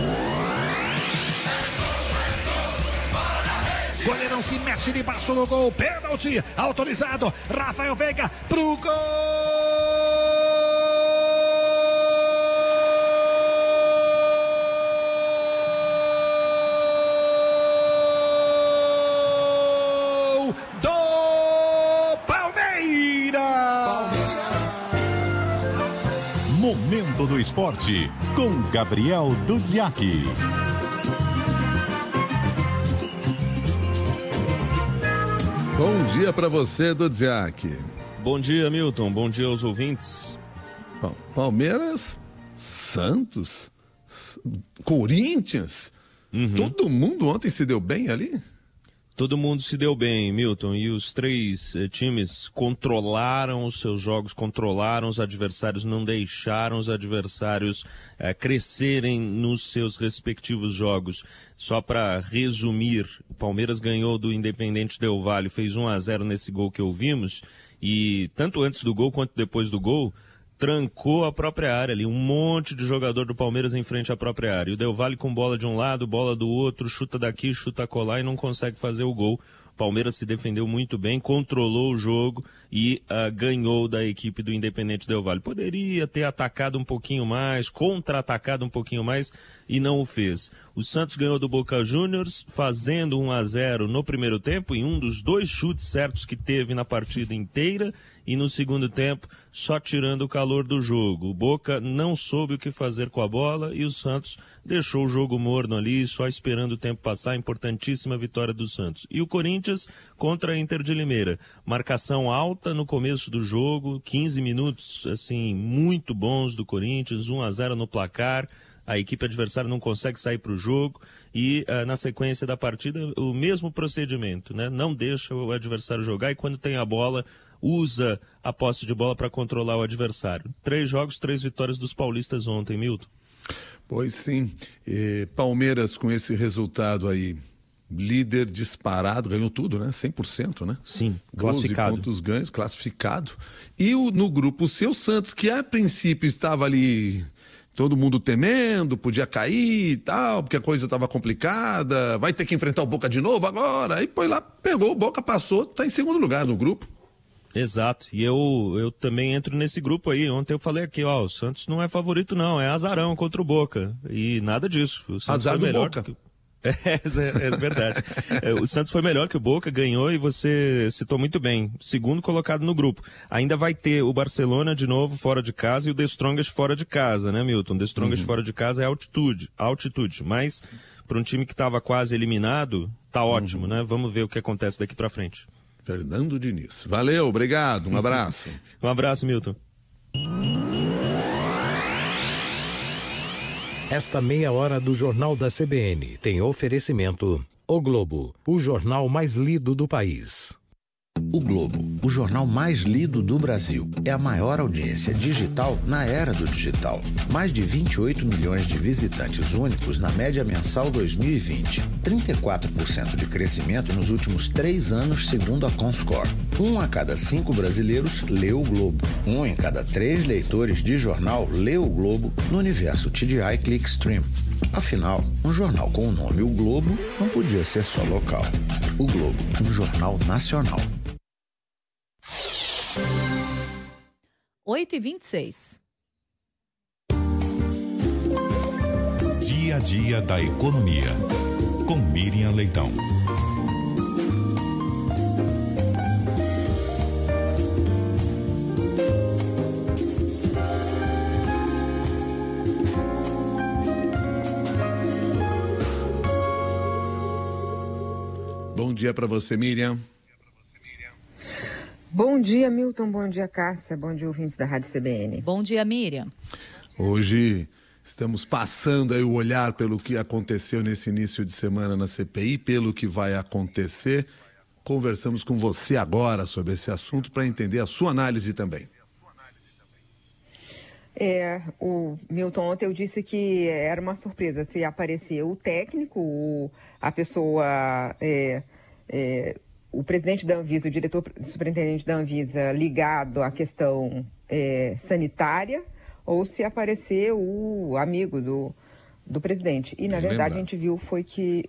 Goleirão se mexe debaixo do gol, pênalti, autorizado, Rafael Veiga pro gol! Do Palmeiras! Momento do Esporte, com Gabriel Dudziak. Bom dia para você, Dudziak. Bom dia, Milton. Bom dia aos ouvintes. Bom, Palmeiras, Santos, Corinthians, todo mundo ontem se deu bem ali? Todo mundo se deu bem, Milton, e os três times controlaram os seus jogos, controlaram os adversários, não deixaram os adversários crescerem nos seus respectivos jogos. Só para resumir, o Palmeiras ganhou do Independente Del Valle, fez 1-0 nesse gol que ouvimos, e tanto antes do gol quanto depois do gol, trancou a própria área ali, um monte de jogador do Palmeiras em frente à própria área. E o Del Valle com bola de um lado, bola do outro, chuta daqui, chuta colar e não consegue fazer o gol. O Palmeiras se defendeu muito bem, controlou o jogo e ganhou da equipe do Independente Del Valle. Poderia ter atacado um pouquinho mais, contra-atacado um pouquinho mais e não o fez. O Santos ganhou do Boca Juniors, fazendo 1-0 no primeiro tempo, em um dos dois chutes certos que teve na partida inteira, e no segundo tempo, só tirando o calor do jogo. O Boca não soube o que fazer com a bola e o Santos deixou o jogo morno ali, só esperando o tempo passar. Importantíssima vitória do Santos. E o Corinthians contra a Inter de Limeira. Marcação alta no começo do jogo, 15 minutos, assim, muito bons do Corinthians, 1-0 no placar. A equipe adversária não consegue sair para o jogo e na sequência da partida o mesmo procedimento, né? Não deixa o adversário jogar e quando tem a bola usa a posse de bola para controlar o adversário. 3 jogos, 3 vitórias dos paulistas ontem, Milton. Pois sim, Palmeiras com esse resultado aí, líder disparado, ganhou tudo, né? 100%, né? Sim, classificado. 12 pontos ganhos, classificado. E no grupo seu Santos, que a princípio estava ali todo mundo temendo, podia cair e tal, porque a coisa estava complicada, vai ter que enfrentar o Boca de novo agora. Aí foi lá, pegou o Boca, passou, está em segundo lugar no grupo. Exato, e eu também entro nesse grupo aí. Ontem eu falei aqui, ó, o Santos não é favorito não, é azarão contra o Boca, e nada disso. O Santos azar do Boca. É verdade. O Santos foi melhor que o Boca, ganhou e você citou muito bem. Segundo colocado no grupo. Ainda vai ter o Barcelona de novo fora de casa e o The Strongest fora de casa, né, Milton? The Strongest fora de casa é altitude. Mas para um time que estava quase eliminado, tá ótimo, né? Vamos ver o que acontece daqui para frente. Fernando Diniz. Valeu, obrigado, um abraço. Um abraço, Milton. Esta meia hora do Jornal da CBN tem oferecimento O Globo, o jornal mais lido do país. O Globo, o jornal mais lido do Brasil, é a maior audiência digital na era do digital. Mais de 28 milhões de visitantes únicos na média mensal 2020. 34% de crescimento nos últimos 3 anos, segundo a Comscore. 1 a cada 5 brasileiros lê o Globo. 1 em cada 3 leitores de jornal lê o Globo no universo TDI Clickstream. Afinal, um jornal com o nome O Globo não podia ser só local. O Globo, um jornal nacional. 8h26. Dia a dia da economia. Com Miriam Leitão. Bom dia para você, Miriam. Bom dia, Milton. Bom dia, Cássia. Bom dia, ouvintes da Rádio CBN. Bom dia, Miriam. Hoje estamos passando aí o olhar pelo que aconteceu nesse início de semana na CPI, pelo que vai acontecer. Conversamos com você agora sobre esse assunto para entender a sua análise também. O Milton, ontem eu disse que era uma surpresa se apareceu o técnico, a pessoa... o presidente da Anvisa, o diretor superintendente da Anvisa ligado à questão sanitária, ou se aparecer o amigo do presidente. E, na verdade, a gente viu foi que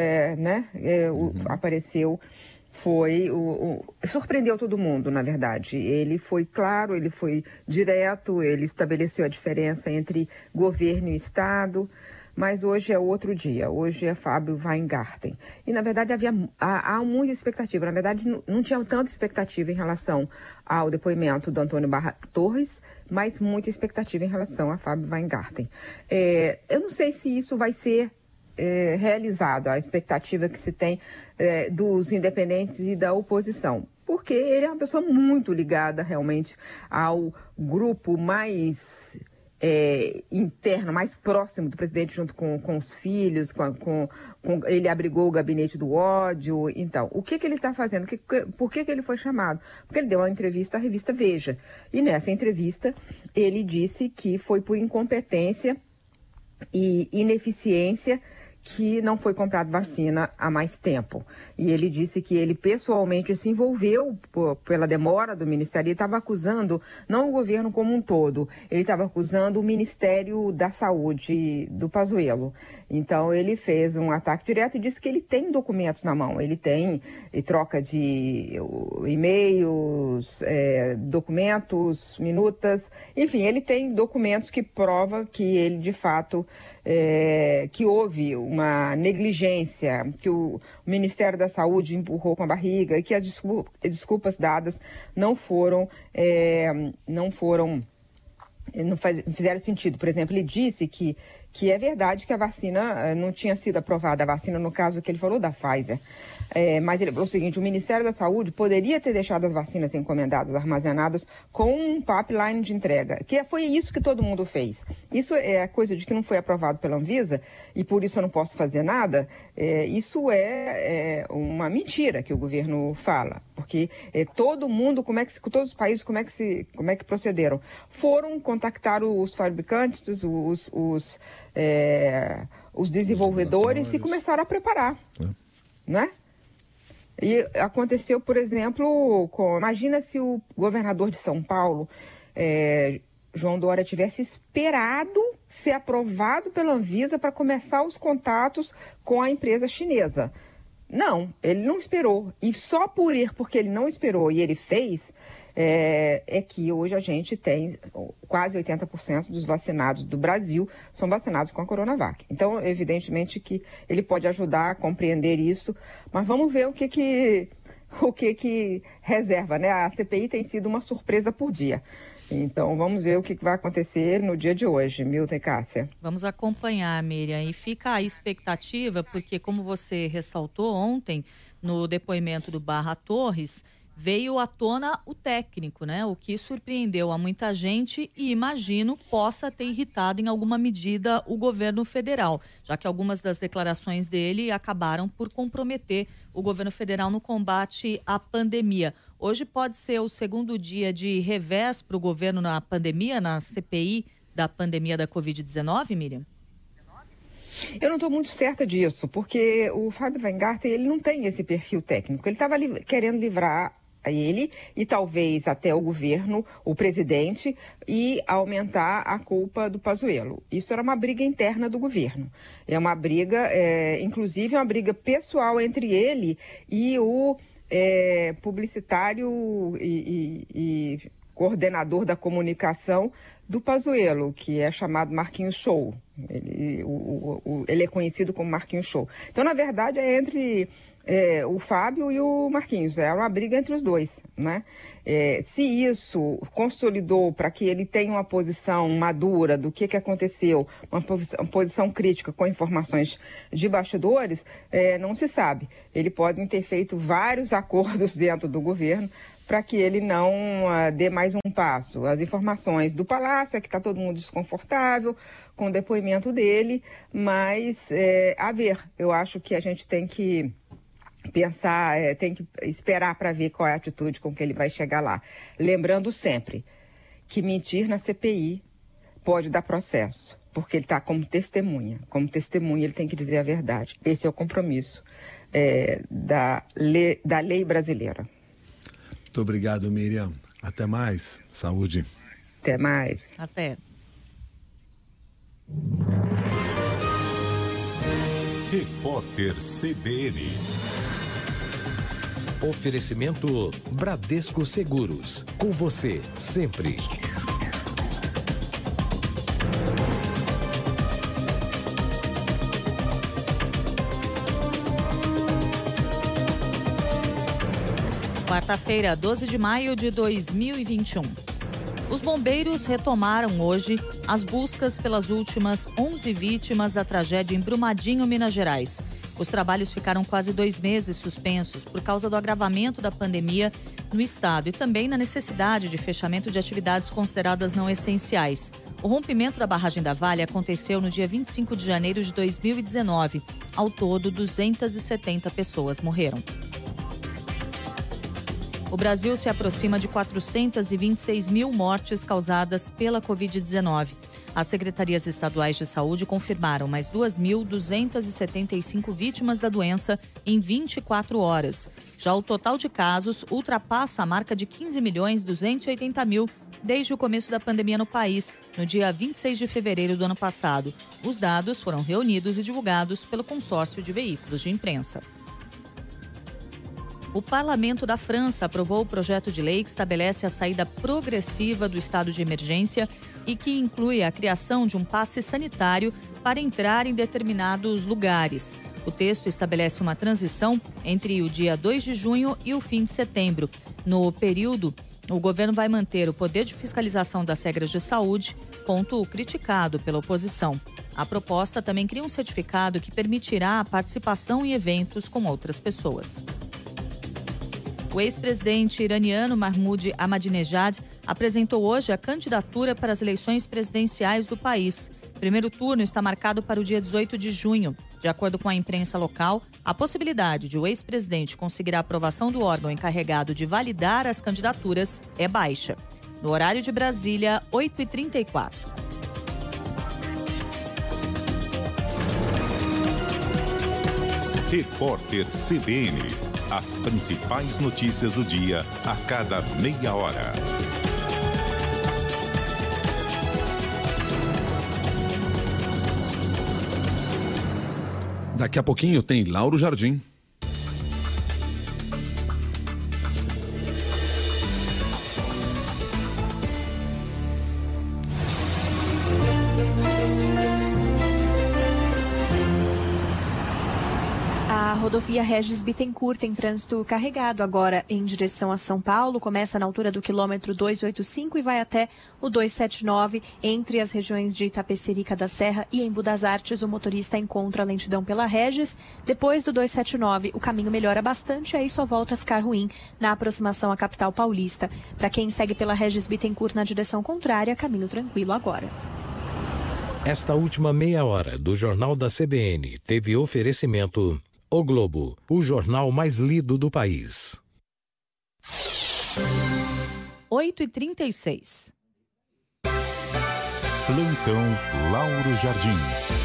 apareceu, surpreendeu todo mundo, na verdade. Ele foi claro, ele foi direto, ele estabeleceu a diferença entre governo e Estado. Mas hoje é outro dia, hoje é Fábio Weingarten. E, na verdade, há muita expectativa. Na verdade, não tinha tanta expectativa em relação ao depoimento do Antônio Barra Torres, mas muita expectativa em relação a Fábio Weingarten. Eu não sei se isso vai ser realizado, a expectativa que se tem dos independentes e da oposição. Porque ele é uma pessoa muito ligada, realmente, ao grupo mais... interno, mais próximo do presidente, junto com os filhos, ele abrigou o gabinete do ódio. Então, o que ele está fazendo? Por que ele foi chamado? Porque ele deu uma entrevista à revista Veja. E nessa entrevista, ele disse que foi por incompetência e ineficiência que não foi comprado vacina há mais tempo. E ele disse que ele pessoalmente se envolveu pela demora do Ministério. Ele estava acusando, não o governo como um todo, ele estava acusando o Ministério da Saúde do Pazuello. Então, ele fez um ataque direto e disse que ele tem documentos na mão. Ele tem troca de e-mails, documentos, minutas, enfim, ele tem documentos que provam que ele, de fato... que houve uma negligência, que o Ministério da Saúde empurrou com a barriga e que as desculpas dadas não fizeram sentido. Por exemplo, ele disse que é verdade que a vacina não tinha sido aprovada, a vacina no caso que ele falou da Pfizer. Mas ele falou o seguinte, o Ministério da Saúde poderia ter deixado as vacinas encomendadas, armazenadas, com um pipeline de entrega, que foi isso que todo mundo fez. Isso é coisa de que não foi aprovado pela Anvisa e por isso eu não posso fazer nada. Isso é uma mentira que o governo fala, porque todo mundo, todos os países, como é que procederam? Foram contactar os fabricantes, os desenvolvedores e começaram a preparar, né? E aconteceu, por exemplo, imagina se o governador de São Paulo, João Dória, tivesse esperado ser aprovado pela Anvisa para começar os contatos com a empresa chinesa. Não, ele não esperou. E só porque ele não esperou e ele fez, que hoje a gente tem quase 80% dos vacinados do Brasil são vacinados com a Coronavac. Então, evidentemente que ele pode ajudar a compreender isso, mas vamos ver o que reserva, né? A CPI tem sido uma surpresa por dia. Então, vamos ver o que vai acontecer no dia de hoje, Milton e Cássia. Vamos acompanhar, Miriam, e fica a expectativa, porque como você ressaltou ontem no depoimento do Barra Torres, veio à tona o técnico, né? O que surpreendeu a muita gente e imagino possa ter irritado em alguma medida o governo federal, já que algumas das declarações dele acabaram por comprometer o governo federal no combate à pandemia. Hoje pode ser o segundo dia de revés para o governo na pandemia, na CPI da pandemia da Covid-19, Miriam? Eu não estou muito certa disso, porque o Fábio Weingarten, ele não tem esse perfil técnico. Ele estava querendo livrar a ele e talvez até o governo, o presidente, e aumentar a culpa do Pazuello. Isso era uma briga interna do governo. É uma briga, inclusive uma briga pessoal entre ele e o publicitário e coordenador da comunicação do Pazuello, que é chamado Marquinhos Show. Ele é conhecido como Marquinhos Show. Então, na verdade, é entre o Fábio e o Marquinhos. É uma briga entre os dois, né? Se isso consolidou para que ele tenha uma posição madura do que aconteceu, uma posição crítica com informações de bastidores, não se sabe. Ele pode ter feito vários acordos dentro do governo para que ele não dê mais um passo. As informações do Palácio é que está todo mundo desconfortável com o depoimento dele, mas a ver, eu acho que a gente tem que pensar, tem que esperar para ver qual é a atitude com que ele vai chegar lá. Lembrando sempre que mentir na CPI pode dar processo, porque ele está como testemunha. Como testemunha, ele tem que dizer a verdade. Esse é o compromisso da lei brasileira. Muito obrigado, Miriam. Até mais. Saúde. Até mais. Até. Repórter CBN. Oferecimento Bradesco Seguros. Com você, sempre. Quarta-feira, 12 de maio de 2021. Os bombeiros retomaram hoje as buscas pelas últimas 11 vítimas da tragédia em Brumadinho, Minas Gerais. Os trabalhos ficaram quase 2 meses suspensos por causa do agravamento da pandemia no estado e também na necessidade de fechamento de atividades consideradas não essenciais. O rompimento da barragem da Vale aconteceu no dia 25 de janeiro de 2019. Ao todo, 270 pessoas morreram. O Brasil se aproxima de 426 mil mortes causadas pela Covid-19. As secretarias estaduais de saúde confirmaram mais 2.275 vítimas da doença em 24 horas. Já o total de casos ultrapassa a marca de 15.280.000 desde o começo da pandemia no país, no dia 26 de fevereiro do ano passado. Os dados foram reunidos e divulgados pelo consórcio de veículos de imprensa. O Parlamento da França aprovou o projeto de lei que estabelece a saída progressiva do estado de emergência e que inclui a criação de um passe sanitário para entrar em determinados lugares. O texto estabelece uma transição entre o dia 2 de junho e o fim de setembro. No período, o governo vai manter o poder de fiscalização das regras de saúde, ponto criticado pela oposição. A proposta também cria um certificado que permitirá a participação em eventos com outras pessoas. O ex-presidente iraniano Mahmoud Ahmadinejad apresentou hoje a candidatura para as eleições presidenciais do país. O primeiro turno está marcado para o dia 18 de junho. De acordo com a imprensa local, a possibilidade de o ex-presidente conseguir a aprovação do órgão encarregado de validar as candidaturas é baixa. No horário de Brasília, 8h34. Repórter CBN. As principais notícias do dia a cada meia hora. Daqui a pouquinho tem Lauro Jardim. A rodovia Regis Bittencourt tem trânsito carregado agora em direção a São Paulo. Começa na altura do quilômetro 285 e vai até o 279. Entre as regiões de Itapecerica da Serra e Embu das Artes, o motorista encontra lentidão pela Regis. Depois do 279, o caminho melhora bastante, aí só volta a ficar ruim na aproximação à capital paulista. Para quem segue pela Regis Bittencourt na direção contrária, caminho tranquilo agora. Esta última meia hora do Jornal da CBN teve oferecimento O Globo, o jornal mais lido do país. 8h36. Plantão Lauro Jardim.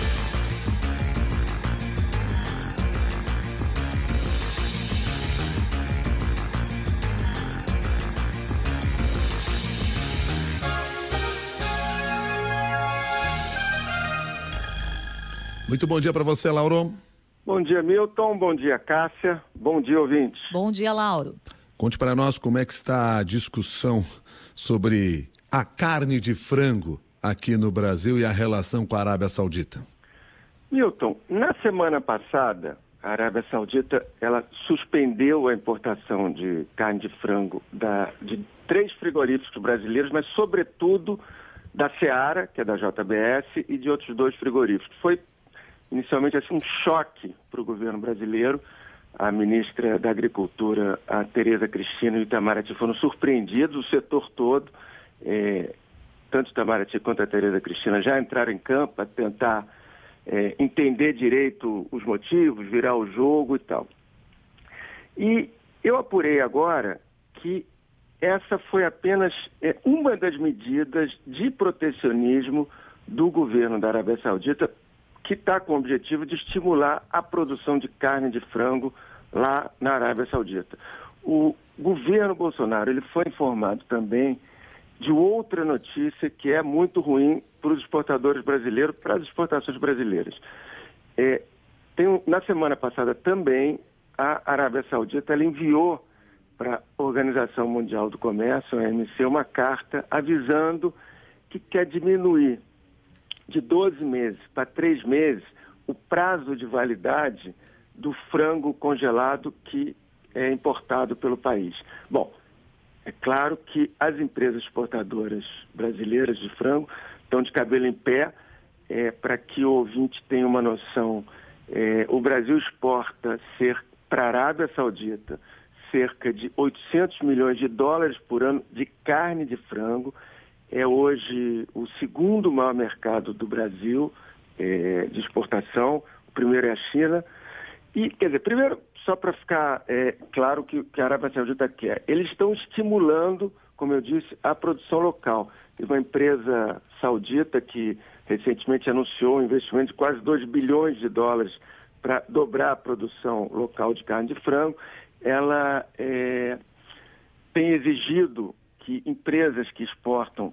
Muito bom dia para você, Lauro. Bom dia, Milton. Bom dia, Cássia. Bom dia, ouvintes. Bom dia, Lauro. Conte para nós como é que está a discussão sobre a carne de frango aqui no Brasil e a relação com a Arábia Saudita. Milton, na semana passada, a Arábia Saudita ela suspendeu a importação de carne de frango de 3 frigoríficos brasileiros, mas sobretudo da Seara, que é da JBS, e de outros 2 frigoríficos. Foi inicialmente assim, um choque para o governo brasileiro. A ministra da Agricultura, a Tereza Cristina e o Itamaraty foram surpreendidos, o setor todo, tanto o Itamaraty quanto a Tereza Cristina já entraram em campo para tentar entender direito os motivos, virar o jogo e tal. E eu apurei agora que essa foi apenas uma das medidas de protecionismo do governo da Arábia Saudita, que está com o objetivo de estimular a produção de carne de frango lá na Arábia Saudita. O governo Bolsonaro ele foi informado também de outra notícia que é muito ruim para os exportadores brasileiros, para as exportações brasileiras. Na semana passada também, a Arábia Saudita ela enviou para a Organização Mundial do Comércio, a OMC, uma carta avisando que quer diminuir de 12 meses para 3 meses o prazo de validade do frango congelado que é importado pelo país. Bom, é claro que as empresas exportadoras brasileiras de frango estão de cabelo em pé. Para que o ouvinte tenha uma noção, o Brasil exporta para a Arábia Saudita cerca de 800 milhões de dólares por ano de carne de frango. É hoje o segundo maior mercado do Brasil de exportação. O primeiro é a China. E, quer dizer, primeiro, só para ficar claro que a Arábia Saudita quer, eles estão estimulando, como eu disse, a produção local. Teve uma empresa saudita que recentemente anunciou um investimento de quase 2 bilhões de dólares para dobrar a produção local de carne de frango. Ela tem exigido que empresas que exportam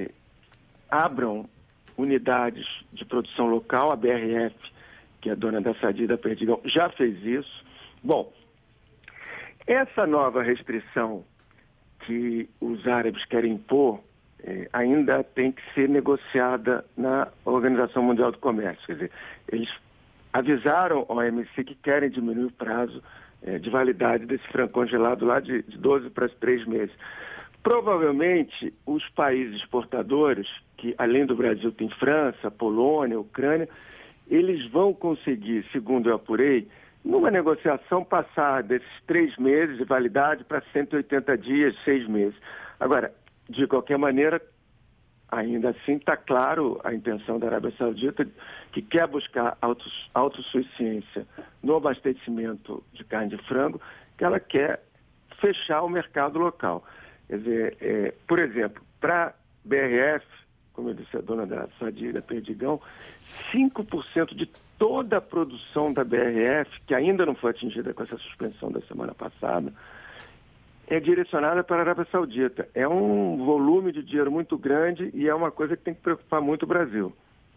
abram unidades de produção local. A BRF, que é dona da Sadia e da Perdigão, já fez isso. Bom, essa nova restrição que os árabes querem impor ainda tem que ser negociada na Organização Mundial do Comércio. Quer dizer, eles avisaram ao OMC que querem diminuir o prazo de validade desse frango congelado lá de 12 para 3 meses. Provavelmente, os países exportadores, que além do Brasil tem França, Polônia, Ucrânia, eles vão conseguir, segundo eu apurei, numa negociação passar desses 3 meses de validade para 180 dias, 6 meses. Agora, de qualquer maneira, ainda assim está claro a intenção da Arábia Saudita, que quer buscar autossuficiência no abastecimento de carne de frango, que ela quer fechar o mercado local. Quer dizer, por exemplo, para a BRF, como eu disse, a dona da Sadia e da Perdigão, 5% de toda a produção da BRF, que ainda não foi atingida com essa suspensão da semana passada, é direcionada para a Arábia Saudita. É um volume de dinheiro muito grande e é uma coisa que tem que preocupar muito o Brasil.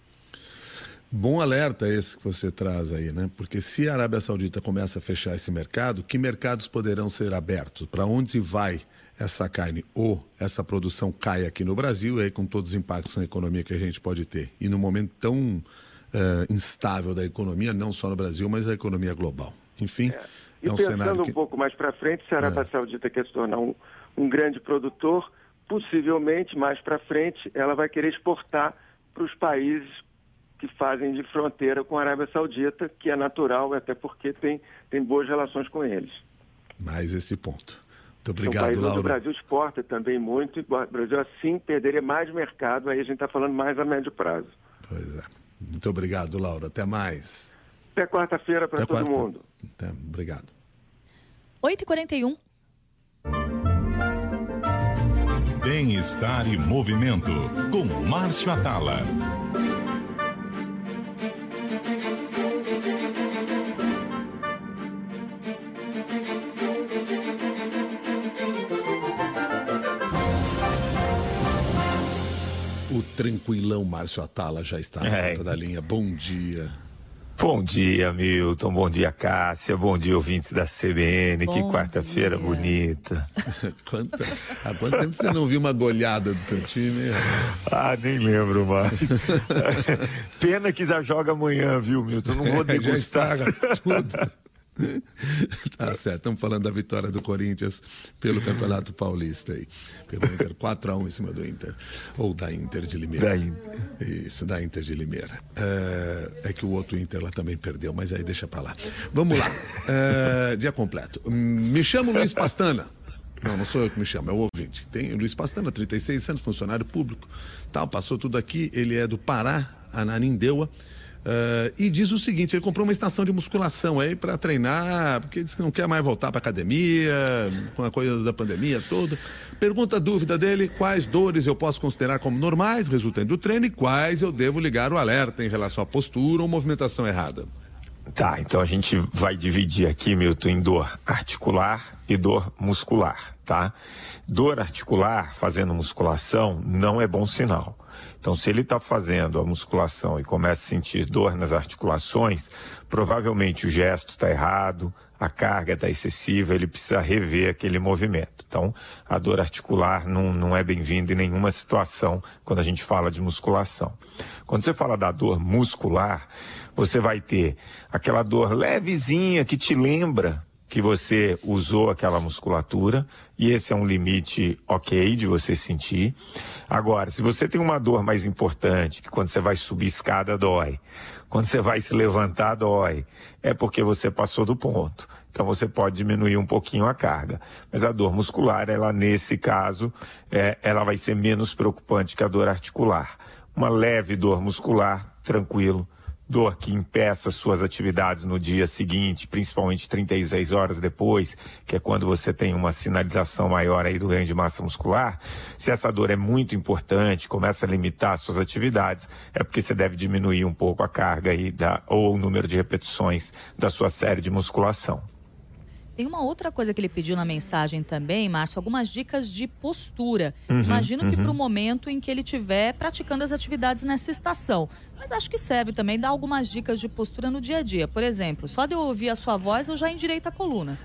Bom alerta esse que você traz aí, né? Porque se a Arábia Saudita começa a fechar esse mercado, que mercados poderão ser abertos? Para onde vai essa carne ou essa produção cai aqui no Brasil, aí com todos os impactos na economia que a gente pode ter? E num momento tão instável da economia, não só no Brasil, mas a economia global. enfim, E um pensando cenário um pouco mais para frente, se a Arábia Saudita quer se tornar um grande produtor, possivelmente, mais para frente, ela vai querer exportar para os países que fazem de fronteira com a Arábia Saudita, que é natural, até porque tem boas relações com eles. Mais esse ponto. Muito obrigado, Laura. O Brasil exporta também muito, e o Brasil assim perderia mais mercado, aí a gente está falando mais a médio prazo. Pois é. Muito obrigado, Laura. Até mais. Até quarta-feira para todo mundo. Obrigado. 8h41. Bem-estar e movimento, com Márcio Atala. O tranquilão Márcio Atala já está na ponta da linha. Bom dia. Bom dia, Milton. Bom dia, Cássia. Bom dia, ouvintes da CBN. Que quarta-feira bonita. Há quanto tempo você não viu uma goleada do seu time? Nem lembro mais. Pena que já joga amanhã, viu, Milton? Não vou degustar. Já estraga tudo. Tá certo, estamos falando da vitória do Corinthians pelo Campeonato Paulista aí. Pelo Inter, 4-1 em cima do Inter. Ou da Inter de Limeira. Isso, da Inter de Limeira. É que o outro Inter lá também perdeu, mas aí deixa pra lá. Vamos lá. Dia completo. Me chamo Luiz Pastana. Não sou eu que me chamo, é o ouvinte. Tem o Luiz Pastana, 36 anos, funcionário público. Passou tudo aqui. Ele é do Pará, Ananindeua. E diz o seguinte: ele comprou uma estação de musculação aí para treinar, porque diz que não quer mais voltar para academia, com a coisa da pandemia toda. Pergunta a dúvida dele: quais dores eu posso considerar como normais, resultantes do treino, e quais eu devo ligar o alerta em relação à postura ou movimentação errada? Tá, então a gente vai dividir aqui, Milton, em dor articular e dor muscular, tá? Dor articular fazendo musculação não é bom sinal. Então, se ele está fazendo a musculação e começa a sentir dor nas articulações, provavelmente o gesto está errado, a carga está excessiva, ele precisa rever aquele movimento. Então, a dor articular não é bem-vinda em nenhuma situação quando a gente fala de musculação. Quando você fala da dor muscular, você vai ter aquela dor levezinha que te lembra que você usou aquela musculatura, e esse é um limite ok de você sentir. Agora, se você tem uma dor mais importante, que quando você vai subir escada dói, quando você vai se levantar dói, é porque você passou do ponto. Então você pode diminuir um pouquinho a carga. Mas a dor muscular, ela nesse caso, ela vai ser menos preocupante que a dor articular. Uma leve dor muscular, tranquilo. Dor que impeça suas atividades no dia seguinte, principalmente 36 horas depois, que é quando você tem uma sinalização maior aí do ganho de massa muscular. Se essa dor é muito importante, começa a limitar suas atividades, é porque você deve diminuir um pouco a carga aí ou o número de repetições da sua série de musculação. Tem uma outra coisa que ele pediu na mensagem também, Márcio, algumas dicas de postura. Imagino que para o momento em que ele estiver praticando as atividades nessa estação. Mas acho que serve também dar algumas dicas de postura no dia a dia. Por exemplo, só de eu ouvir a sua voz, eu já endireito a coluna.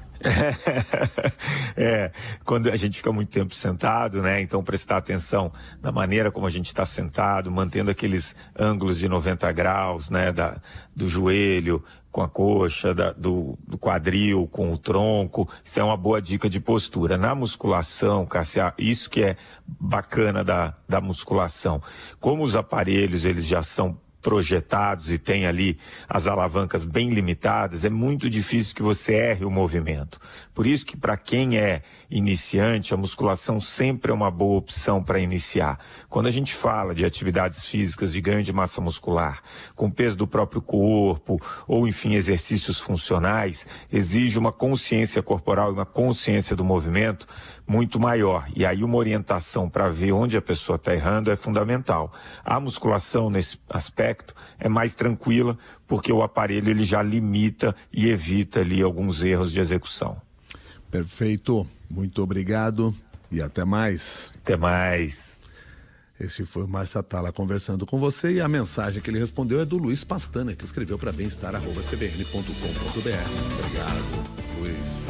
Quando a gente fica muito tempo sentado, né? Então prestar atenção na maneira como a gente está sentado, mantendo aqueles ângulos de 90 graus, né? Do joelho com a coxa, do quadril com o tronco. Isso é uma boa dica de postura. Na musculação, Cássia, isso que é bacana da musculação. Como os aparelhos, eles já são projetados e tem ali as alavancas bem limitadas, é muito difícil que você erre o movimento. Por isso que para quem é iniciante, a musculação sempre é uma boa opção para iniciar. Quando a gente fala de atividades físicas de ganho de massa muscular, com peso do próprio corpo, ou enfim, exercícios funcionais, exige uma consciência corporal e uma consciência do movimento muito maior. E aí uma orientação para ver onde a pessoa está errando é fundamental. A musculação nesse aspecto é mais tranquila, porque o aparelho ele já limita e evita ali alguns erros de execução. Perfeito, muito obrigado e até mais. Até mais. Este foi o Márcio Atala conversando com você, e a mensagem que ele respondeu é do Luiz Pastana, que escreveu para bem-estar@cbn.com.br. Obrigado, Luiz.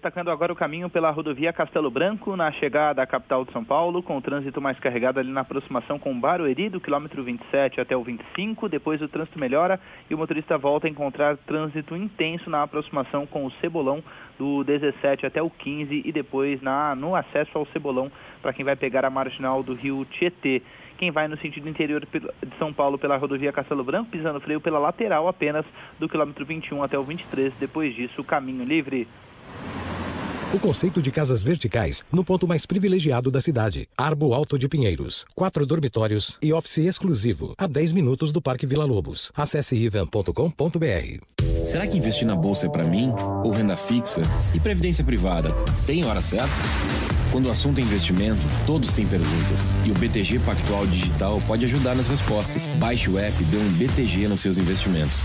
destacando agora o caminho pela rodovia Castelo Branco, na chegada à capital de São Paulo, com o trânsito mais carregado ali na aproximação com Barueri, do quilômetro 27 até o 25. Depois o trânsito melhora e o motorista volta a encontrar trânsito intenso na aproximação com o Cebolão, do 17 até o 15, e depois no acesso ao Cebolão, para quem vai pegar a marginal do rio Tietê. Quem vai no sentido interior de São Paulo pela rodovia Castelo Branco, pisando freio pela lateral apenas do quilômetro 21 até o 23. Depois disso, caminho livre. O conceito de casas verticais no ponto mais privilegiado da cidade. Arbo Alto de Pinheiros. 4 dormitórios e office exclusivo. A 10 minutos do Parque Vila Lobos. Acesse ivan.com.br. Será que investir na bolsa é para mim? Ou renda fixa? E previdência privada? Tem hora certa? Quando o assunto é investimento, todos têm perguntas. E o BTG Pactual Digital pode ajudar nas respostas. Baixe o app e dê um BTG nos seus investimentos.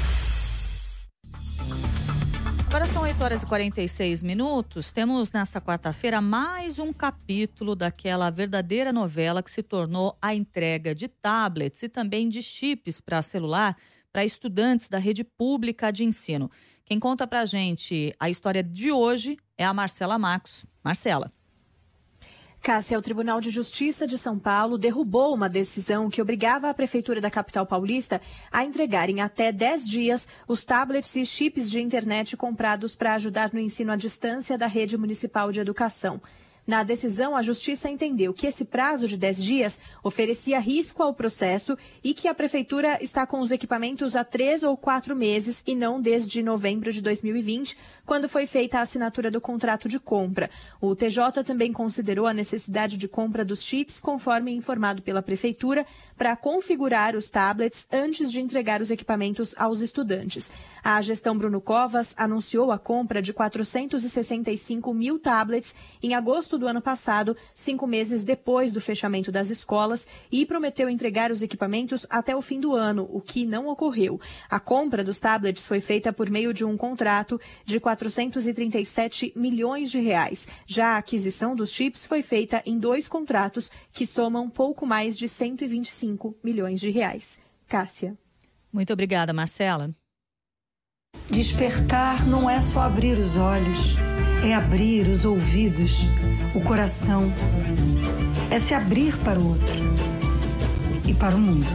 Agora são 8h46. Temos nesta quarta-feira mais um capítulo daquela verdadeira novela que se tornou a entrega de tablets e também de chips para celular para estudantes da rede pública de ensino. Quem conta pra gente a história de hoje é a Marcela Marcos. Marcela. Cássia, o Tribunal de Justiça de São Paulo derrubou uma decisão que obrigava a Prefeitura da capital paulista a entregar em até 10 dias os tablets e chips de internet comprados para ajudar no ensino à distância da rede municipal de educação. Na decisão, a Justiça entendeu que esse prazo de 10 dias oferecia risco ao processo e que a Prefeitura está com os equipamentos há 3 ou 4 meses e não desde novembro de 2020, quando foi feita a assinatura do contrato de compra. O TJ também considerou a necessidade de compra dos chips, conforme informado pela Prefeitura, para configurar os tablets antes de entregar os equipamentos aos estudantes. A gestão Bruno Covas anunciou a compra de 465 mil tablets em agosto do ano passado, 5 meses depois do fechamento das escolas, e prometeu entregar os equipamentos até o fim do ano, o que não ocorreu. A compra dos tablets foi feita por meio de um contrato de 437 milhões de reais. Já a aquisição dos chips foi feita em 2 contratos que somam pouco mais de 125 milhões de reais. Cássia. Muito obrigada, Marcela. Despertar não é só abrir os olhos, é abrir os ouvidos, o coração. É se abrir para o outro e para o mundo.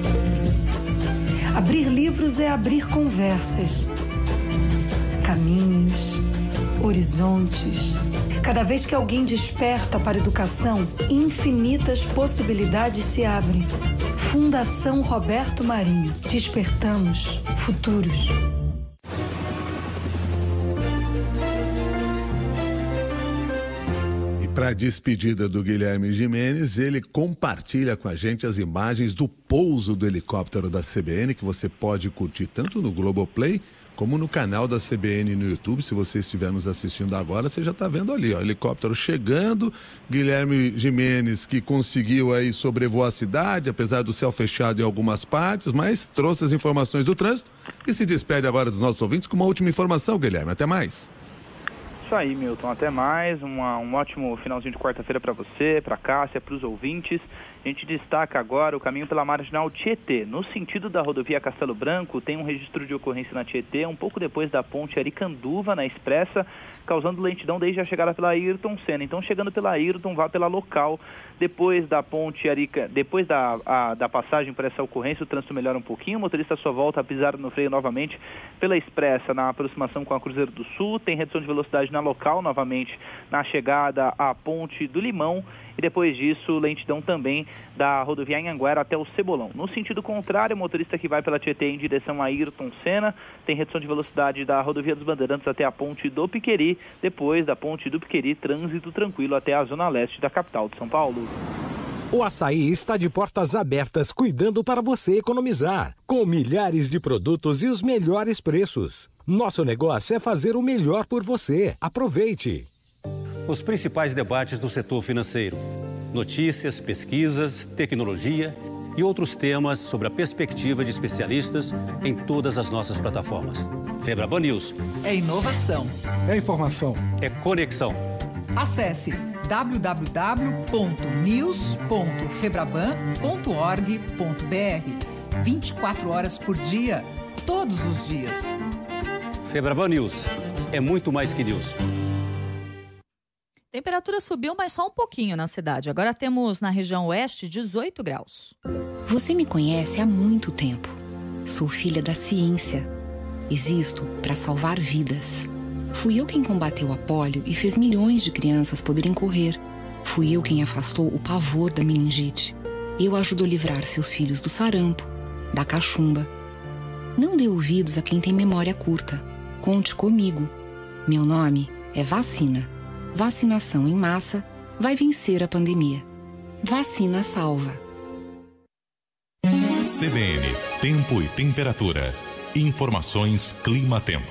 Abrir livros é abrir conversas, caminhos, horizontes. Cada vez que alguém desperta para a educação, infinitas possibilidades se abrem. Fundação Roberto Marinho. Despertamos futuros. Para a despedida do Guilherme Gimenez, ele compartilha com a gente as imagens do pouso do helicóptero da CBN, que você pode curtir tanto no Globoplay como no canal da CBN no YouTube. Se você estiver nos assistindo agora, você já está vendo ali, ó, helicóptero chegando, Guilherme Gimenez, que conseguiu aí sobrevoar a cidade, apesar do céu fechado em algumas partes, mas trouxe as informações do trânsito e se despede agora dos nossos ouvintes com uma última informação, Guilherme. Até mais. Isso aí, Milton, até mais, um ótimo finalzinho de quarta-feira para você, para a Cássia, para os ouvintes. A gente destaca agora o caminho pela marginal Tietê. No sentido da rodovia Castelo Branco, tem um registro de ocorrência na Tietê, um pouco depois da ponte Aricanduva, na Expressa, causando lentidão desde a chegada pela Ayrton Senna. Então, chegando pela Ayrton, vá pela local. Depois da ponte depois da passagem por essa ocorrência, o trânsito melhora um pouquinho. O motorista só volta a pisar no freio novamente pela Expressa, na aproximação com a Cruzeiro do Sul. Tem redução de velocidade na local, novamente, na chegada à ponte do Limão. E depois disso, lentidão também da rodovia Anhanguera até o Cebolão. No sentido contrário, o motorista que vai pela Tietê em direção a Ayrton Senna tem redução de velocidade da rodovia dos Bandeirantes até a ponte do Piqueri. Depois da ponte do Piqueri, trânsito tranquilo até a zona leste da capital de São Paulo. O Açaí está de portas abertas, cuidando para você economizar, com milhares de produtos e os melhores preços. Nosso negócio é fazer o melhor por você. Aproveite! Os principais debates do setor financeiro, notícias, pesquisas, tecnologia e outros temas sobre a perspectiva de especialistas em todas as nossas plataformas. Febraban News. É inovação. É informação. É conexão. Acesse www.news.febraban.org.br. 24 horas por dia, todos os dias. Febraban News é muito mais que news. Temperatura subiu, mas só um pouquinho na cidade. Agora temos na região oeste 18 graus. Você me conhece há muito tempo. Sou filha da ciência. Existo para salvar vidas. Fui eu quem combateu a polio e fez milhões de crianças poderem correr. Fui eu quem afastou o pavor da meningite. Eu ajudo a livrar seus filhos do sarampo, da cachumba. Não dê ouvidos a quem tem memória curta. Conte comigo. Meu nome é Vacina. Vacinação em massa vai vencer a pandemia. Vacina salva. CBN, tempo e temperatura. Informações Clima-Tempo.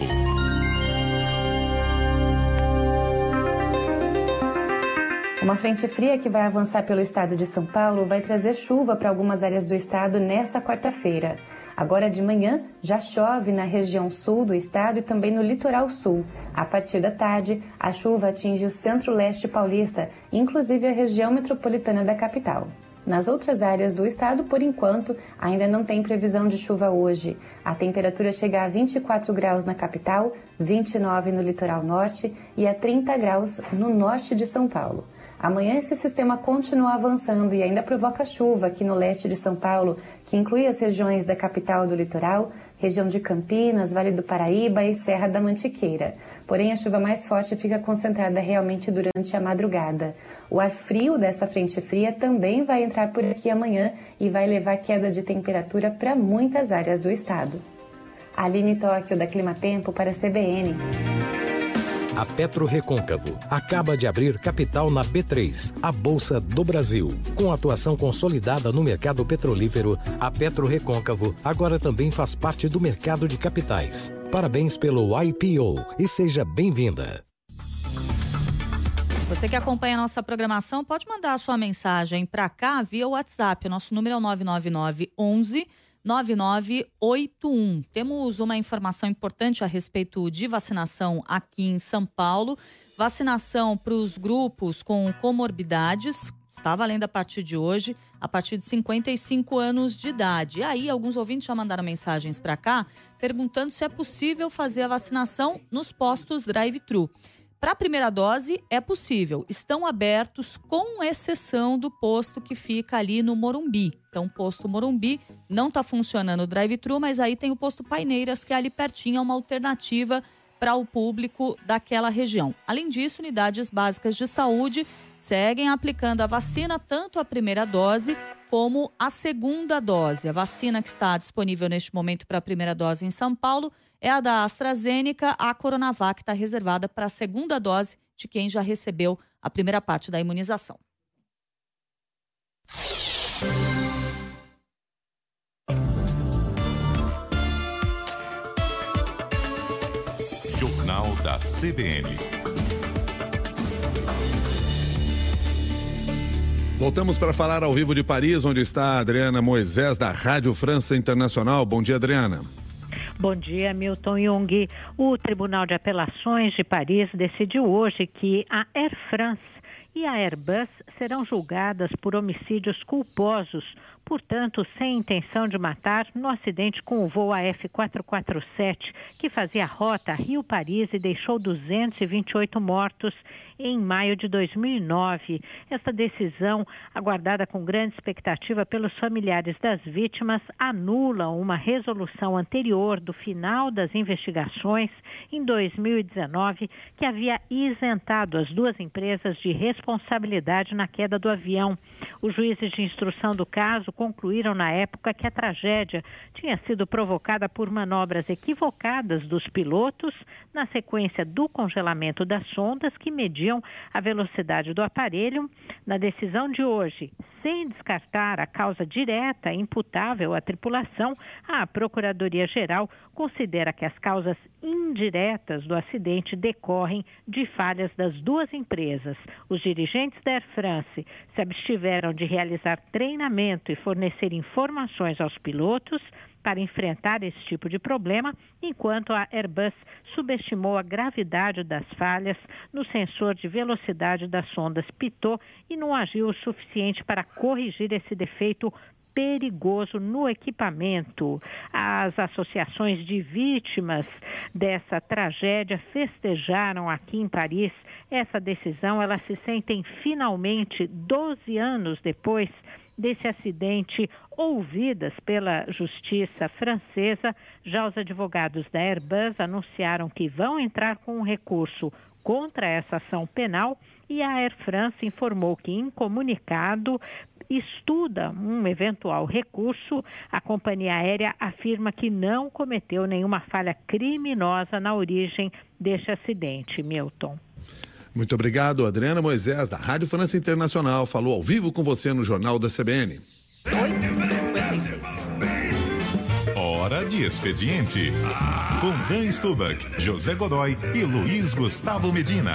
Uma frente fria que vai avançar pelo estado de São Paulo vai trazer chuva para algumas áreas do estado nesta quarta-feira. Agora de manhã já chove na região sul do estado e também no litoral sul. A partir da tarde, a chuva atinge o centro-leste paulista, inclusive a região metropolitana da capital. Nas outras áreas do estado, por enquanto, ainda não tem previsão de chuva hoje. A temperatura chega a 24 graus na capital, 29 no litoral norte e a 30 graus no norte de São Paulo. Amanhã esse sistema continua avançando e ainda provoca chuva aqui no leste de São Paulo, que inclui as regiões da capital do litoral, região de Campinas, Vale do Paraíba e Serra da Mantiqueira. Porém, a chuva mais forte fica concentrada realmente durante a madrugada. O ar frio dessa frente fria também vai entrar por aqui amanhã e vai levar queda de temperatura para muitas áreas do estado. Aline Tóquio, da Clima-Tempo, para a CBN. A PetroRecôncavo acaba de abrir capital na B3, a Bolsa do Brasil. Com atuação consolidada no mercado petrolífero, a PetroRecôncavo agora também faz parte do mercado de capitais. Parabéns pelo IPO e seja bem-vinda. Você que acompanha a nossa programação pode mandar a sua mensagem para cá via WhatsApp. O nosso número é o 999 11 9981. Temos uma informação importante a respeito de vacinação aqui em São Paulo. Vacinação para os grupos com comorbidades está valendo a partir de hoje, a partir de 55 anos de idade. E aí, alguns ouvintes já mandaram mensagens para cá perguntando se é possível fazer a vacinação nos postos drive-thru. Para a primeira dose, é possível. Estão abertos, com exceção do posto que fica ali no Morumbi. Então, o posto Morumbi não está funcionando o drive-thru, mas aí tem o posto Paineiras, que é ali pertinho, é uma alternativa para o público daquela região. Além disso, unidades básicas de saúde seguem aplicando a vacina, tanto a primeira dose como a segunda dose. A vacina que está disponível neste momento para a primeira dose em São Paulo é a da AstraZeneca. A Coronavac está reservada para a segunda dose de quem já recebeu a primeira parte da imunização. Jornal da CBN. Voltamos para falar ao vivo de Paris, onde está a Adriana Moisés, da Rádio França Internacional. Bom dia, Adriana. Bom dia, Milton Jung. O Tribunal de Apelações de Paris decidiu hoje que a Air France e a Airbus serão julgadas por homicídios culposos, portanto, sem intenção de matar, no acidente com o voo AF447, que fazia a rota Rio-Paris e deixou 228 mortos em maio de 2009. Esta decisão, aguardada com grande expectativa pelos familiares das vítimas, anula uma resolução anterior do final das investigações em 2019, que havia isentado as duas empresas de responsabilidade na queda do avião. Os juízes de instrução do caso concluíram na época que a tragédia tinha sido provocada por manobras equivocadas dos pilotos na sequência do congelamento das sondas que mediam a velocidade do aparelho. Na decisão de hoje, sem descartar a causa direta imputável à tripulação, a Procuradoria-Geral considera que as causas indiretas do acidente decorrem de falhas das duas empresas. Os dirigentes da Air France se abstiveram de realizar treinamento e fornecer informações aos pilotos para enfrentar esse tipo de problema, enquanto a Airbus subestimou a gravidade das falhas no sensor de velocidade das sondas Pitot e não agiu o suficiente para corrigir esse defeito perigoso no equipamento. As associações de vítimas dessa tragédia festejaram aqui em Paris essa decisão. Elas se sentem finalmente, 12 anos depois desse acidente, ouvidas pela justiça francesa. Já os advogados da Airbus anunciaram que vão entrar com um recurso contra essa ação penal, e a Air France informou que, em comunicado, estuda um eventual recurso. A companhia aérea afirma que não cometeu nenhuma falha criminosa na origem deste acidente. Milton. Muito obrigado, Adriana Moisés, da Rádio França Internacional. Falou ao vivo com você no Jornal da CBN. 8h56. Hora de expediente. Com Dan Stubach, José Godoy e Luiz Gustavo Medina.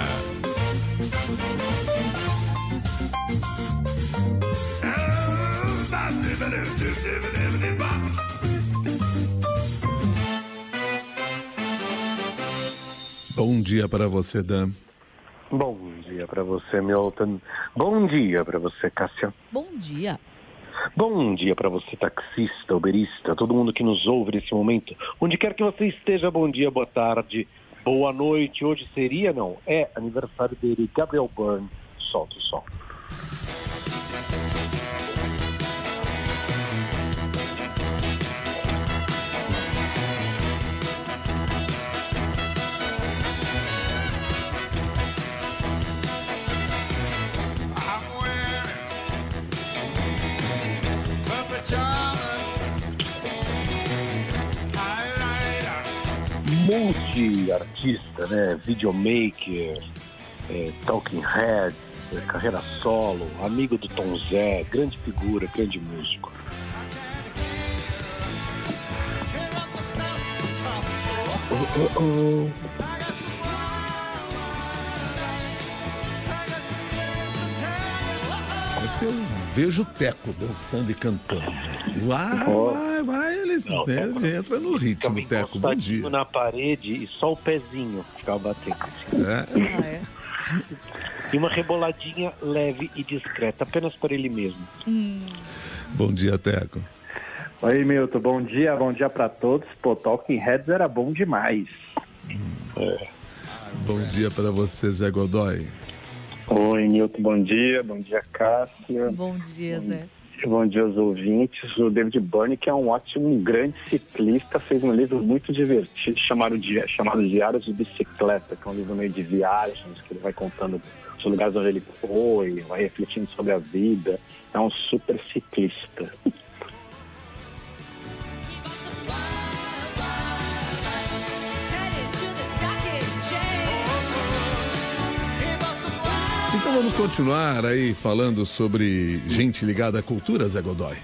Bom dia para você, Dan. Bom dia para você, Milton. Bom dia para você, Cássia. Bom dia. Bom dia para você, taxista, uberista, todo mundo que nos ouve nesse momento. Onde quer que você esteja, bom dia, boa tarde, boa noite. Hoje seria, não, é aniversário dele, Gabriel Byrne. Solta o som. Multi-artista, né? Videomaker, Talking Heads, carreira solo, amigo do Tom Zé, grande figura, grande músico. Esse eu vejo o Teco dançando e cantando. Vai, ele entra no ritmo, Teco. Bom dia. Na parede e só o pezinho ficava batendo assim. E uma reboladinha leve e discreta, apenas para ele mesmo. Bom dia, Teco. Oi, Milton, bom dia para todos. Pô, Talking Heads era bom demais. Bom dia para você, Zé Godoy. Oi, Milton, bom dia, Cássia. Bom dia, Zé. Bom dia aos ouvintes. O David Byrne, que é um grande ciclista, fez um livro muito divertido chamado Diários de Bicicleta, que é um livro meio de viagens, que ele vai contando os lugares onde ele foi, vai refletindo sobre a vida. É um super ciclista. Então vamos continuar aí falando sobre gente ligada à cultura, Zé Godoy.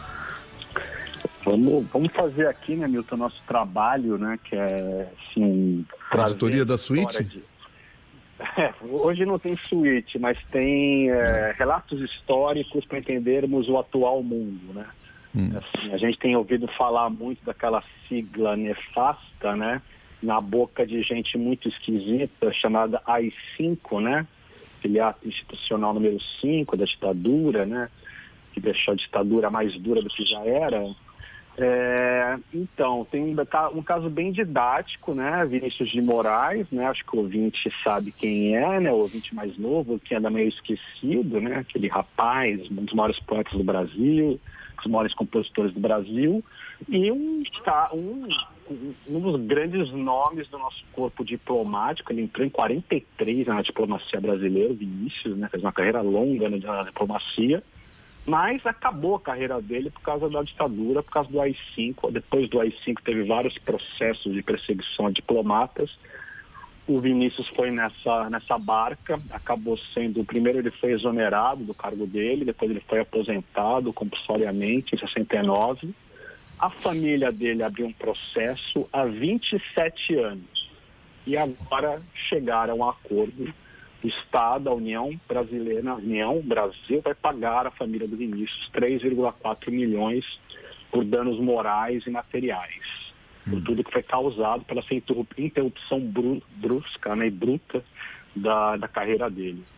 Vamos fazer aqui, né, Milton, nosso trabalho, né, que é, assim... A editoria da suíte? Hoje não tem suíte, mas tem relatos históricos para entendermos o atual mundo, né? Assim, a gente tem ouvido falar muito daquela sigla nefasta, né, na boca de gente muito esquisita, chamada AI-5, né? Aquele ato institucional número 5 da ditadura, né? Que deixou a ditadura mais dura do que já era. Então, tem um caso bem didático, né? Vinícius de Moraes, né? Acho que o ouvinte sabe quem é, né? O ouvinte mais novo, que anda meio esquecido, né? Aquele rapaz, um dos maiores poetas do Brasil, um dos maiores compositores do Brasil, e um dos grandes nomes do nosso corpo diplomático. Ele entrou em 43 na diplomacia brasileira, Vinícius, né? Fez uma carreira longa na diplomacia, mas acabou a carreira dele por causa da ditadura, por causa do AI-5. Depois do AI-5 teve vários processos de perseguição a diplomatas. O Vinícius foi nessa barca, acabou sendo... Primeiro ele foi exonerado do cargo dele, depois ele foi aposentado compulsoriamente em 69. A família dele abriu um processo há 27 anos e agora chegaram a um acordo. O Estado, a União Brasileira, o Brasil vai pagar à família do Vinícius 3,4 milhões por danos morais e materiais, por tudo que foi causado pela interrupção brusca, né, e bruta da carreira dele.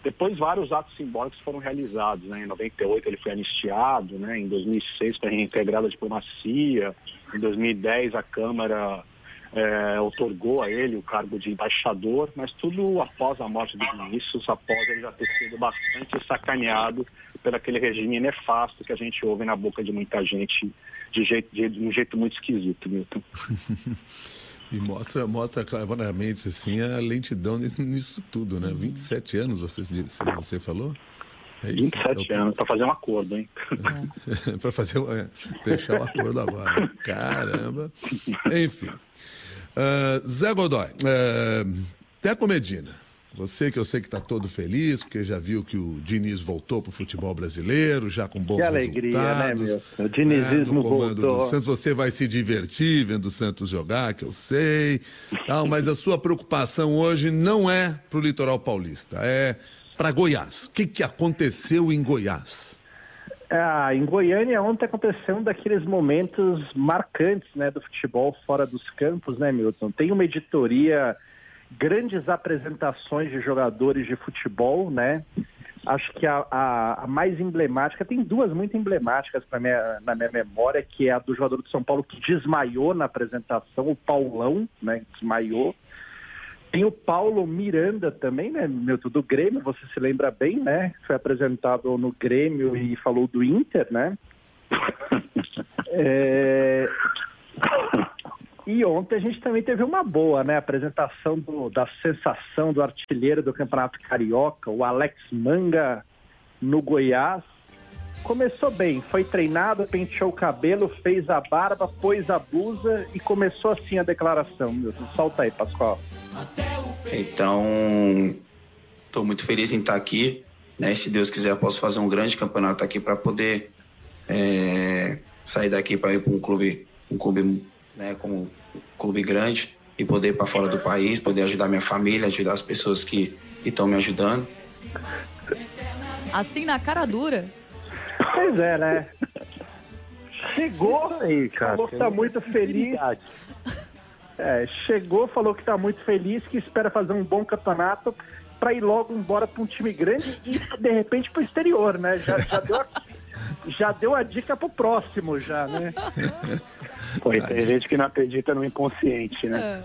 Depois vários atos simbólicos foram realizados, né? Em 98 ele foi anistiado, né? Em 2006 foi reintegrado à diplomacia, em 2010 a Câmara outorgou a ele o cargo de embaixador, mas tudo após a morte do Vinícius, após ele já ter sido bastante sacaneado por aquele regime nefasto que a gente ouve na boca de muita gente de um jeito muito esquisito, Milton. E mostra claramente assim, a lentidão nisso tudo, né? 27 anos, você falou? É isso? 27 anos, para fazer um acordo, hein? Para fechar o acordo agora. Caramba. Enfim. Zé Godoy, Teco Medina, você que eu sei que está todo feliz, porque já viu que o Diniz voltou para o futebol brasileiro, já com bons resultados. Que alegria, né, meu? O dinizismo no comando voltou. Do Santos, você vai se divertir vendo o Santos jogar, que eu sei. Mas a sua preocupação hoje não é para o litoral paulista, é para Goiás. O que aconteceu em Goiás? Em Goiânia ontem aconteceu um daqueles momentos marcantes, né, do futebol fora dos campos, né, Milton? Tem uma editoria, grandes apresentações de jogadores de futebol, né? Acho que a mais emblemática, tem duas muito emblemáticas na minha memória, que é a do jogador do São Paulo que desmaiou na apresentação, o Paulão, né, desmaiou. Tem o Paulo Miranda também, né, Milton, do Grêmio, você se lembra bem, né? Foi apresentado no Grêmio e falou do Inter, né? E ontem a gente também teve uma boa, né? A apresentação da sensação do artilheiro do Campeonato Carioca, o Alex Manga, no Goiás. Começou bem, foi treinado, penteou o cabelo, fez a barba, pôs a blusa e começou assim a declaração. Milton, solta aí, Pascoal. Então, estou muito feliz em estar aqui, né? Se Deus quiser, eu posso fazer um grande campeonato aqui para poder sair daqui para ir para um clube, né, como um clube grande e poder ir para fora do país, poder ajudar minha família, ajudar as pessoas que estão me ajudando. Assim na cara dura. Pois é, né? Chegou aí, falou que está muito feliz. Chegou, falou que está muito feliz, que espera fazer um bom campeonato para ir logo embora para um time grande e de repente para o exterior, né? Já deu a dica pro próximo, já, né? Pô, e tem gente que não acredita no inconsciente, né?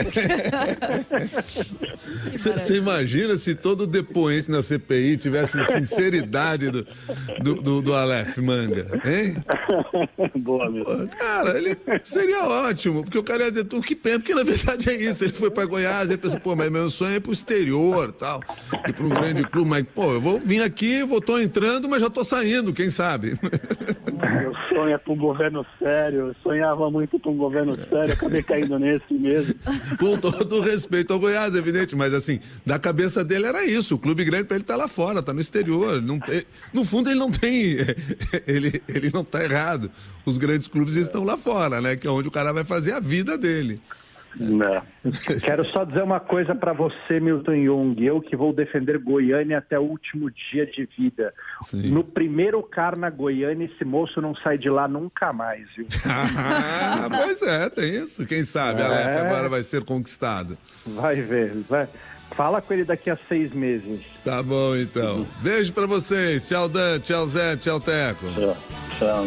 Você imagina se todo depoente na CPI tivesse a sinceridade do Aleph Manga, hein? Boa, meu. Cara, ele seria ótimo, porque o cara ia dizer, o que pena, porque na verdade é isso, ele foi pra Goiás, ele pensou, mas meu sonho é ir pro exterior, tal, ir pra um grande clube, mas, eu vou vir aqui, tô entrando, mas já tô saindo, quem sabe? Meu sonho é pra um governo sério, eu sonhava muito pra um governo sério, acabei caindo nesse mesmo. Com todo respeito ao Goiás, evidente, mas assim, da cabeça dele era isso, o clube grande pra ele tá lá fora, tá no exterior, não tem, no fundo ele não tem, ele não tá errado, os grandes clubes estão lá fora, né, que é onde o cara vai fazer a vida dele. Não. Quero só dizer uma coisa para você, Milton Jung, eu que vou defender Goiânia até o último dia de vida. Sim. No primeiro CAR na Goiânia, esse moço não sai de lá nunca mais, viu? Pois é, tem isso. Quem sabe, Aleph agora vai ser conquistado. Vai ver, vai. Fala com ele daqui a 6 meses. Tá bom, então. Beijo pra vocês. Tchau, Dan. Tchau, Zé. Tchau, Teco. Tchau. Tchau.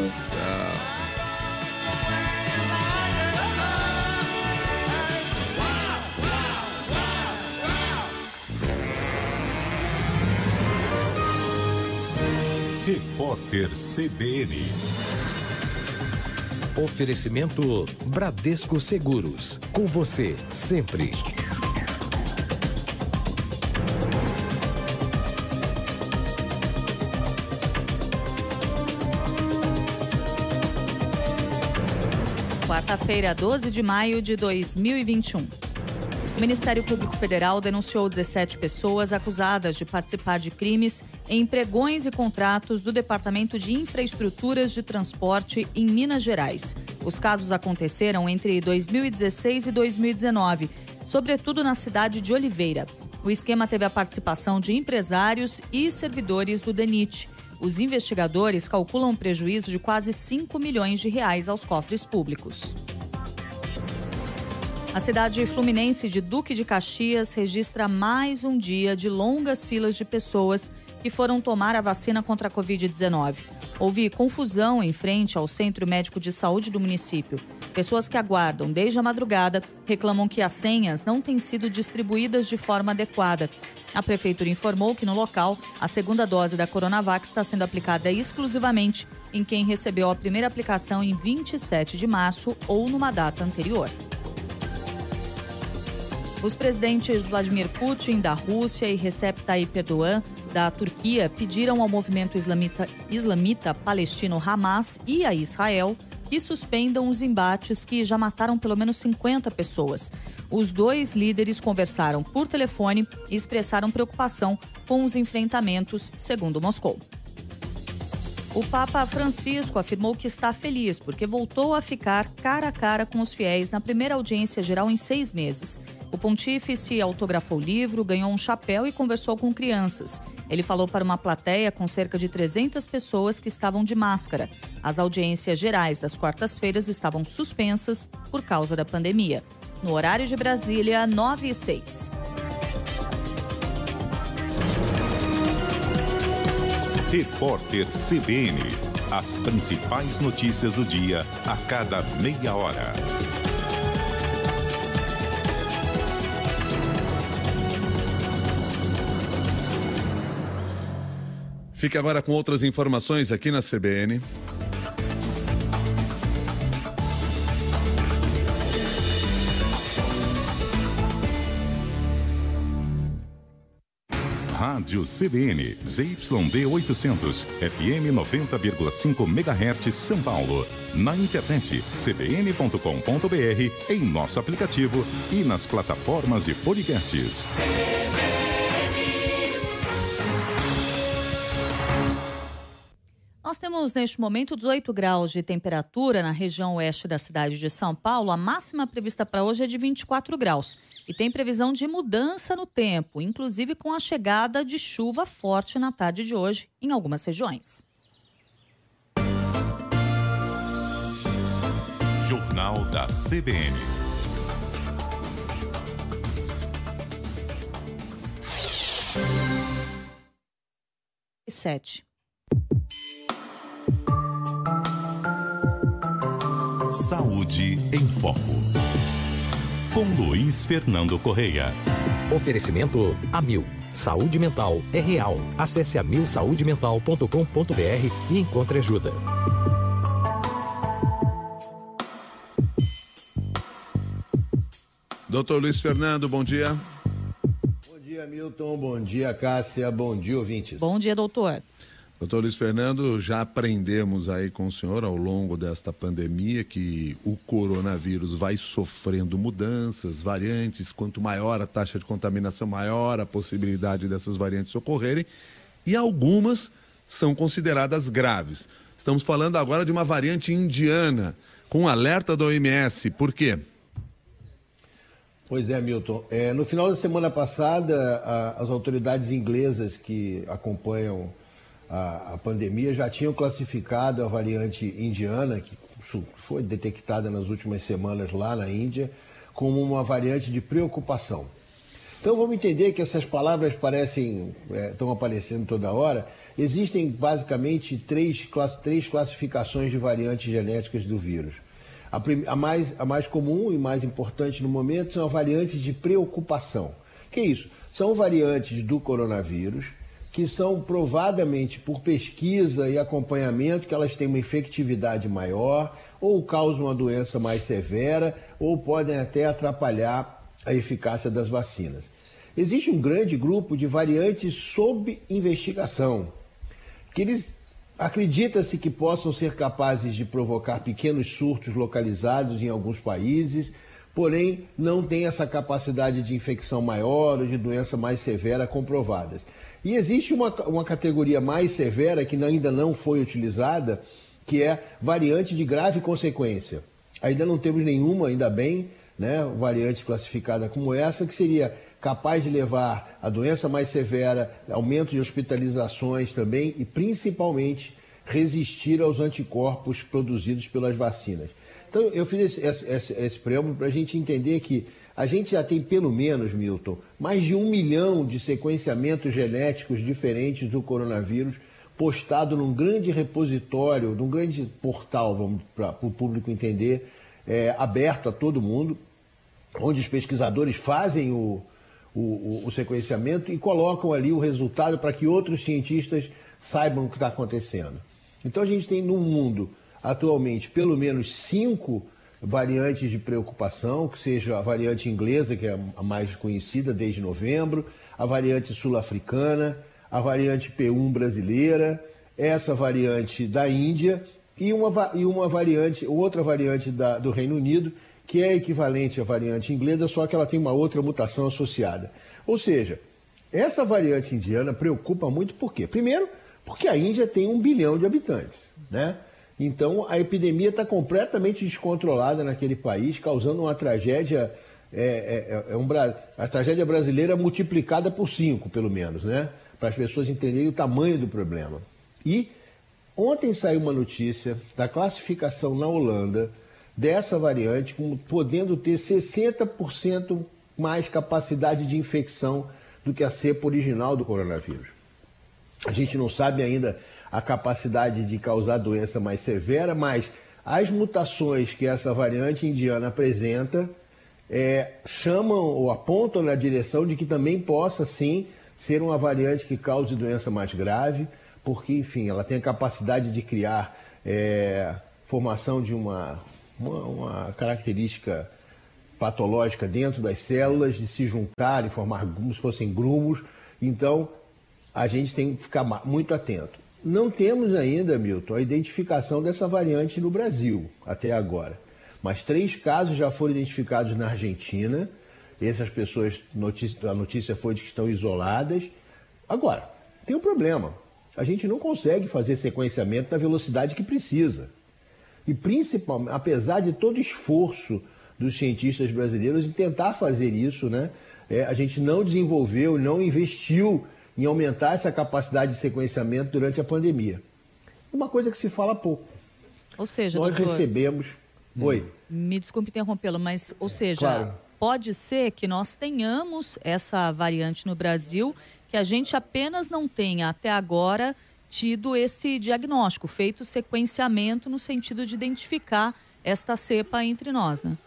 Repórter CBN. Oferecimento Bradesco Seguros. Com você, sempre. Quarta-feira, 12 de maio de 2021. O Ministério Público Federal denunciou 17 pessoas acusadas de participar de crimes em pregões e contratos do Departamento de Infraestruturas de Transporte em Minas Gerais. Os casos aconteceram entre 2016 e 2019, sobretudo na cidade de Oliveira. O esquema teve a participação de empresários e servidores do DENIT. Os investigadores calculam um prejuízo de quase R$ 5 milhões aos cofres públicos. A cidade fluminense de Duque de Caxias registra mais um dia de longas filas de pessoas que foram tomar a vacina contra a Covid-19. Houve confusão em frente ao Centro Médico de Saúde do município. Pessoas que aguardam desde a madrugada reclamam que as senhas não têm sido distribuídas de forma adequada. A prefeitura informou que no local, a segunda dose da Coronavac está sendo aplicada exclusivamente em quem recebeu a primeira aplicação em 27 de março ou numa data anterior. Os presidentes Vladimir Putin, da Rússia, e Recep Tayyip Erdogan, da Turquia, pediram ao movimento islamita palestino Hamas e a Israel que suspendam os embates que já mataram pelo menos 50 pessoas. Os dois líderes conversaram por telefone e expressaram preocupação com os enfrentamentos, segundo Moscou. O Papa Francisco afirmou que está feliz porque voltou a ficar cara a cara com os fiéis na primeira audiência geral em 6 meses. O pontífice autografou o livro, ganhou um chapéu e conversou com crianças. Ele falou para uma plateia com cerca de 300 pessoas que estavam de máscara. As audiências gerais das quartas-feiras estavam suspensas por causa da pandemia. No horário de Brasília, 9h06. Repórter CBN. As principais notícias do dia a cada meia hora. Fique agora com outras informações aqui na CBN. Rádio CBN, ZYD 800, FM 90,5 MHz, São Paulo. Na internet, cbn.com.br, em nosso aplicativo e nas plataformas de podcasts. Nós temos neste momento 18 graus de temperatura na região oeste da cidade de São Paulo. A máxima prevista para hoje é de 24 graus. E tem previsão de mudança no tempo, inclusive com a chegada de chuva forte na tarde de hoje em algumas regiões. Jornal da CBN. Saúde em Foco. Com Luiz Fernando Correia. Oferecimento Amil. Saúde mental é real. Acesse amilsaudemental.com.br e encontre ajuda. Doutor Luiz Fernando, bom dia. Bom dia, Milton. Bom dia, Cássia. Bom dia, ouvintes. Bom dia, doutor. Doutor Luiz Fernando, já aprendemos aí com o senhor ao longo desta pandemia que o coronavírus vai sofrendo mudanças, variantes. Quanto maior a taxa de contaminação, maior a possibilidade dessas variantes ocorrerem. E algumas são consideradas graves. Estamos falando agora de uma variante indiana, com alerta da OMS. Por quê? Pois é, Milton. No final da semana passada, as autoridades inglesas que acompanham a pandemia já tinham classificado a variante indiana, que foi detectada nas últimas semanas lá na Índia, como uma variante de preocupação. Então vamos entender que essas palavras estão aparecendo toda hora. Existem basicamente três classificações de variantes genéticas do vírus. A mais comum e mais importante no momento são as variantes de preocupação. Que é isso? São variantes do coronavírus que são provadamente por pesquisa e acompanhamento que elas têm uma infectividade maior, ou causam uma doença mais severa, ou podem até atrapalhar a eficácia das vacinas. Existe um grande grupo de variantes sob investigação, que acredita-se que possam ser capazes de provocar pequenos surtos localizados em alguns países, porém não tem essa capacidade de infecção maior ou de doença mais severa comprovadas. E existe uma categoria mais severa que ainda não foi utilizada, que é variante de grave consequência. Ainda não temos nenhuma, ainda bem, né, variante classificada como essa, que seria capaz de levar a doença mais severa, aumento de hospitalizações também e principalmente resistir aos anticorpos produzidos pelas vacinas. Então, eu fiz esse preâmbulo para a gente entender que a gente já tem, pelo menos, Milton, mais de 1 milhão de sequenciamentos genéticos diferentes do coronavírus postado num grande repositório, num grande portal, para o público entender, aberto a todo mundo, onde os pesquisadores fazem o sequenciamento e colocam ali o resultado para que outros cientistas saibam o que está acontecendo. Então a gente tem no mundo, atualmente, pelo menos 5 variantes de preocupação, que seja a variante inglesa, que é a mais conhecida desde novembro, a variante sul-africana, a variante P1 brasileira, essa variante da Índia e outra variante do Reino Unido, que é equivalente à variante inglesa, só que ela tem uma outra mutação associada. Ou seja, essa variante indiana preocupa muito por quê? Primeiro, porque a Índia tem 1 bilhão de habitantes, né? Então, a epidemia está completamente descontrolada naquele país, causando uma tragédia, a tragédia brasileira multiplicada por 5, pelo menos, né? Para as pessoas entenderem o tamanho do problema. E ontem saiu uma notícia da classificação na Holanda dessa variante, podendo ter 60% mais capacidade de infecção do que a cepa original do coronavírus. A gente não sabe ainda a capacidade de causar doença mais severa, mas as mutações que essa variante indiana apresenta chamam ou apontam na direção de que também possa, sim, ser uma variante que cause doença mais grave, porque, enfim, ela tem a capacidade de criar formação de uma característica patológica dentro das células, de se juntar e formar como se fossem grumos. Então, a gente tem que ficar muito atento. Não temos ainda, Milton, a identificação dessa variante no Brasil, até agora. Mas 3 casos já foram identificados na Argentina. Essas pessoas, a notícia foi de que estão isoladas. Agora, tem um problema. A gente não consegue fazer sequenciamento na velocidade que precisa. E principalmente, apesar de todo o esforço dos cientistas brasileiros em tentar fazer isso, né, a gente não desenvolveu, não investiu em aumentar essa capacidade de sequenciamento durante a pandemia. Uma coisa que se fala pouco. Ou seja, nós doutor, recebemos... Oi. Me desculpe interrompê-lo, mas, ou seja, claro, pode ser que nós tenhamos essa variante no Brasil, que a gente apenas não tenha até agora tido esse diagnóstico, feito o sequenciamento no sentido de identificar esta cepa entre nós, né?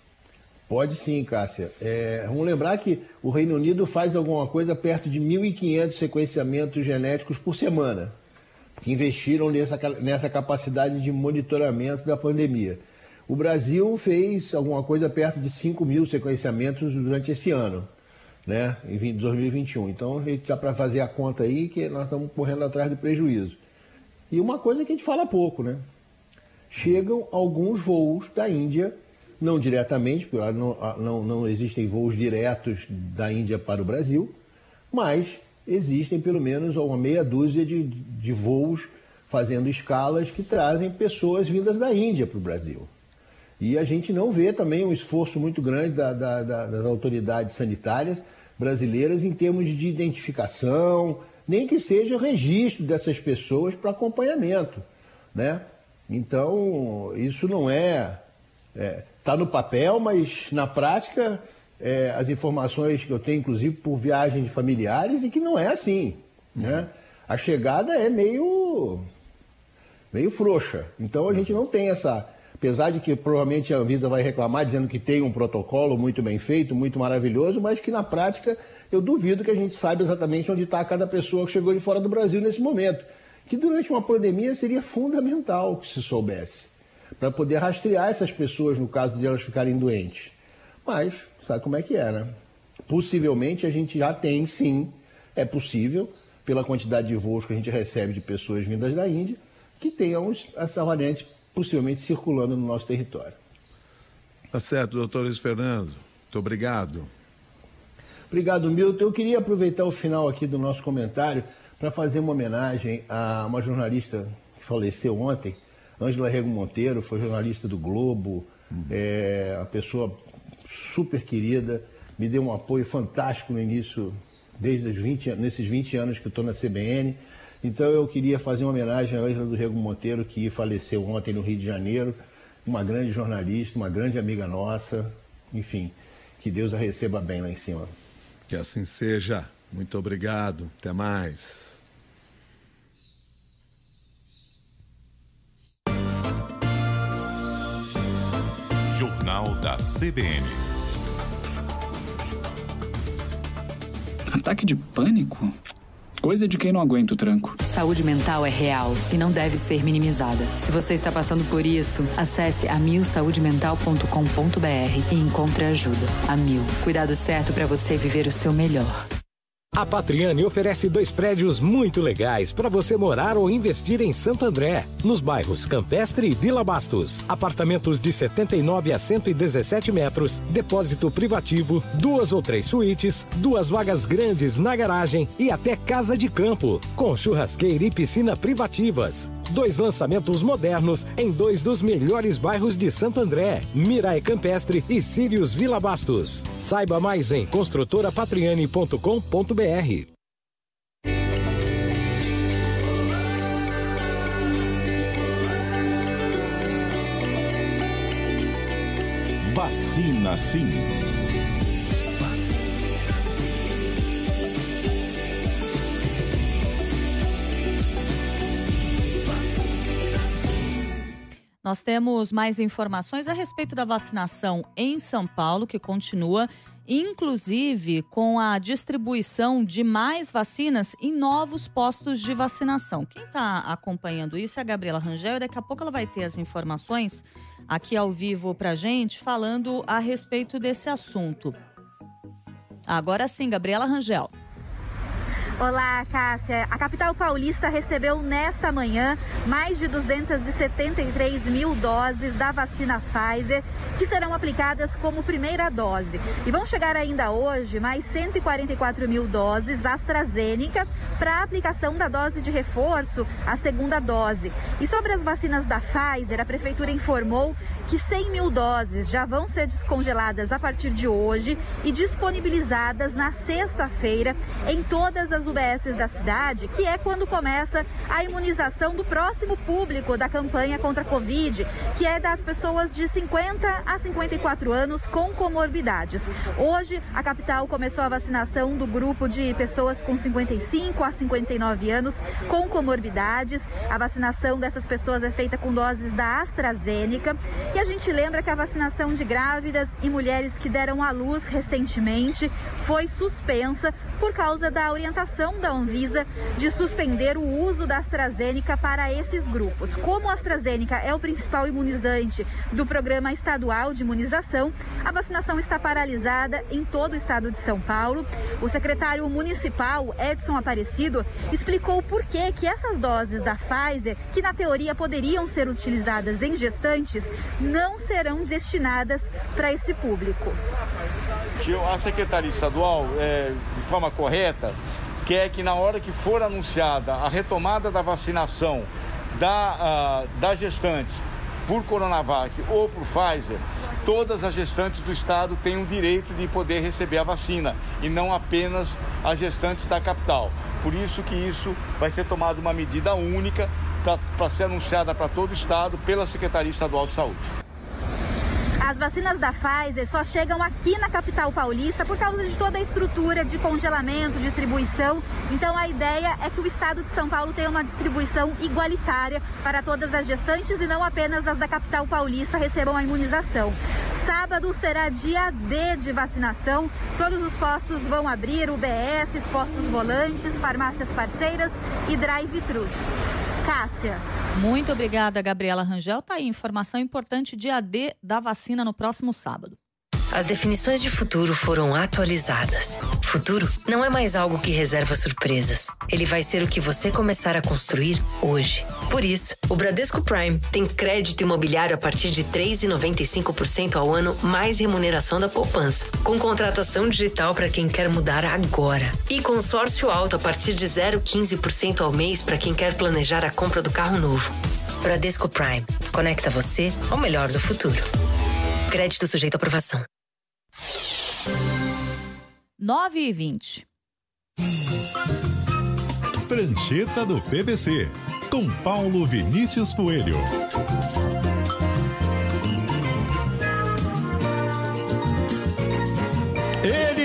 Pode sim, Cássia. Vamos lembrar que o Reino Unido faz alguma coisa perto de 1.500 sequenciamentos genéticos por semana, que investiram nessa capacidade de monitoramento da pandemia. O Brasil fez alguma coisa perto de 5.000 sequenciamentos durante esse ano, né, em 2021. Então, a gente dá para fazer a conta aí que nós estamos correndo atrás do prejuízo. E uma coisa que a gente fala pouco, né? Chegam alguns voos da Índia, não diretamente, porque não existem voos diretos da Índia para o Brasil, mas existem pelo menos uma meia dúzia de voos fazendo escalas que trazem pessoas vindas da Índia para o Brasil. E a gente não vê também um esforço muito grande das autoridades sanitárias brasileiras em termos de identificação, nem que seja o registro dessas pessoas para acompanhamento, né? Então, isso não está no papel, mas na prática, as informações que eu tenho, inclusive por viagem de familiares, e que não é assim, né? A chegada é meio frouxa. Então, a gente não tem essa... Apesar de que provavelmente a Anvisa vai reclamar dizendo que tem um protocolo muito bem feito, muito maravilhoso, mas que na prática eu duvido que a gente saiba exatamente onde está cada pessoa que chegou de fora do Brasil nesse momento. Que durante uma pandemia seria fundamental que se soubesse, para poder rastrear essas pessoas no caso de elas ficarem doentes. Mas, sabe como é que é, né? Possivelmente a gente já tem, sim, é possível, pela quantidade de voos que a gente recebe de pessoas vindas da Índia, que tenhamos essa variante possivelmente circulando no nosso território. Tá certo, doutor Luiz Fernando. Muito obrigado. Obrigado, Milton. Eu queria aproveitar o final aqui do nosso comentário para fazer uma homenagem a uma jornalista que faleceu ontem, Ângela Rego Monteiro, foi jornalista do Globo, uma pessoa super querida, me deu um apoio fantástico no início, nesses 20 anos que eu estou na CBN. Então eu queria fazer uma homenagem a Ângela do Rego Monteiro, que faleceu ontem no Rio de Janeiro. uma grande jornalista, uma grande amiga nossa, enfim, que Deus a receba bem lá em cima. Que assim seja. Muito obrigado. Até mais. Jornal da CBN. Ataque de pânico? Coisa de quem não aguenta o tranco. Saúde mental é real e não deve ser minimizada. Se você está passando por isso, acesse amilsaudemental.com.br e encontre ajuda. Amil, cuidado certo para você viver o seu melhor. A Patriani oferece 2 prédios muito legais para você morar ou investir em Santo André, nos bairros Campestre e Vila Bastos. Apartamentos de 79 a 117 metros, depósito privativo, 2 ou 3 suítes, 2 vagas grandes na garagem e até casa de campo, com churrasqueira e piscina privativas. 2 lançamentos modernos em 2 dos melhores bairros de Santo André, Mirai Campestre e Sírios Vila Bastos. Saiba mais em construtorapatriani.com.br. Vacina sim. Nós temos mais informações a respeito da vacinação em São Paulo, que continua, inclusive com a distribuição de mais vacinas em novos postos de vacinação. Quem está acompanhando isso é a Gabriela Rangel e daqui a pouco ela vai ter as informações aqui ao vivo para a gente, falando a respeito desse assunto. Agora sim, Gabriela Rangel. Olá, Cássia. A capital paulista recebeu nesta manhã mais de 273 mil doses da vacina Pfizer, que serão aplicadas como primeira dose. E vão chegar ainda hoje mais 144 mil doses AstraZeneca para a aplicação da dose de reforço, a segunda dose. E sobre as vacinas da Pfizer, a prefeitura informou que 100 mil doses já vão ser descongeladas a partir de hoje e disponibilizadas na sexta-feira em todas as UBSs da cidade, que é quando começa a imunização do próximo público da campanha contra a Covid, que é das pessoas de 50 a 54 anos com comorbidades. Hoje, a capital começou a vacinação do grupo de pessoas com 55 a 59 anos com comorbidades. A vacinação dessas pessoas é feita com doses da AstraZeneca. E a gente lembra que a vacinação de grávidas e mulheres que deram à luz recentemente foi suspensa por causa da orientação da Anvisa de suspender o uso da AstraZeneca para esses grupos. Como a AstraZeneca é o principal imunizante do programa estadual de imunização, a vacinação está paralisada em todo o estado de São Paulo. O secretário municipal, Edson Aparecido, explicou por que essas doses da Pfizer, que na teoria poderiam ser utilizadas em gestantes, não serão destinadas para esse público. A Secretaria Estadual, de forma correta, quer que na hora que for anunciada a retomada da vacinação das gestantes por Coronavac ou por Pfizer, todas as gestantes do estado têm o direito de poder receber a vacina e não apenas as gestantes da capital. Por isso que isso vai ser tomada uma medida única para ser anunciada para todo o estado pela Secretaria Estadual de Saúde. As vacinas da Pfizer só chegam aqui na capital paulista por causa de toda a estrutura de congelamento, distribuição. Então a ideia é que o estado de São Paulo tenha uma distribuição igualitária para todas as gestantes e não apenas as da capital paulista recebam a imunização. Sábado será dia D de vacinação. Todos os postos vão abrir, UBS, postos volantes, farmácias parceiras e drive-thrus. Cássia. Muito obrigada, Gabriela Rangel. Tá aí, informação importante, dia D da vacina no próximo sábado. As definições de futuro foram atualizadas. Futuro não é mais algo que reserva surpresas. Ele vai ser o que você começar a construir hoje. Por isso, o Bradesco Prime tem crédito imobiliário a partir de 3,95% ao ano, mais remuneração da poupança. Com contratação digital para quem quer mudar agora. E consórcio alto a partir de 0,15% ao mês para quem quer planejar a compra do carro novo. Bradesco Prime. Conecta você ao melhor do futuro. Crédito sujeito à aprovação. 9h20. Prancheta do PVC, com Paulo Vinícius Coelho.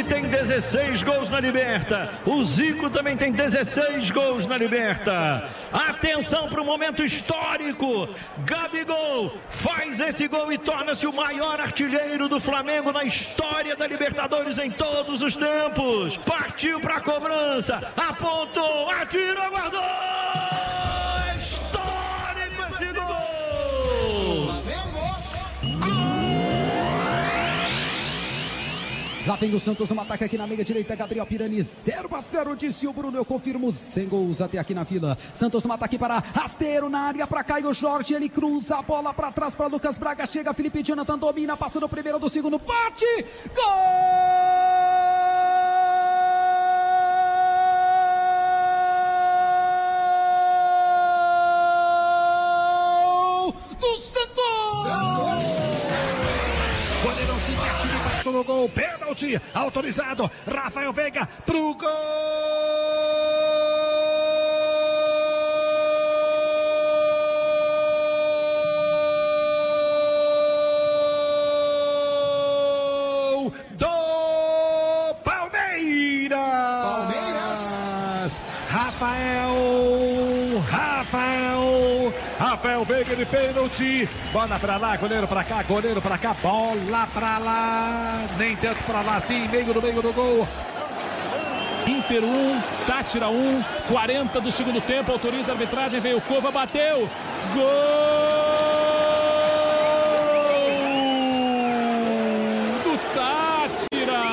Rony tem 16 gols na Liberta. O Zico também tem 16 gols na Liberta. Atenção para o momento histórico. Gabigol faz esse gol e torna-se o maior artilheiro do Flamengo na história da Libertadores em todos os tempos. Partiu para a cobrança, apontou, atirou, guardou! Histórico esse gol! Lá vem o Santos no ataque aqui na meia direita, Gabriel Pirani, 0-0, disse o Bruno, eu confirmo, 100 gols até aqui na Vila. Santos no ataque para Rasteiro, na área para Caio Jorge, ele cruza a bola para trás para Lucas Braga, chega Felipe Jonathan, domina, passa do primeiro, do segundo, bate, gol! No gol, pênalti, autorizado, Rafael Veiga pro gol! Do Palmeiras! Rafael Veiga de pênalti, bola pra lá, goleiro pra cá, bola pra lá, nem tanto pra lá assim, meio do gol. Inter 1, Tátira 1, 40 do segundo tempo, autoriza a arbitragem, veio o Cova, bateu, gol do Tátira!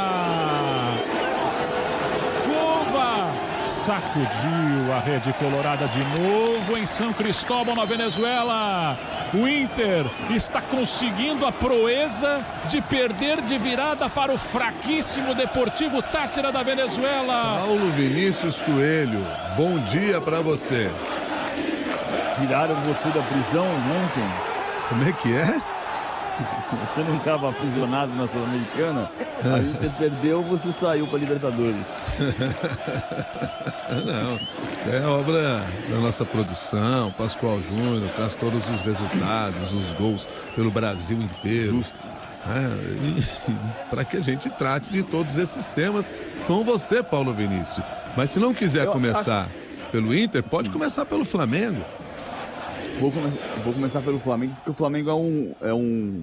Cova sacudiu a rede colorada de novo em São Cristóbal, na Venezuela. O Inter está conseguindo a proeza de perder de virada para o fraquíssimo Deportivo Tátira da Venezuela. Paulo Vinícius Coelho, bom dia para você. Tiraram você da prisão ontem. Como é que é? Você não estava aprisionado na Sul-Americana, aí você perdeu, você saiu para Libertadores. Não, isso é obra da nossa produção, Pascoal Júnior, traz todos os resultados, os gols pelo Brasil inteiro. Para que a gente trate de todos esses temas com você, Paulo Vinícius. Mas se não quiser começar pelo Inter, pode começar pelo Flamengo. Vou começar pelo Flamengo, porque o Flamengo é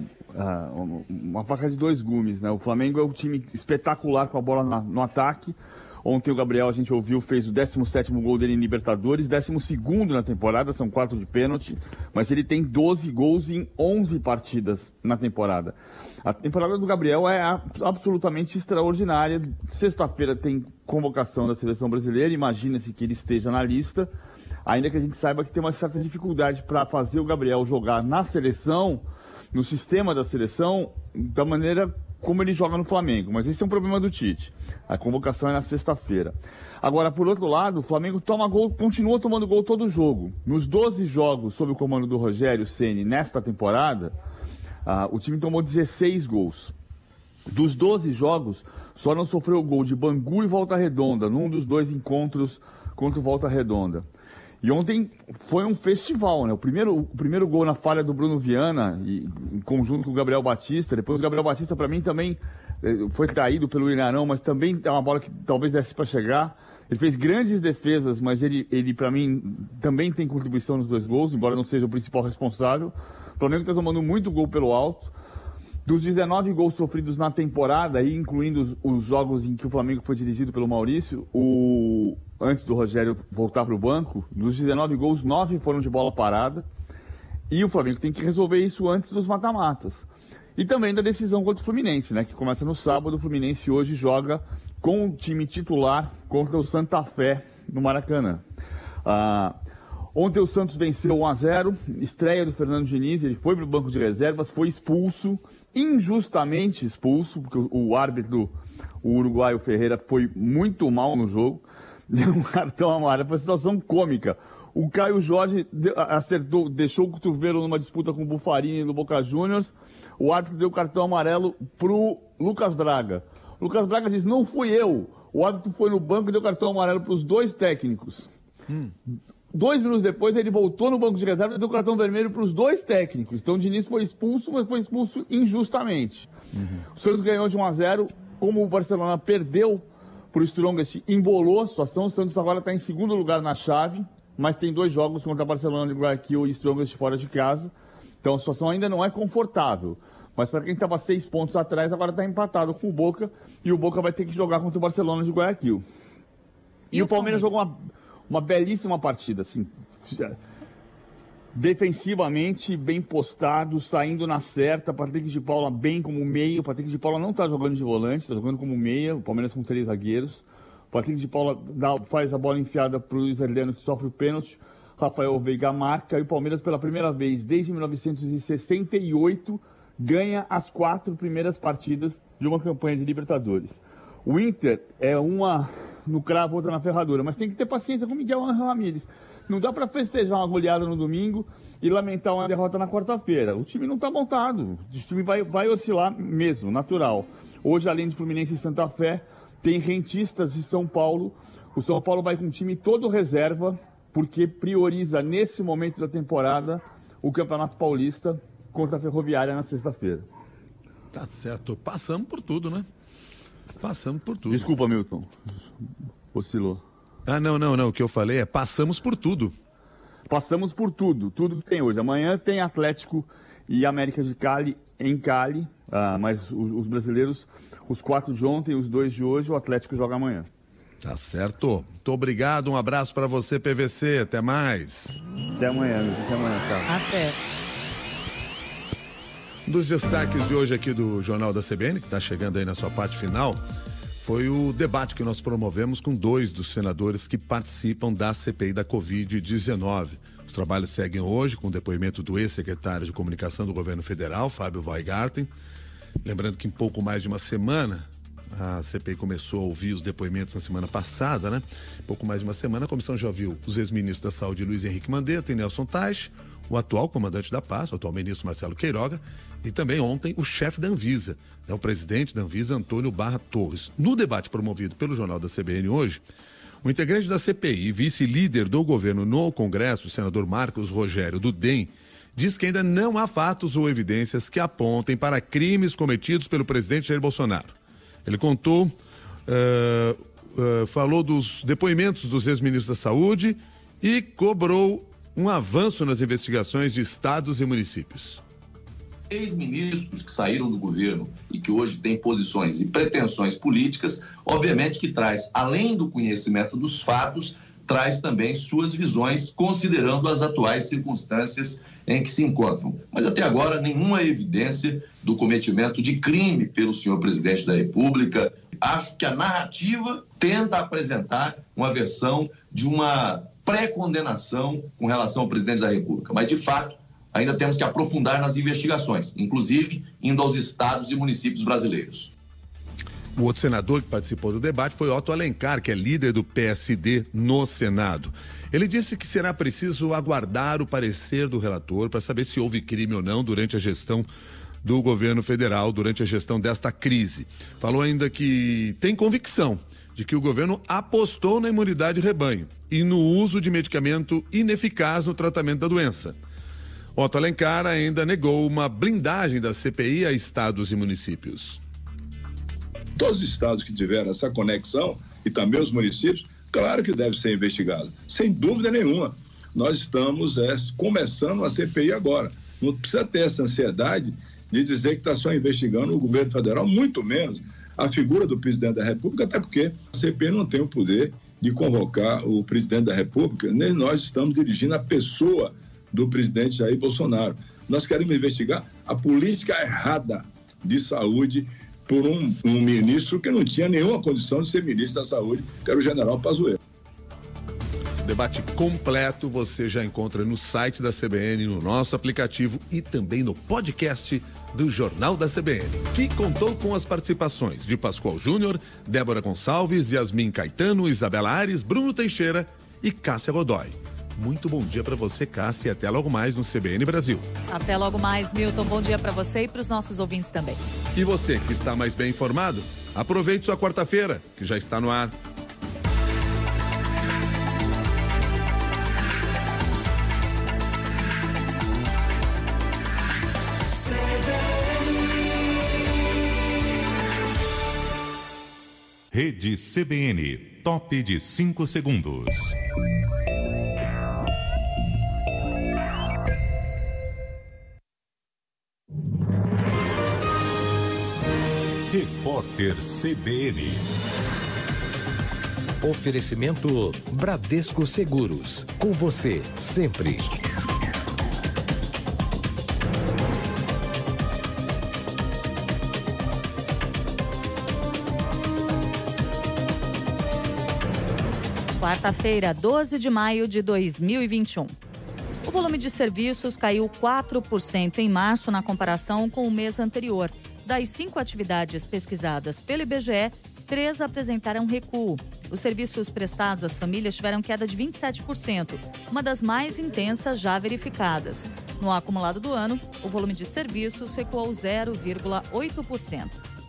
uma faca de dois gumes, né? O Flamengo é um time espetacular com a bola no ataque. Ontem o Gabriel, a gente ouviu, fez o 17º gol dele em Libertadores, 12º na temporada, são 4 de pênalti, mas ele tem 12 gols em 11 partidas na temporada. A temporada do Gabriel é absolutamente extraordinária. Sexta-feira tem convocação da Seleção Brasileira, imagina-se que ele esteja na lista, ainda que a gente saiba que tem uma certa dificuldade para fazer o Gabriel jogar na seleção, no sistema da seleção, da maneira como ele joga no Flamengo. Mas esse é um problema do Tite. A convocação é na sexta-feira. Agora, por outro lado, o Flamengo toma gol, continua tomando gol todo jogo. Nos 12 jogos sob o comando do Rogério Ceni nesta temporada, o time tomou 16 gols. Dos 12 jogos, só não sofreu gol de Bangu e Volta Redonda, num dos dois encontros contra o Volta Redonda. E ontem foi um festival, né? O primeiro gol na falha do Bruno Viana, em conjunto com o Gabriel Batista. Depois o Gabriel Batista, para mim, também foi traído pelo Ilharão, mas também é uma bola que talvez desse para chegar. Ele fez grandes defesas, mas ele para mim, também tem contribuição nos dois gols, embora não seja o principal responsável. O Flamengo está tomando muito gol pelo alto. Dos 19 gols sofridos na temporada, aí, incluindo os jogos em que o Flamengo foi dirigido pelo Maurício, antes do Rogério voltar para o banco, dos 19 gols, 9 foram de bola parada. E o Flamengo tem que resolver isso antes dos mata-matas. E também da decisão contra o Fluminense, né, que começa no sábado. O Fluminense hoje joga com o time titular contra o Santa Fé no Maracanã. Ontem o Santos venceu 1-0, estreia do Fernando Diniz, ele foi para o banco de reservas, foi expulso, injustamente expulso, porque o árbitro, o uruguaio Ferreira, foi muito mal no jogo, deu um cartão amarelo, foi uma situação cômica. O Caio Jorge deixou o cotovelo numa disputa com o Buffarini do Boca Juniors, o árbitro deu cartão amarelo pro Lucas Braga. O Lucas Braga diz, não fui eu, o árbitro foi no banco e deu cartão amarelo para os dois técnicos. 2 minutos depois, ele voltou no banco de reserva e deu cartão vermelho para os dois técnicos. Então, o Diniz foi expulso, mas foi expulso injustamente. O Santos ganhou de 1-0. como o Barcelona perdeu para o Strongest, embolou a situação. O Santos agora está em segundo lugar na chave, mas tem 2 jogos contra o Barcelona de Guayaquil e Strongest fora de casa. Então a situação ainda não é confortável. Mas para quem estava 6 pontos atrás, agora está empatado com o Boca. E o Boca vai ter que jogar contra o Barcelona de Guayaquil. E o Palmeiras jogou uma belíssima partida, assim, defensivamente bem postado, saindo na certa. Patrick de Paula bem como meia. O Patrick de Paula não está jogando de volante, está jogando como meia. O Palmeiras com 3 zagueiros. O Patrick de Paula faz a bola enfiada para o Luiz Adriano, que sofre o pênalti. Rafael Veiga marca. E o Palmeiras, pela primeira vez desde 1968, ganha as 4 primeiras partidas de uma campanha de Libertadores. O Inter é uma no cravo, outra na ferradura, mas tem que ter paciência com o Miguel Ángel Ramírez. Não dá para festejar uma goleada no domingo e lamentar uma derrota na quarta-feira. O time não está montado, o time vai oscilar mesmo, natural. Hoje, além de Fluminense e Santa Fé, tem Rentistas e São Paulo. O São Paulo vai com o time todo reserva, porque prioriza, nesse momento da temporada, o Campeonato Paulista contra a Ferroviária na sexta-feira. Tá certo. Passamos por tudo, né? Passamos por tudo. Desculpa, Milton. Oscilou. Ah, não. O que eu falei é passamos por tudo. Passamos por tudo. Tudo que tem hoje. Amanhã tem Atlético e América de Cali em Cali. Mas os brasileiros, os 4 de ontem, os 2 de hoje, o Atlético joga amanhã. Tá certo. Muito obrigado. Um abraço para você, PVC. Até mais. Até amanhã, Milton. Até amanhã, cara. Até. Um dos destaques de hoje aqui do Jornal da CBN, que está chegando aí na sua parte final, foi o debate que nós promovemos com 2 dos senadores que participam da CPI da Covid-19. Os trabalhos seguem hoje com o depoimento do ex-secretário de Comunicação do Governo Federal, Fábio Weingarten. Lembrando que em pouco mais de uma semana, a CPI começou a ouvir os depoimentos na semana passada, né? Em pouco mais de uma semana, a comissão já ouviu os ex-ministros da Saúde, Luiz Henrique Mandetta e Nelson Teich, o atual comandante da pasta, o atual ministro Marcelo Queiroga, e também ontem o chefe da Anvisa, o presidente da Anvisa, Antônio Barra Torres. No debate promovido pelo Jornal da CBN hoje, o integrante da CPI e vice-líder do governo no Congresso, o senador Marcos Rogério, do DEM, diz que ainda não há fatos ou evidências que apontem para crimes cometidos pelo presidente Jair Bolsonaro. Ele falou dos depoimentos dos ex-ministros da Saúde e cobrou um avanço nas investigações de estados e municípios. Ex-ministros que saíram do governo e que hoje têm posições e pretensões políticas, obviamente que traz, além do conhecimento dos fatos, traz também suas visões, considerando as atuais circunstâncias em que se encontram. Mas até agora, nenhuma evidência do cometimento de crime pelo senhor presidente da República. Acho que a narrativa tenta apresentar uma versão de uma pré-condenação com relação ao presidente da República. Mas, de fato, ainda temos que aprofundar nas investigações, inclusive indo aos estados e municípios brasileiros. O outro senador que participou do debate foi Otto Alencar, que é líder do PSD no Senado. Ele disse que será preciso aguardar o parecer do relator para saber se houve crime ou não durante a gestão do governo federal, durante a gestão desta crise. Falou ainda que tem convicção de que o governo apostou na imunidade de rebanho e no uso de medicamento ineficaz no tratamento da doença. Otto Alencar ainda negou uma blindagem da CPI a estados e municípios. Todos os estados que tiveram essa conexão e também os municípios, claro que deve ser investigado, sem dúvida nenhuma. Nós estamos começando a CPI agora. Não precisa ter essa ansiedade de dizer que está só investigando o governo federal, muito menos a figura do presidente da República, até porque a CPI não tem o poder de convocar o presidente da República, nem nós estamos dirigindo a pessoa do presidente Jair Bolsonaro. Nós queremos investigar a política errada de saúde por um ministro que não tinha nenhuma condição de ser ministro da Saúde, que era o general Pazuello. Debate completo você já encontra no site da CBN, no nosso aplicativo e também no podcast do Jornal da CBN, que contou com as participações de Pascoal Júnior, Débora Gonçalves, Yasmin Caetano, Isabela Ares, Bruno Teixeira e Cássia Godoy. Muito bom dia para você, Cássia, e até logo mais no CBN Brasil. Até logo mais, Milton. Bom dia para você e para os nossos ouvintes também. E você que está mais bem informado, aproveite sua quarta-feira, que já está no ar. Rede CBN, top de 5 segundos. Repórter CBN. Oferecimento Bradesco Seguros. Com você, sempre. Quarta-feira, 12 de maio de 2021. O volume de serviços caiu 4% em março na comparação com o mês anterior. Das 5 atividades pesquisadas pelo IBGE, 3 apresentaram recuo. Os serviços prestados às famílias tiveram queda de 27%, uma das mais intensas já verificadas. No acumulado do ano, o volume de serviços recuou 0,8%.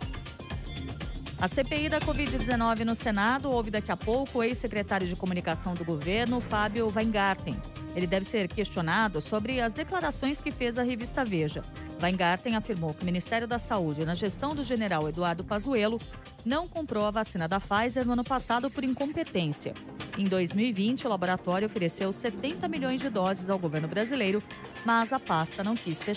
A CPI da Covid-19 no Senado ouve daqui a pouco o ex-secretário de Comunicação do governo, Fábio Weingarten. Ele deve ser questionado sobre as declarações que fez à revista Veja. Weingarten afirmou que o Ministério da Saúde, na gestão do general Eduardo Pazuello, não comprou a vacina da Pfizer no ano passado por incompetência. Em 2020, o laboratório ofereceu 70 milhões de doses ao governo brasileiro, mas a pasta não quis fechar.